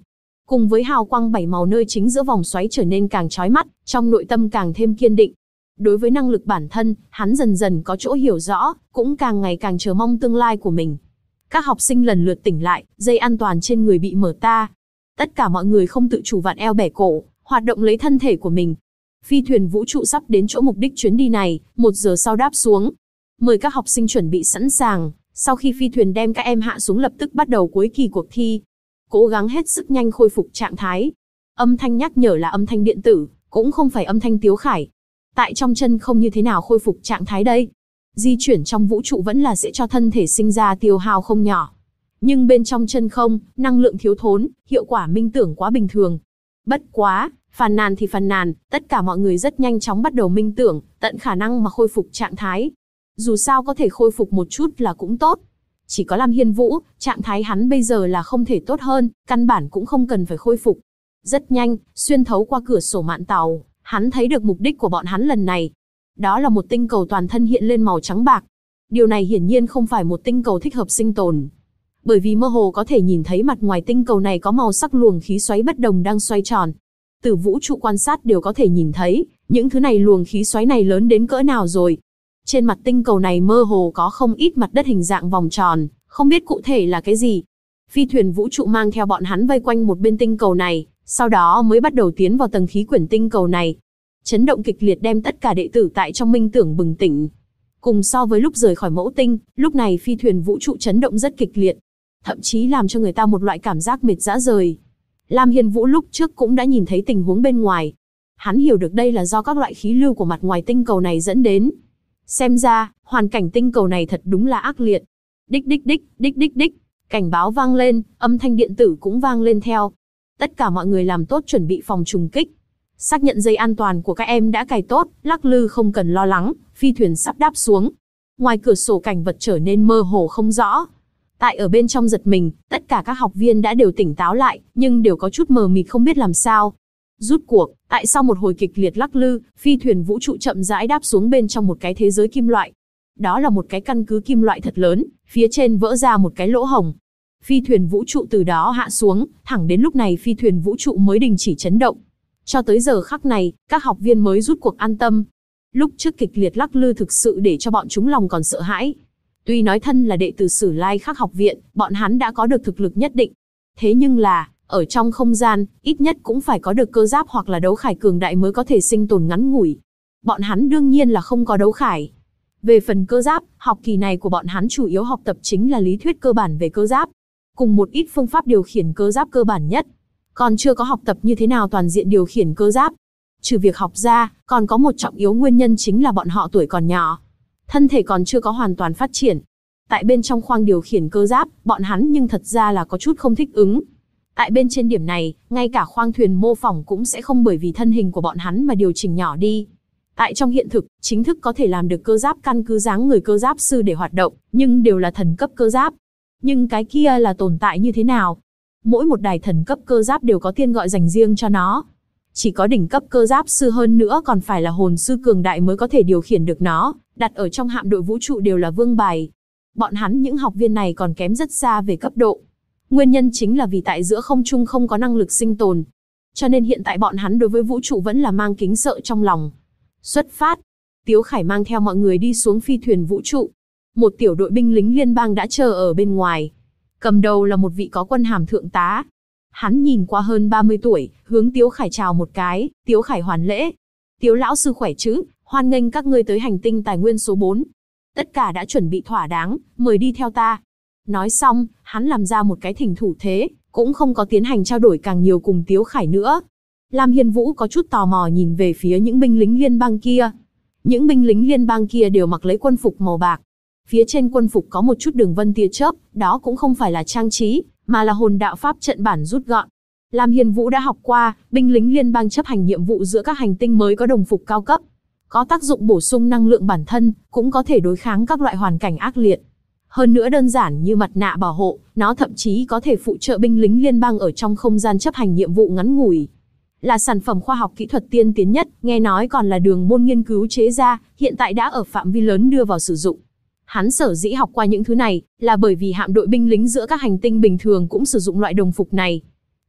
cùng với hào quang 7 màu nơi chính giữa vòng xoáy trở nên càng chói mắt, trong nội tâm càng thêm kiên định. Đối với năng lực bản thân, hắn dần dần có chỗ hiểu rõ, cũng càng ngày càng chờ mong tương lai của mình. Các học sinh lần lượt tỉnh lại, dây an toàn trên người bị mở ta. Tất cả mọi người không tự chủ vặn eo bẻ cổ, hoạt động lấy thân thể của mình. Phi thuyền vũ trụ sắp đến chỗ mục đích chuyến đi này, 1 giờ sau đáp xuống. Mời các học sinh chuẩn bị sẵn sàng, sau khi phi thuyền đem các em hạ xuống lập tức bắt đầu cuối kỳ cuộc thi. Cố gắng hết sức nhanh khôi phục trạng thái. Âm thanh nhắc nhở là âm thanh điện tử, cũng không phải âm thanh Tiếu Khải. Tại trong chân không như thế nào khôi phục trạng thái đây? Di chuyển trong vũ trụ vẫn là sẽ cho thân thể sinh ra tiêu hao không nhỏ. Nhưng bên trong chân không, năng lượng thiếu thốn, hiệu quả minh tưởng quá bình thường. Bất quá, phàn nàn thì phàn nàn, tất cả mọi người rất nhanh chóng bắt đầu minh tưởng, tận khả năng mà khôi phục trạng thái. Dù sao có thể khôi phục một chút là cũng tốt. Chỉ có Lam Hiên Vũ, trạng thái hắn bây giờ là không thể tốt hơn, căn bản cũng không cần phải khôi phục. Rất nhanh, xuyên thấu qua cửa sổ mạn tàu, hắn thấy được mục đích của bọn hắn lần này. Đó là một tinh cầu toàn thân hiện lên màu trắng bạc. Điều này hiển nhiên không phải một tinh cầu thích hợp sinh tồn. Bởi vì mơ hồ có thể nhìn thấy mặt ngoài tinh cầu này có màu sắc luồng khí xoáy bất đồng đang xoay tròn. Từ vũ trụ quan sát đều có thể nhìn thấy, những thứ này luồng khí xoáy này lớn đến cỡ nào rồi. Trên mặt tinh cầu này mơ hồ có không ít mặt đất hình dạng vòng tròn, không biết cụ thể là cái gì. Phi thuyền vũ trụ mang theo bọn hắn vây quanh một bên tinh cầu này, sau đó mới bắt đầu tiến vào tầng khí quyển tinh cầu này. Chấn động kịch liệt đem tất cả đệ tử tại trong minh tưởng bừng tỉnh. Cùng so với lúc rời khỏi mẫu tinh, lúc này phi thuyền vũ trụ chấn động rất kịch liệt. Thậm chí làm cho người ta một loại cảm giác mệt rã rời. Lam Hiên Vũ lúc trước cũng đã nhìn thấy tình huống bên ngoài. Hắn hiểu được đây là do các loại khí lưu của mặt ngoài tinh cầu này dẫn đến. Xem ra, hoàn cảnh tinh cầu này thật đúng là ác liệt. Đích đích đích, đích đích đích. Cảnh báo vang lên, âm thanh điện tử cũng vang lên theo. Tất cả mọi người làm tốt chuẩn bị phòng trùng kích. Xác nhận dây an toàn của các em đã cài tốt, lắc lư không cần lo lắng, phi thuyền sắp đáp xuống. Ngoài cửa sổ cảnh vật trở nên mơ hồ không rõ. Tại ở bên trong giật mình, tất cả các học viên đã đều tỉnh táo lại, nhưng đều có chút mờ mịt không biết làm sao. Rút cuộc, tại sau một hồi kịch liệt lắc lư, phi thuyền vũ trụ chậm rãi đáp xuống bên trong một cái thế giới kim loại. Đó là một cái căn cứ kim loại thật lớn, phía trên vỡ ra một cái lỗ hổng. Phi thuyền vũ trụ từ đó hạ xuống, thẳng đến lúc này phi thuyền vũ trụ mới đình chỉ chấn động. Cho tới giờ khắc này, các học viên mới rút cuộc an tâm. Lúc trước kịch liệt lắc lư thực sự để cho bọn chúng lòng còn sợ hãi. Tuy nói thân là đệ tử Sử Lai Khắc học viện, bọn hắn đã có được thực lực nhất định. Thế nhưng là, ở trong không gian, ít nhất cũng phải có được cơ giáp hoặc là đấu khải cường đại mới có thể sinh tồn ngắn ngủi. Bọn hắn đương nhiên là không có đấu khải. Về phần cơ giáp, học kỳ này của bọn hắn chủ yếu học tập chính là lý thuyết cơ bản về cơ giáp, cùng một ít phương pháp điều khiển cơ giáp cơ bản nhất. Còn chưa có học tập như thế nào toàn diện điều khiển cơ giáp. Trừ việc học ra, còn có một trọng yếu nguyên nhân chính là bọn họ tuổi còn nhỏ. Thân thể còn chưa có hoàn toàn phát triển. Tại bên trong khoang điều khiển cơ giáp, bọn hắn nhưng thật ra là có chút không thích ứng. Tại bên trên điểm này, ngay cả khoang thuyền mô phỏng cũng sẽ không bởi vì thân hình của bọn hắn mà điều chỉnh nhỏ đi. Tại trong hiện thực, chính thức có thể làm được cơ giáp căn cứ dáng người cơ giáp sư để hoạt động, nhưng đều là thần cấp cơ giáp. Nhưng cái kia là tồn tại như thế nào? Mỗi một đài thần cấp cơ giáp đều có tên gọi dành riêng cho nó. Chỉ có đỉnh cấp cơ giáp sư hơn nữa còn phải là hồn sư cường đại mới có thể điều khiển được nó, đặt ở trong hạm đội vũ trụ đều là vương bài. Bọn hắn những học viên này còn kém rất xa về cấp độ. Nguyên nhân chính là vì tại giữa không trung không có năng lực sinh tồn. Cho nên hiện tại bọn hắn đối với vũ trụ vẫn là mang kính sợ trong lòng. Xuất phát. Tiếu Khải mang theo mọi người đi xuống phi thuyền vũ trụ. Một tiểu đội binh lính liên bang đã chờ ở bên ngoài. Cầm đầu là một vị có quân hàm thượng tá. Hắn nhìn qua hơn 30 tuổi, hướng Tiếu Khải chào một cái, Tiếu Khải hoàn lễ. Tiếu lão sư khỏe chứ, hoan nghênh các ngươi tới hành tinh tài nguyên số 4. Tất cả đã chuẩn bị thỏa đáng, mời đi theo ta. Nói xong, hắn làm ra một cái thỉnh thủ thế, cũng không có tiến hành trao đổi càng nhiều cùng Tiếu Khải nữa. Lam Hiên Vũ có chút tò mò nhìn về phía những binh lính liên bang kia. Những binh lính liên bang kia đều mặc lấy quân phục màu bạc. Phía trên quân phục có một chút đường vân tia chớp, đó cũng không phải là trang trí, mà là hồn đạo pháp trận bản rút gọn. Lam Hiên Vũ đã học qua, binh lính liên bang chấp hành nhiệm vụ giữa các hành tinh mới có đồng phục cao cấp. Có tác dụng bổ sung năng lượng bản thân, cũng có thể đối kháng các loại hoàn cảnh ác liệt. Hơn nữa đơn giản như mặt nạ bảo hộ, nó thậm chí có thể phụ trợ binh lính liên bang ở trong không gian chấp hành nhiệm vụ ngắn ngủi. Là sản phẩm khoa học kỹ thuật tiên tiến nhất, nghe nói còn là đường môn nghiên cứu chế ra, hiện tại đã ở phạm vi lớn đưa vào sử dụng. Hắn sở dĩ học qua những thứ này, là bởi vì hạm đội binh lính giữa các hành tinh bình thường cũng sử dụng loại đồng phục này.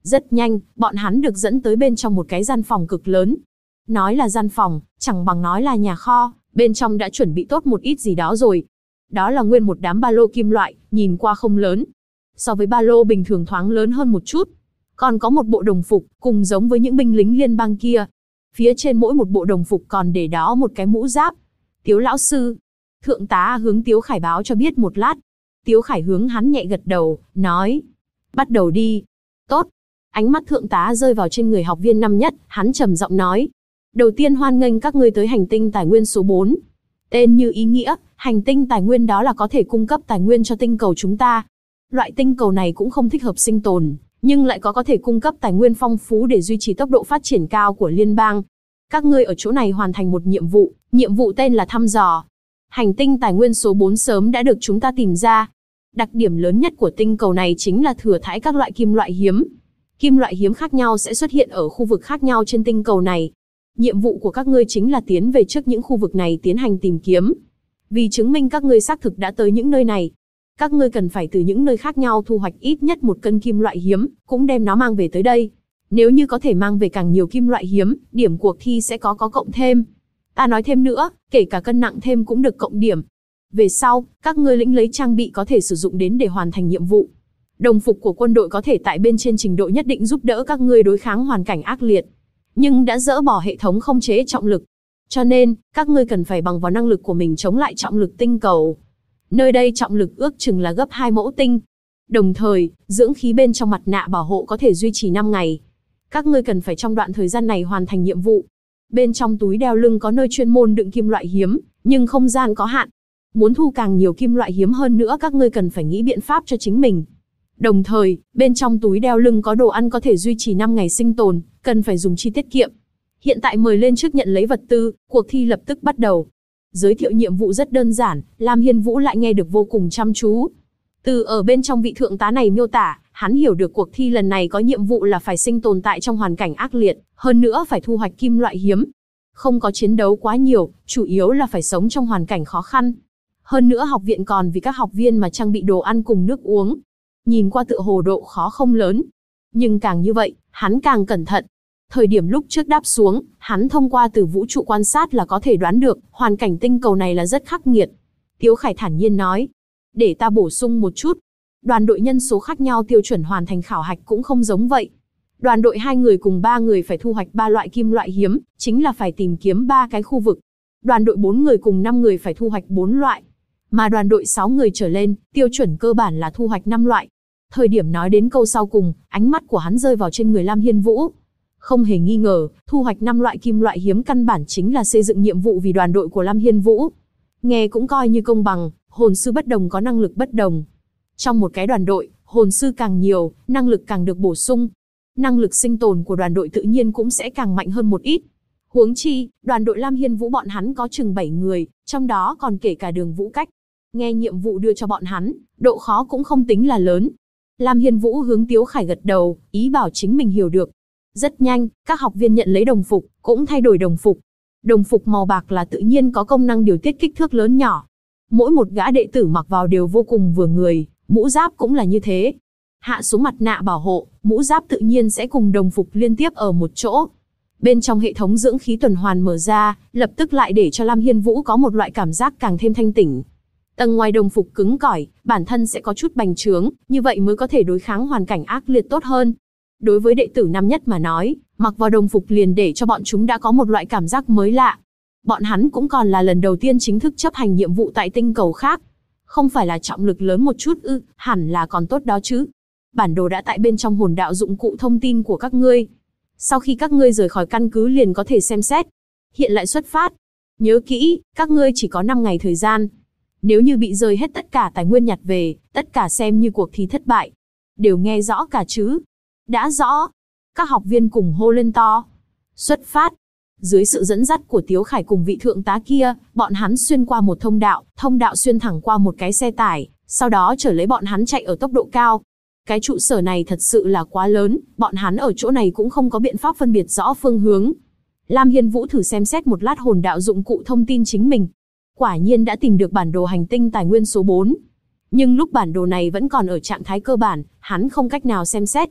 Rất nhanh, bọn hắn được dẫn tới bên trong một cái gian phòng cực lớn. Nói là gian phòng, chẳng bằng nói là nhà kho, bên trong đã chuẩn bị tốt một ít gì đó rồi. Đó là nguyên một đám ba lô kim loại, nhìn qua không lớn. So với ba lô bình thường thoáng lớn hơn một chút. Còn có một bộ đồng phục, cùng giống với những binh lính liên bang kia. Phía trên mỗi một bộ đồng phục còn để đó một cái mũ giáp. Tiếu lão sư. Thượng tá hướng Tiếu Khải báo cho biết một lát. Tiếu Khải hướng hắn nhẹ gật đầu, nói. Bắt đầu đi. Tốt. Ánh mắt thượng tá rơi vào trên người học viên năm nhất, hắn trầm giọng nói. Đầu tiên hoan nghênh các ngươi tới hành tinh tài nguyên số 4. Tên như ý nghĩa, hành tinh tài nguyên đó là có thể cung cấp tài nguyên cho tinh cầu chúng ta. Loại tinh cầu này cũng không thích hợp sinh tồn, nhưng lại có thể cung cấp tài nguyên phong phú để duy trì tốc độ phát triển cao của liên bang. Các ngươi ở chỗ này hoàn thành một nhiệm vụ tên là thăm dò. Hành tinh tài nguyên số 4 sớm đã được chúng ta tìm ra. Đặc điểm lớn nhất của tinh cầu này chính là thừa thãi các loại kim loại hiếm. Kim loại hiếm khác nhau sẽ xuất hiện ở khu vực khác nhau trên tinh cầu này. Nhiệm vụ của các ngươi chính là tiến về trước những khu vực này tiến hành tìm kiếm. Vì chứng minh các ngươi xác thực đã tới những nơi này, các ngươi cần phải từ những nơi khác nhau thu hoạch ít nhất 1 cân kim loại hiếm, cũng đem nó mang về tới đây. Nếu như có thể mang về càng nhiều kim loại hiếm, điểm cuộc thi sẽ có cộng thêm. Ta nói thêm nữa, kể cả cân nặng thêm cũng được cộng điểm. Về sau, các ngươi lĩnh lấy trang bị có thể sử dụng đến để hoàn thành nhiệm vụ. Đồng phục của quân đội có thể tại bên trên trình độ nhất định giúp đỡ các ngươi đối kháng hoàn cảnh ác liệt, nhưng đã dỡ bỏ hệ thống không chế trọng lực. Cho nên, các ngươi cần phải bằng vào năng lực của mình chống lại trọng lực tinh cầu. Nơi đây trọng lực ước chừng là gấp 2 mẫu tinh. Đồng thời, dưỡng khí bên trong mặt nạ bảo hộ có thể duy trì 5 ngày. Các ngươi cần phải trong đoạn thời gian này hoàn thành nhiệm vụ. Bên trong túi đeo lưng có nơi chuyên môn đựng kim loại hiếm, nhưng không gian có hạn. Muốn thu càng nhiều kim loại hiếm hơn nữa các ngươi cần phải nghĩ biện pháp cho chính mình. Đồng thời, bên trong túi đeo lưng có đồ ăn có thể duy trì 5 ngày sinh tồn, cần phải dùng chi tiết kiệm. Hiện tại mời lên trước nhận lấy vật tư, cuộc thi lập tức bắt đầu. Giới thiệu nhiệm vụ rất đơn giản, Lam Hiên Vũ lại nghe được vô cùng chăm chú. Từ ở bên trong vị thượng tá này miêu tả, hắn hiểu được cuộc thi lần này có nhiệm vụ là phải sinh tồn tại trong hoàn cảnh ác liệt, hơn nữa phải thu hoạch kim loại hiếm. Không có chiến đấu quá nhiều, chủ yếu là phải sống trong hoàn cảnh khó khăn. Hơn nữa học viện còn vì các học viên mà trang bị đồ ăn cùng nước uống. Nhìn qua tựa hồ độ khó không lớn. Nhưng càng như vậy, hắn càng cẩn thận. Thời điểm lúc trước đáp xuống, hắn thông qua từ vũ trụ quan sát là có thể đoán được, hoàn cảnh tinh cầu này là rất khắc nghiệt. Tiếu Khải thản nhiên nói, để ta bổ sung một chút. Đoàn đội nhân số khác nhau tiêu chuẩn hoàn thành khảo hạch cũng không giống vậy. Đoàn đội 2 người cùng 3 người phải thu hoạch 3 loại kim loại hiếm, chính là phải tìm kiếm 3 cái khu vực. Đoàn đội 4 người cùng 5 người phải thu hoạch 4 loại. Mà đoàn đội 6 người trở lên, tiêu chuẩn cơ bản là thu hoạch 5 loại. Thời điểm nói đến câu sau cùng, ánh mắt của hắn rơi vào trên người Lam Hiên Vũ. Không hề nghi ngờ, thu hoạch 5 loại kim loại hiếm căn bản chính là xây dựng nhiệm vụ vì đoàn đội của Lam Hiên Vũ. Nghe cũng coi như công bằng, hồn sư bất đồng có năng lực bất đồng. Trong một cái đoàn đội, hồn sư càng nhiều, năng lực càng được bổ sung. Năng lực sinh tồn của đoàn đội tự nhiên cũng sẽ càng mạnh hơn một ít. Huống chi, đoàn đội Lam Hiên Vũ bọn hắn có chừng 7 người, trong đó còn kể cả Đường Vũ Cách. Nghe nhiệm vụ đưa cho bọn hắn, độ khó cũng không tính là lớn. Lam Hiên Vũ hướng Tiếu Khải gật đầu, ý bảo chính mình hiểu được. Rất nhanh, các học viên nhận lấy đồng phục, cũng thay đổi đồng phục. Đồng phục màu bạc là tự nhiên có công năng điều tiết kích thước lớn nhỏ. Mỗi một gã đệ tử mặc vào đều vô cùng vừa người, mũ giáp cũng là như thế. Hạ xuống mặt nạ bảo hộ, mũ giáp tự nhiên sẽ cùng đồng phục liên tiếp ở một chỗ. Bên trong hệ thống dưỡng khí tuần hoàn mở ra, lập tức lại để cho Lam Hiên Vũ có một loại cảm giác càng thêm thanh tỉnh. Tầng ngoài đồng phục cứng cỏi, bản thân sẽ có chút bành trướng, như vậy mới có thể đối kháng hoàn cảnh ác liệt tốt hơn. Đối với đệ tử năm nhất mà nói, mặc vào đồng phục liền để cho bọn chúng đã có một loại cảm giác mới lạ. Bọn hắn cũng còn là lần đầu tiên chính thức chấp hành nhiệm vụ tại tinh cầu khác. Không phải là trọng lực lớn một chút ư, hẳn là còn tốt đó chứ. Bản đồ đã tại bên trong hồn đạo dụng cụ thông tin của các ngươi. Sau khi các ngươi rời khỏi căn cứ liền có thể xem xét. Hiện lại xuất phát. Nhớ kỹ, các ngươi chỉ có 5 ngày thời gian. Nếu như bị rơi hết tất cả tài nguyên nhặt về, tất cả xem như cuộc thi thất bại. Đều nghe rõ cả chứ? Đã rõ. Các học viên cùng hô lên to. Xuất phát. Dưới sự dẫn dắt của Tiếu Khải cùng vị thượng tá kia, bọn hắn xuyên qua một thông đạo xuyên thẳng qua một cái xe tải, sau đó chở lấy bọn hắn chạy ở tốc độ cao. Cái trụ sở này thật sự là quá lớn, bọn hắn ở chỗ này cũng không có biện pháp phân biệt rõ phương hướng. Lam Hiên Vũ thử xem xét một lát hồn đạo dụng cụ thông tin chính mình. Quả nhiên đã tìm được bản đồ hành tinh tài nguyên số 4. Nhưng lúc bản đồ này vẫn còn ở trạng thái cơ bản, hắn không cách nào xem xét.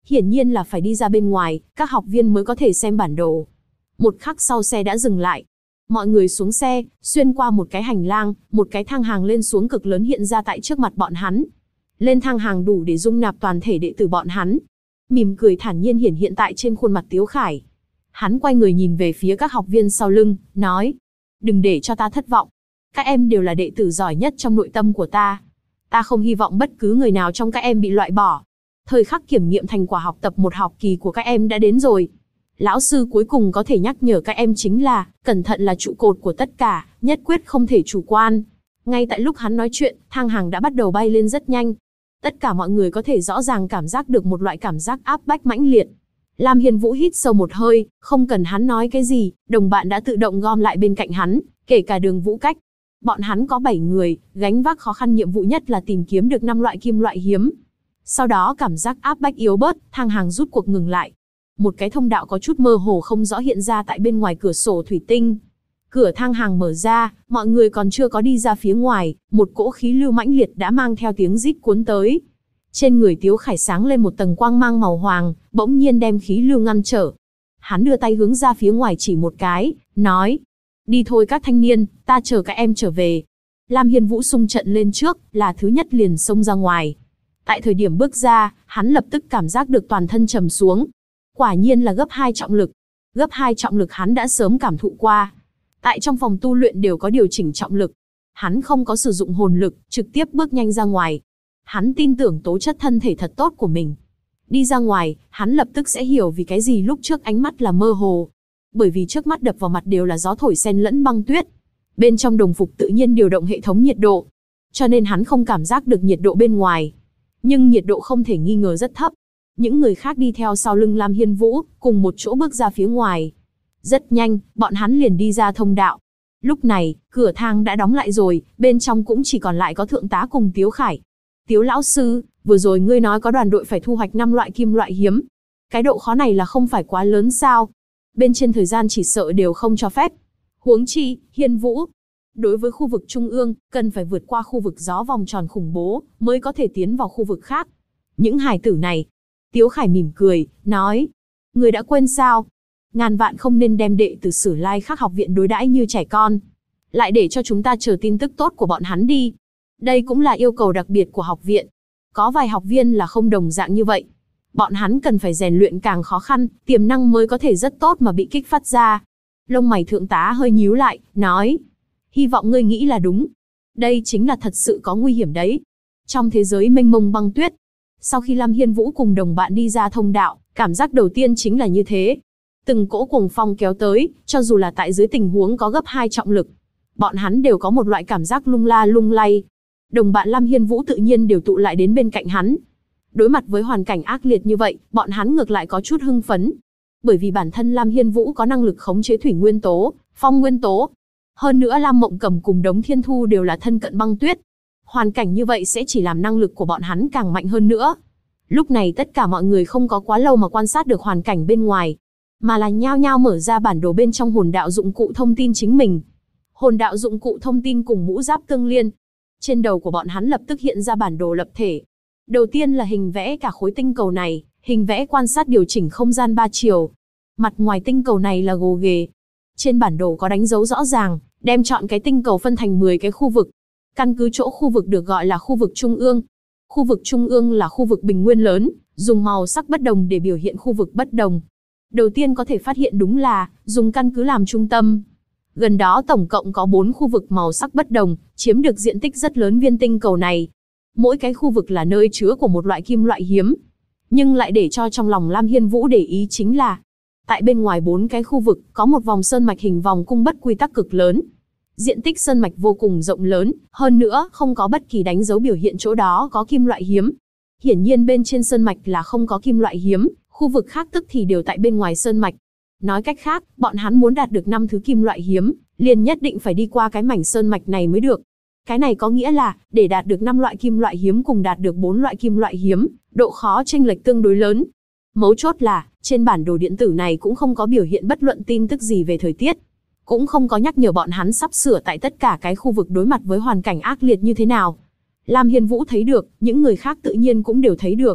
Hiển nhiên là phải đi ra bên ngoài, các học viên mới có thể xem bản đồ. Một khắc sau xe đã dừng lại. Mọi người xuống xe, xuyên qua một cái hành lang, một cái thang hàng lên xuống cực lớn hiện ra tại trước mặt bọn hắn. Lên thang hàng đủ để dung nạp toàn thể đệ tử bọn hắn. Mỉm cười thản nhiên hiển hiện tại trên khuôn mặt Tiếu Khải. Hắn quay người nhìn về phía các học viên sau lưng, nói: đừng để cho ta thất vọng. Các em đều là đệ tử giỏi nhất trong nội tâm của ta. Ta không hy vọng bất cứ người nào trong các em bị loại bỏ. Thời khắc kiểm nghiệm thành quả học tập một học kỳ của các em đã đến rồi. Lão sư cuối cùng có thể nhắc nhở các em chính là, cẩn thận là trụ cột của tất cả, nhất quyết không thể chủ quan. Ngay tại lúc hắn nói chuyện, thang hàng đã bắt đầu bay lên rất nhanh. Tất cả mọi người có thể rõ ràng cảm giác được một loại cảm giác áp bách mãnh liệt. Lam Hiên Vũ hít sâu một hơi, không cần hắn nói cái gì, đồng bạn đã tự động gom lại bên cạnh hắn, kể cả Đường Vũ Cách. Bọn hắn có 7 người, gánh vác khó khăn nhiệm vụ nhất là tìm kiếm được 5 loại kim loại hiếm. Sau đó cảm giác áp bách yếu bớt, thang hàng rút cuộc ngừng lại. Một cái thông đạo có chút mơ hồ không rõ hiện ra tại bên ngoài cửa sổ thủy tinh. Cửa thang hàng mở ra, mọi người còn chưa có đi ra phía ngoài, một cỗ khí lưu mãnh liệt đã mang theo tiếng rít cuốn tới. Trên người Tiếu Khải sáng lên một tầng quang mang màu hoàng, bỗng nhiên đem khí lưu ngăn trở. Hắn đưa tay hướng ra phía ngoài chỉ một cái, nói: đi thôi các thanh niên, ta chờ các em trở về. Lam Hiên Vũ xung trận lên trước, là thứ nhất liền xông ra ngoài. Tại thời điểm bước ra, hắn lập tức cảm giác được toàn thân trầm xuống. Quả nhiên là gấp 2 trọng lực. Gấp 2 trọng lực hắn đã sớm cảm thụ qua. Tại trong phòng tu luyện đều có điều chỉnh trọng lực. Hắn không có sử dụng hồn lực, trực tiếp bước nhanh ra ngoài. Hắn tin tưởng tố chất thân thể thật tốt của mình. Đi ra ngoài, hắn lập tức sẽ hiểu vì cái gì lúc trước ánh mắt là mơ hồ. Bởi vì trước mắt đập vào mặt đều là gió thổi xen lẫn băng tuyết. Bên trong đồng phục tự nhiên điều động hệ thống nhiệt độ. Cho nên hắn không cảm giác được nhiệt độ bên ngoài. Nhưng nhiệt độ không thể nghi ngờ rất thấp. Những người khác đi theo sau lưng Lam Hiên Vũ, cùng một chỗ bước ra phía ngoài. Rất nhanh, bọn hắn liền đi ra thông đạo. Lúc này, cửa thang đã đóng lại rồi, bên trong cũng chỉ còn lại có thượng tá cùng Tiếu Khải. Tiếu lão sư, vừa rồi ngươi nói có đoàn đội phải thu hoạch 5 loại kim loại hiếm. Cái độ khó này là không phải quá lớn sao? Bên trên thời gian chỉ sợ đều không cho phép. Huống chi, Hiên Vũ. Đối với khu vực trung ương, cần phải vượt qua khu vực gió vòng tròn khủng bố, mới có thể tiến vào khu vực khác. Những hài tử này. Tiếu Khải mỉm cười, nói: người đã quên sao? Ngàn vạn không nên đem đệ tử Sử Lai Khắc học viện đối đãi như trẻ con. Lại để cho chúng ta chờ tin tức tốt của bọn hắn đi. Đây cũng là yêu cầu đặc biệt của học viện. Có vài học viên là không đồng dạng như vậy. Bọn hắn cần phải rèn luyện càng khó khăn, tiềm năng mới có thể rất tốt mà bị kích phát ra. Lông mày thượng tá hơi nhíu lại, nói: hy vọng ngươi nghĩ là đúng. Đây chính là thật sự có nguy hiểm đấy. Trong thế giới mênh mông băng tuyết, sau khi Lam Hiên Vũ cùng đồng bạn đi ra thông đạo, cảm giác đầu tiên chính là như thế. Từng cỗ cuồng phong kéo tới, cho dù là tại dưới tình huống có gấp 2 trọng lực, bọn hắn đều có một loại cảm giác lung la lung lay. Đồng bạn Lam Hiên Vũ tự nhiên đều tụ lại đến bên cạnh hắn. Đối mặt với hoàn cảnh ác liệt như vậy, bọn hắn ngược lại có chút hưng phấn. Bởi vì bản thân Lam Hiên Vũ có năng lực khống chế thủy nguyên tố, phong nguyên tố. Hơn nữa Lam Mộng Cầm cùng Đống Thiên Thu đều là thân cận băng tuyết. Hoàn cảnh như vậy sẽ chỉ làm năng lực của bọn hắn càng mạnh hơn nữa. Lúc này tất cả mọi người không có quá lâu mà quan sát được hoàn cảnh bên ngoài, mà là nhao nhao mở ra bản đồ bên trong hồn đạo dụng cụ thông tin chính mình. Hồn đạo dụng cụ thông tin cùng mũ giáp tương liên. Trên đầu của bọn hắn lập tức hiện ra bản đồ lập thể. Đầu tiên là hình vẽ cả khối tinh cầu này, hình vẽ quan sát điều chỉnh không gian 3 chiều. Mặt ngoài tinh cầu này là gồ ghề. Trên bản đồ có đánh dấu rõ ràng, đem chọn cái tinh cầu phân thành 10 cái khu vực. Căn cứ chỗ khu vực được gọi là khu vực trung ương. Khu vực trung ương là khu vực bình nguyên lớn, dùng màu sắc bất đồng để biểu hiện khu vực bất đồng. Đầu tiên có thể phát hiện đúng là, dùng căn cứ làm trung tâm. Gần đó tổng cộng có 4 khu vực màu sắc bất đồng, chiếm được diện tích rất lớn viên tinh cầu này. Mỗi cái khu vực là nơi chứa của một loại kim loại hiếm. Nhưng lại để cho trong lòng Lam Hiên Vũ để ý chính là, tại bên ngoài 4 cái khu vực, có một vòng sơn mạch hình vòng cung bất quy tắc cực lớn. Diện tích sơn mạch vô cùng rộng lớn, hơn nữa không có bất kỳ đánh dấu biểu hiện chỗ đó có kim loại hiếm. Hiển nhiên bên trên sơn mạch là không có kim loại hiếm, khu vực khác tức thì đều tại bên ngoài sơn mạch. Nói cách khác, bọn hắn muốn đạt được 5 thứ kim loại hiếm, liền nhất định phải đi qua cái mảnh sơn mạch này mới được. Cái này có nghĩa là, để đạt được 5 loại kim loại hiếm cùng đạt được 4 loại kim loại hiếm, độ khó chênh lệch tương đối lớn. Mấu chốt là, trên bản đồ điện tử này cũng không có biểu hiện bất luận tin tức gì về thời tiết. Cũng không có nhắc nhở bọn hắn sắp sửa tại tất cả cái khu vực đối mặt với hoàn cảnh ác liệt như thế nào. Lam Hiên Vũ thấy được, những người khác tự nhiên cũng đều thấy được.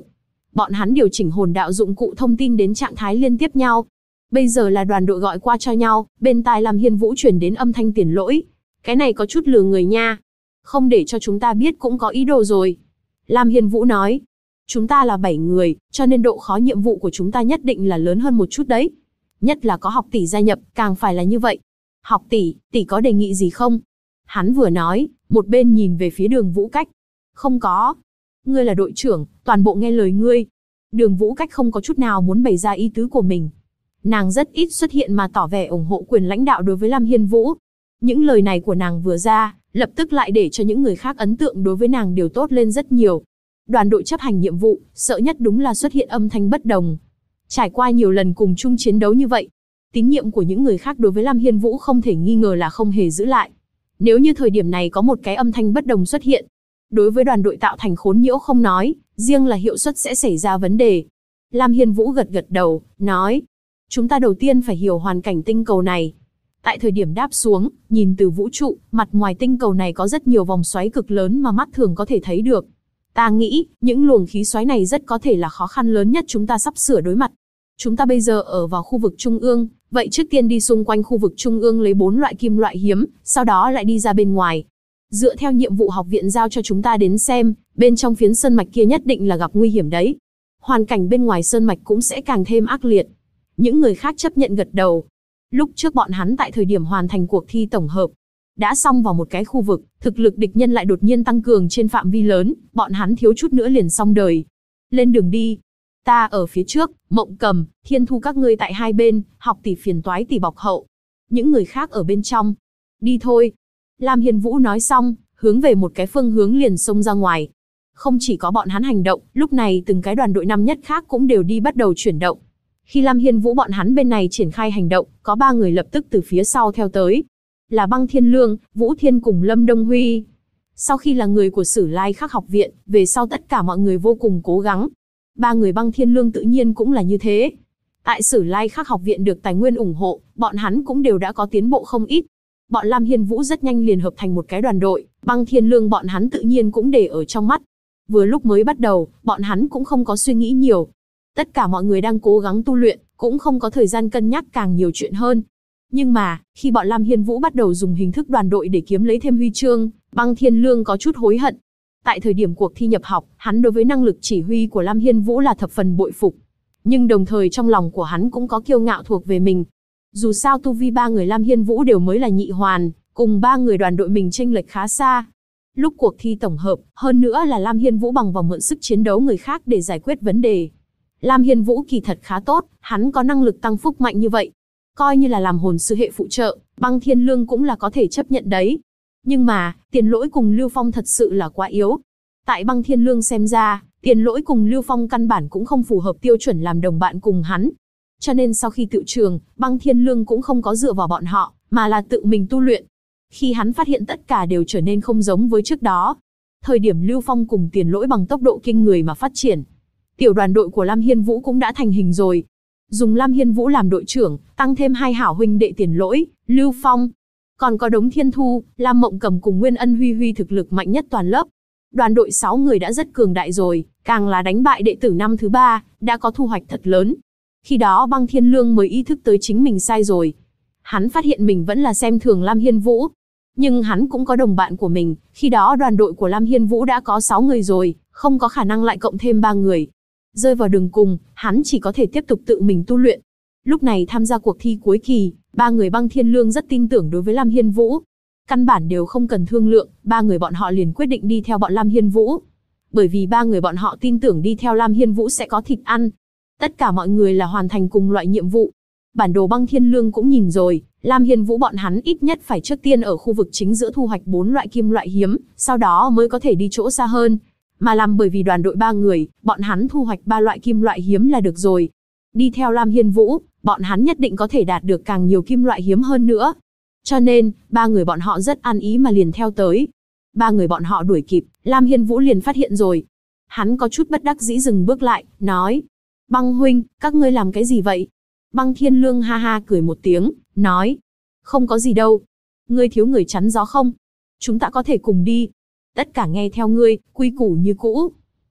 Bọn hắn điều chỉnh hồn đạo dụng cụ thông tin đến trạng thái liên tiếp nhau. Bây giờ là đoàn đội gọi qua cho nhau, bên tai Lam Hiên Vũ truyền đến âm thanh Tiền Lỗi. Cái này có chút lừa người nha. Không để cho chúng ta biết cũng có ý đồ rồi. Lam Hiên Vũ nói. Chúng ta là 7 người, cho nên độ khó nhiệm vụ của chúng ta nhất định là lớn hơn một chút đấy. Nhất là có học tỷ gia nhập, càng phải là như vậy. Học tỷ, tỷ có đề nghị gì không? Hắn vừa nói, một bên nhìn về phía Đường Vũ Cách. Không có. Ngươi là đội trưởng, toàn bộ nghe lời ngươi. Đường Vũ Cách không có chút nào muốn bày ra ý tứ của mình. Nàng rất ít xuất hiện mà tỏ vẻ ủng hộ quyền lãnh đạo đối với Lam Hiên Vũ. Những lời này của nàng vừa ra, lập tức lại để cho những người khác ấn tượng đối với nàng đều tốt lên rất nhiều. Đoàn đội chấp hành nhiệm vụ, sợ nhất đúng là xuất hiện âm thanh bất đồng. Trải qua nhiều lần cùng chung chiến đấu như vậy, tín nhiệm của những người khác đối với Lam Hiên Vũ không thể nghi ngờ là không hề giữ lại. Nếu như thời điểm này có một cái âm thanh bất đồng xuất hiện, đối với đoàn đội tạo thành khốn nhiễu không nói, riêng là hiệu suất sẽ xảy ra vấn đề. Lam Hiên Vũ gật gật đầu, nói, chúng ta đầu tiên phải hiểu hoàn cảnh tinh cầu này. Tại thời điểm đáp xuống, nhìn từ vũ trụ, mặt ngoài tinh cầu này có rất nhiều vòng xoáy cực lớn mà mắt thường có thể thấy được. Ta nghĩ, những luồng khí xoáy này rất có thể là khó khăn lớn nhất chúng ta sắp sửa đối mặt. Chúng ta bây giờ ở vào khu vực trung ương, vậy trước tiên đi xung quanh khu vực trung ương lấy 4 loại kim loại hiếm, sau đó lại đi ra bên ngoài. Dựa theo nhiệm vụ học viện giao cho chúng ta đến xem, bên trong phiến sơn mạch kia nhất định là gặp nguy hiểm đấy. Hoàn cảnh bên ngoài sơn mạch cũng sẽ càng thêm ác liệt. Những người khác chấp nhận gật đầu. Lúc trước bọn hắn tại thời điểm hoàn thành cuộc thi tổng hợp, đã xong vào một cái khu vực, thực lực địch nhân lại đột nhiên tăng cường trên phạm vi lớn, bọn hắn thiếu chút nữa liền xong đời. Lên đường đi. Ta ở phía trước, Mộng Cầm, Thiên Thu các ngươi tại hai bên, học tỷ phiền toái tỷ bọc hậu. Những người khác ở bên trong. Đi thôi. Lam Hiên Vũ nói xong, hướng về một cái phương hướng liền xông ra ngoài. Không chỉ có bọn hắn hành động, lúc này từng cái đoàn đội năm nhất khác cũng đều đi bắt đầu chuyển động. Khi Lam Hiên Vũ bọn hắn bên này triển khai hành động, có 3 người lập tức từ phía sau theo tới. Là Băng Thiên Lương, Vũ Thiên cùng Lâm Đông Huy. Sau khi là người của Sử Lai Khắc học viện, về sau tất cả mọi người vô cùng cố gắng. 3 người Băng Thiên Lương tự nhiên cũng là như thế. Tại Sử Lai Khắc học viện được tài nguyên ủng hộ, bọn hắn cũng đều đã có tiến bộ không ít. Bọn Lam Hiên Vũ rất nhanh liền hợp thành một cái đoàn đội, Băng Thiên Lương bọn hắn tự nhiên cũng để ở trong mắt. Vừa lúc mới bắt đầu, bọn hắn cũng không có suy nghĩ nhiều. Tất cả mọi người đang cố gắng tu luyện, cũng không có thời gian cân nhắc càng nhiều chuyện hơn. Nhưng mà, khi bọn Lam Hiên Vũ bắt đầu dùng hình thức đoàn đội để kiếm lấy thêm huy chương, Băng Thiên Lương có chút hối hận. Tại thời điểm cuộc thi nhập học, hắn đối với năng lực chỉ huy của Lam Hiên Vũ là thập phần bội phục. Nhưng đồng thời trong lòng của hắn cũng có kiêu ngạo thuộc về mình. Dù sao tu vi 3 người Lam Hiên Vũ đều mới là nhị hoàn, cùng 3 người đoàn đội mình chênh lệch khá xa. Lúc cuộc thi tổng hợp, hơn nữa là Lam Hiên Vũ bằng vào mượn sức chiến đấu người khác để giải quyết vấn đề. Lam Hiên Vũ kỳ thật khá tốt, hắn có năng lực tăng phúc mạnh như vậy. Coi như là làm hồn sư hệ phụ trợ, Băng Thiên Lương cũng là có thể chấp nhận đấy. Nhưng mà, Tiền Lỗi cùng Lưu Phong thật sự là quá yếu. Tại Băng Thiên Lương xem ra, Tiền Lỗi cùng Lưu Phong căn bản cũng không phù hợp tiêu chuẩn làm đồng bạn cùng hắn. Cho nên sau khi tự trường, Băng Thiên Lương cũng không có dựa vào bọn họ, mà là tự mình tu luyện. Khi hắn phát hiện tất cả đều trở nên không giống với trước đó. Thời điểm Lưu Phong cùng Tiền Lỗi bằng tốc độ kinh người mà phát triển. Tiểu đoàn đội của Lam Hiên Vũ cũng đã thành hình rồi. Dùng Lam Hiên Vũ làm đội trưởng, tăng thêm 2 hảo huynh đệ Tiền Lỗi, Lưu Phong. Còn có Đống Thiên Thu, Lam Mộng Cầm cùng Nguyên Ân Huy Huy thực lực mạnh nhất toàn lớp. Đoàn đội 6 người đã rất cường đại rồi, càng là đánh bại đệ tử năm thứ 3, đã có thu hoạch thật lớn. Khi đó Băng Thiên Lương mới ý thức tới chính mình sai rồi. Hắn phát hiện mình vẫn là xem thường Lam Hiên Vũ. Nhưng hắn cũng có đồng bạn của mình, khi đó đoàn đội của Lam Hiên Vũ đã có 6 người rồi, không có khả năng lại cộng thêm 3 người. Rơi vào đường cùng, hắn chỉ có thể tiếp tục tự mình tu luyện. Lúc này tham gia cuộc thi cuối kỳ, 3 người Băng Thiên Lương rất tin tưởng đối với Lam Hiên Vũ. Căn bản đều không cần thương lượng, 3 người bọn họ liền quyết định đi theo bọn Lam Hiên Vũ. Bởi vì 3 người bọn họ tin tưởng đi theo Lam Hiên Vũ sẽ có thịt ăn. Tất cả mọi người là hoàn thành cùng loại nhiệm vụ. Bản đồ Băng Thiên Lương cũng nhìn rồi, Lam Hiên Vũ bọn hắn ít nhất phải trước tiên ở khu vực chính giữa thu hoạch 4 loại kim loại hiếm, sau đó mới có thể đi chỗ xa hơn. Mà làm bởi vì đoàn đội 3 người, bọn hắn thu hoạch 3 loại kim loại hiếm là được rồi. Đi theo Lam Hiên Vũ, bọn hắn nhất định có thể đạt được càng nhiều kim loại hiếm hơn nữa. Cho nên, 3 người bọn họ rất ăn ý mà liền theo tới. 3 người bọn họ đuổi kịp, Lam Hiên Vũ liền phát hiện rồi. Hắn có chút bất đắc dĩ dừng bước lại, nói: Băng huynh, các ngươi làm cái gì vậy? Băng Thiên Lương ha ha cười một tiếng, nói: Không có gì đâu. Ngươi thiếu người chắn gió không? Chúng ta có thể cùng đi. Tất cả nghe theo ngươi, quy củ như cũ.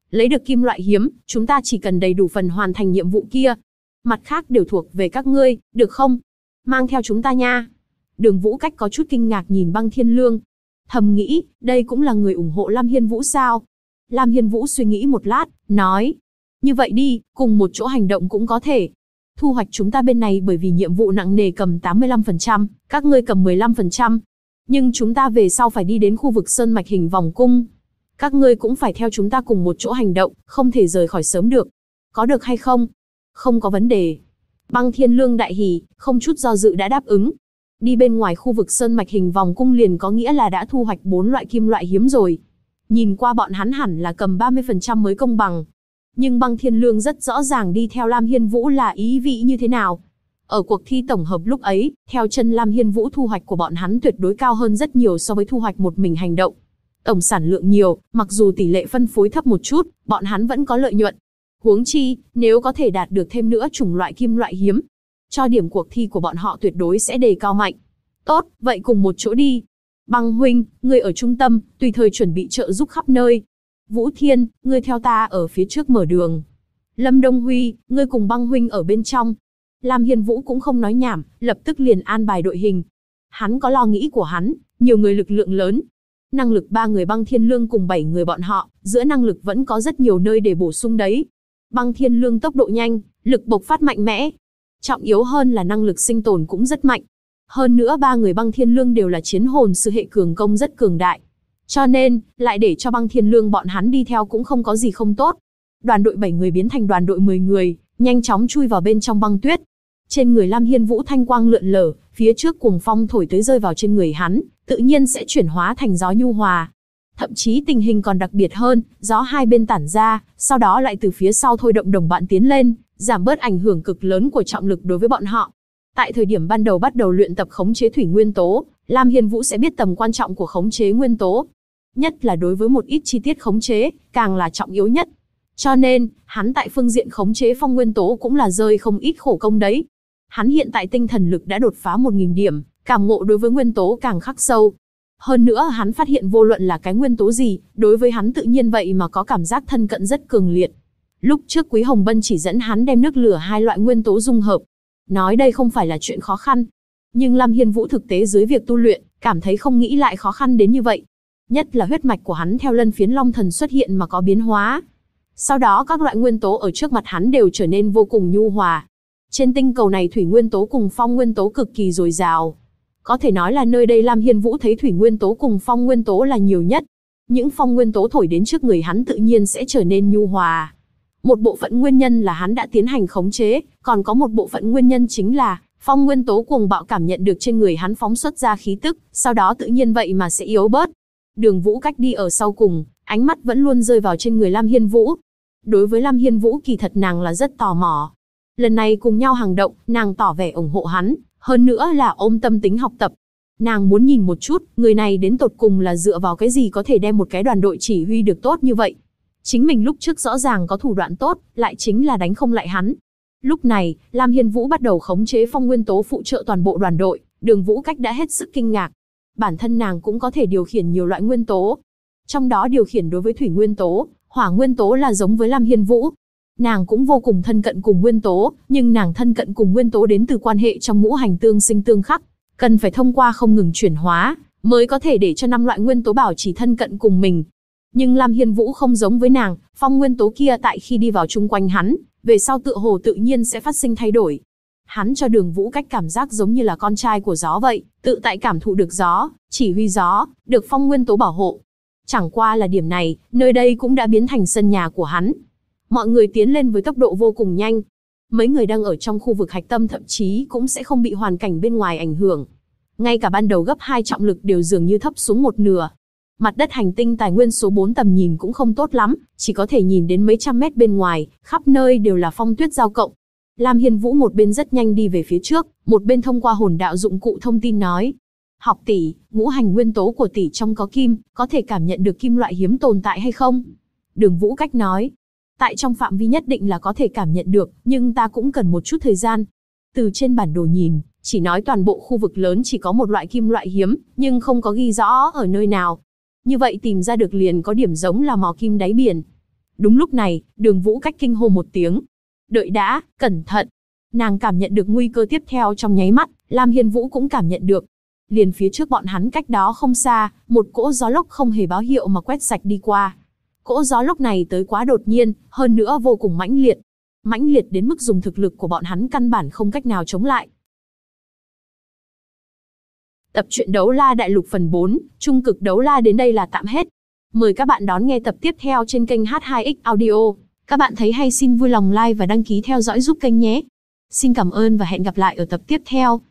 Lấy được kim loại hiếm, chúng ta chỉ cần đầy đủ phần hoàn thành nhiệm vụ kia. Mặt khác đều thuộc về các ngươi, được không? Mang theo chúng ta nha. Đường Vũ Cách có chút kinh ngạc nhìn Băng Thiên Lương. Thầm nghĩ, đây cũng là người ủng hộ Lam Hiên Vũ sao? Lam Hiên Vũ suy nghĩ một lát, nói. Như vậy đi, cùng một chỗ hành động cũng có thể. Thu hoạch chúng ta bên này bởi vì nhiệm vụ nặng nề cầm 85%, các ngươi cầm 15%. Nhưng chúng ta về sau phải đi đến khu vực sơn mạch hình vòng cung. Các ngươi cũng phải theo chúng ta cùng một chỗ hành động, không thể rời khỏi sớm được. Có được hay không? Không có vấn đề. Băng Thiên Lương đại hỉ, không chút do dự đã đáp ứng. Đi bên ngoài khu vực sơn mạch hình vòng cung liền có nghĩa là đã thu hoạch 4 loại kim loại hiếm rồi. Nhìn qua bọn hắn hẳn là cầm 30% mới công bằng. Nhưng Băng Thiên Lương rất rõ ràng đi theo Lam Hiên Vũ là ý vị như thế nào. Ở cuộc thi tổng hợp lúc ấy, theo chân Lam Hiên Vũ thu hoạch của bọn hắn tuyệt đối cao hơn rất nhiều so với thu hoạch một mình hành động. Tổng sản lượng nhiều, mặc dù tỷ lệ phân phối thấp một chút, bọn hắn vẫn có lợi nhuận. Huống chi, nếu có thể đạt được thêm nữa chủng loại kim loại hiếm, cho điểm cuộc thi của bọn họ tuyệt đối sẽ đề cao mạnh. Tốt, vậy cùng một chỗ đi. Băng huynh, ngươi ở trung tâm, tùy thời chuẩn bị trợ giúp khắp nơi. Vũ Thiên, ngươi theo ta ở phía trước mở đường. Lâm Đông Huy, ngươi cùng Băng huynh ở bên trong. Lam Hiên Vũ cũng không nói nhảm, lập tức liền an bài đội hình. Hắn có lo nghĩ của hắn, nhiều người lực lượng lớn. Năng lực 3 người Băng Thiên Lương cùng 7 người bọn họ, giữa năng lực vẫn có rất nhiều nơi để bổ sung đấy. Băng Thiên Lương tốc độ nhanh, lực bộc phát mạnh mẽ. Trọng yếu hơn là năng lực sinh tồn cũng rất mạnh. Hơn nữa 3 người Băng Thiên Lương đều là chiến hồn sư hệ cường công rất cường đại. Cho nên, lại để cho Băng Thiên Lương bọn hắn đi theo cũng không có gì không tốt. Đoàn đội 7 người biến thành đoàn đội 10 người, nhanh chóng chui vào bên trong băng tuyết. Trên người Lam Hiên Vũ thanh quang lượn lờ, phía trước cuồng phong thổi tới rơi vào trên người hắn, tự nhiên sẽ chuyển hóa thành gió nhu hòa. Thậm chí tình hình còn đặc biệt hơn, gió hai bên tản ra, sau đó lại từ phía sau thôi động đồng bạn tiến lên, giảm bớt ảnh hưởng cực lớn của trọng lực đối với bọn họ. Tại thời điểm ban đầu bắt đầu luyện tập khống chế thủy nguyên tố, Lam Hiên Vũ sẽ biết tầm quan trọng của khống chế nguyên tố. Nhất là đối với một ít chi tiết khống chế, càng là trọng yếu nhất. Cho nên, hắn tại phương diện khống chế phong nguyên tố cũng là rơi không ít khổ công đấy. Hắn hiện tại tinh thần lực đã đột phá 1000 điểm, cảm ngộ đối với nguyên tố càng khắc sâu. Hơn nữa hắn phát hiện vô luận là cái nguyên tố gì, đối với hắn tự nhiên vậy mà có cảm giác thân cận rất cường liệt. Lúc trước Quý Hồng Bân chỉ dẫn hắn đem nước lửa hai loại nguyên tố dung hợp. Nói đây không phải là chuyện khó khăn. Nhưng Lam Hiên Vũ thực tế dưới việc tu luyện, cảm thấy không nghĩ lại khó khăn đến như vậy. Nhất là huyết mạch của hắn theo lân phiến long thần xuất hiện mà có biến hóa. Sau đó các loại nguyên tố ở trước mặt hắn đều trở nên vô cùng nhu hòa. Trên tinh cầu này thủy nguyên tố cùng phong nguyên tố cực kỳ dồi dào. Có thể nói là nơi đây Lam Hiên Vũ thấy thủy nguyên tố cùng phong nguyên tố là nhiều nhất. Những phong nguyên tố thổi đến trước người hắn tự nhiên sẽ trở nên nhu hòa. Một bộ phận nguyên nhân là hắn đã tiến hành khống chế, còn có một bộ phận nguyên nhân chính là phong nguyên tố cuồng bạo cảm nhận được trên người hắn phóng xuất ra khí tức, sau đó tự nhiên vậy mà sẽ yếu bớt. Đường Vũ Cách đi ở sau cùng, ánh mắt vẫn luôn rơi vào trên người Lam Hiên Vũ. Đối với Lam Hiên Vũ kỳ thật nàng là rất tò mò. Lần này cùng nhau hành động, nàng tỏ vẻ ủng hộ hắn, hơn nữa là ôm tâm tính học tập. Nàng muốn nhìn một chút, người này đến tột cùng là dựa vào cái gì có thể đem một cái đoàn đội chỉ huy được tốt như vậy. Chính mình lúc trước rõ ràng có thủ đoạn tốt, lại chính là đánh không lại hắn. Lúc này, Lam Hiên Vũ bắt đầu khống chế phong nguyên tố phụ trợ toàn bộ đoàn đội, Đường Vũ Cách đã hết sức kinh ngạc. Bản thân nàng cũng có thể điều khiển nhiều loại nguyên tố. Trong đó điều khiển đối với thủy nguyên tố, hỏa nguyên tố là giống với Lam Hiên Vũ. Nàng cũng vô cùng thân cận cùng nguyên tố, nhưng nàng thân cận cùng nguyên tố đến từ quan hệ trong ngũ hành tương sinh tương khắc, cần phải thông qua không ngừng chuyển hóa, mới có thể để cho 5 loại nguyên tố bảo trì thân cận cùng mình. Nhưng Lam Hiên Vũ không giống với nàng, phong nguyên tố kia tại khi đi vào chung quanh hắn, về sau tựa hồ tự nhiên sẽ phát sinh thay đổi. Hắn cho Đường Vũ Cách cảm giác giống như là con trai của gió vậy, tự tại cảm thụ được gió, chỉ huy gió, được phong nguyên tố bảo hộ. Chẳng qua là điểm này, nơi đây cũng đã biến thành sân nhà của hắn. Mọi người tiến lên với tốc độ vô cùng nhanh. Mấy người đang ở trong khu vực hạch tâm thậm chí cũng sẽ không bị hoàn cảnh bên ngoài ảnh hưởng. Ngay cả ban đầu gấp 2 trọng lực đều dường như thấp xuống một nửa. Mặt đất hành tinh tài nguyên số 4 tầm nhìn cũng không tốt lắm, chỉ có thể nhìn đến mấy trăm mét bên ngoài, khắp nơi đều là phong tuyết giao cộng. Lam Hiên Vũ một bên rất nhanh đi về phía trước, một bên thông qua hồn đạo dụng cụ thông tin nói. Học tỷ, ngũ hành nguyên tố của tỷ trong có kim, có thể cảm nhận được kim loại hiếm tồn tại hay không? Đường Vũ Cách nói. Tại trong phạm vi nhất định là có thể cảm nhận được, nhưng ta cũng cần một chút thời gian. Từ trên bản đồ nhìn, chỉ nói toàn bộ khu vực lớn chỉ có một loại kim loại hiếm, nhưng không có ghi rõ ở nơi nào. Như vậy tìm ra được liền có điểm giống là mỏ kim đáy biển. Đúng lúc này, Đường Vũ Cách kinh hô một tiếng. Đợi đã, cẩn thận. Nàng cảm nhận được nguy cơ tiếp theo trong nháy mắt, Lam Hiên Vũ cũng cảm nhận được. Liền phía trước bọn hắn cách đó không xa, một cỗ gió lốc không hề báo hiệu mà quét sạch đi qua. Cỗ gió lốc này tới quá đột nhiên, hơn nữa vô cùng mãnh liệt. Mãnh liệt đến mức dùng thực lực của bọn hắn căn bản không cách nào chống lại. Tập truyện Đấu La Đại Lục phần 4, Trung cực Đấu La đến đây là tạm hết. Mời các bạn đón nghe tập tiếp theo trên kênh H2X Audio. Các bạn thấy hay xin vui lòng like và đăng ký theo dõi giúp kênh nhé. Xin cảm ơn và hẹn gặp lại ở tập tiếp theo.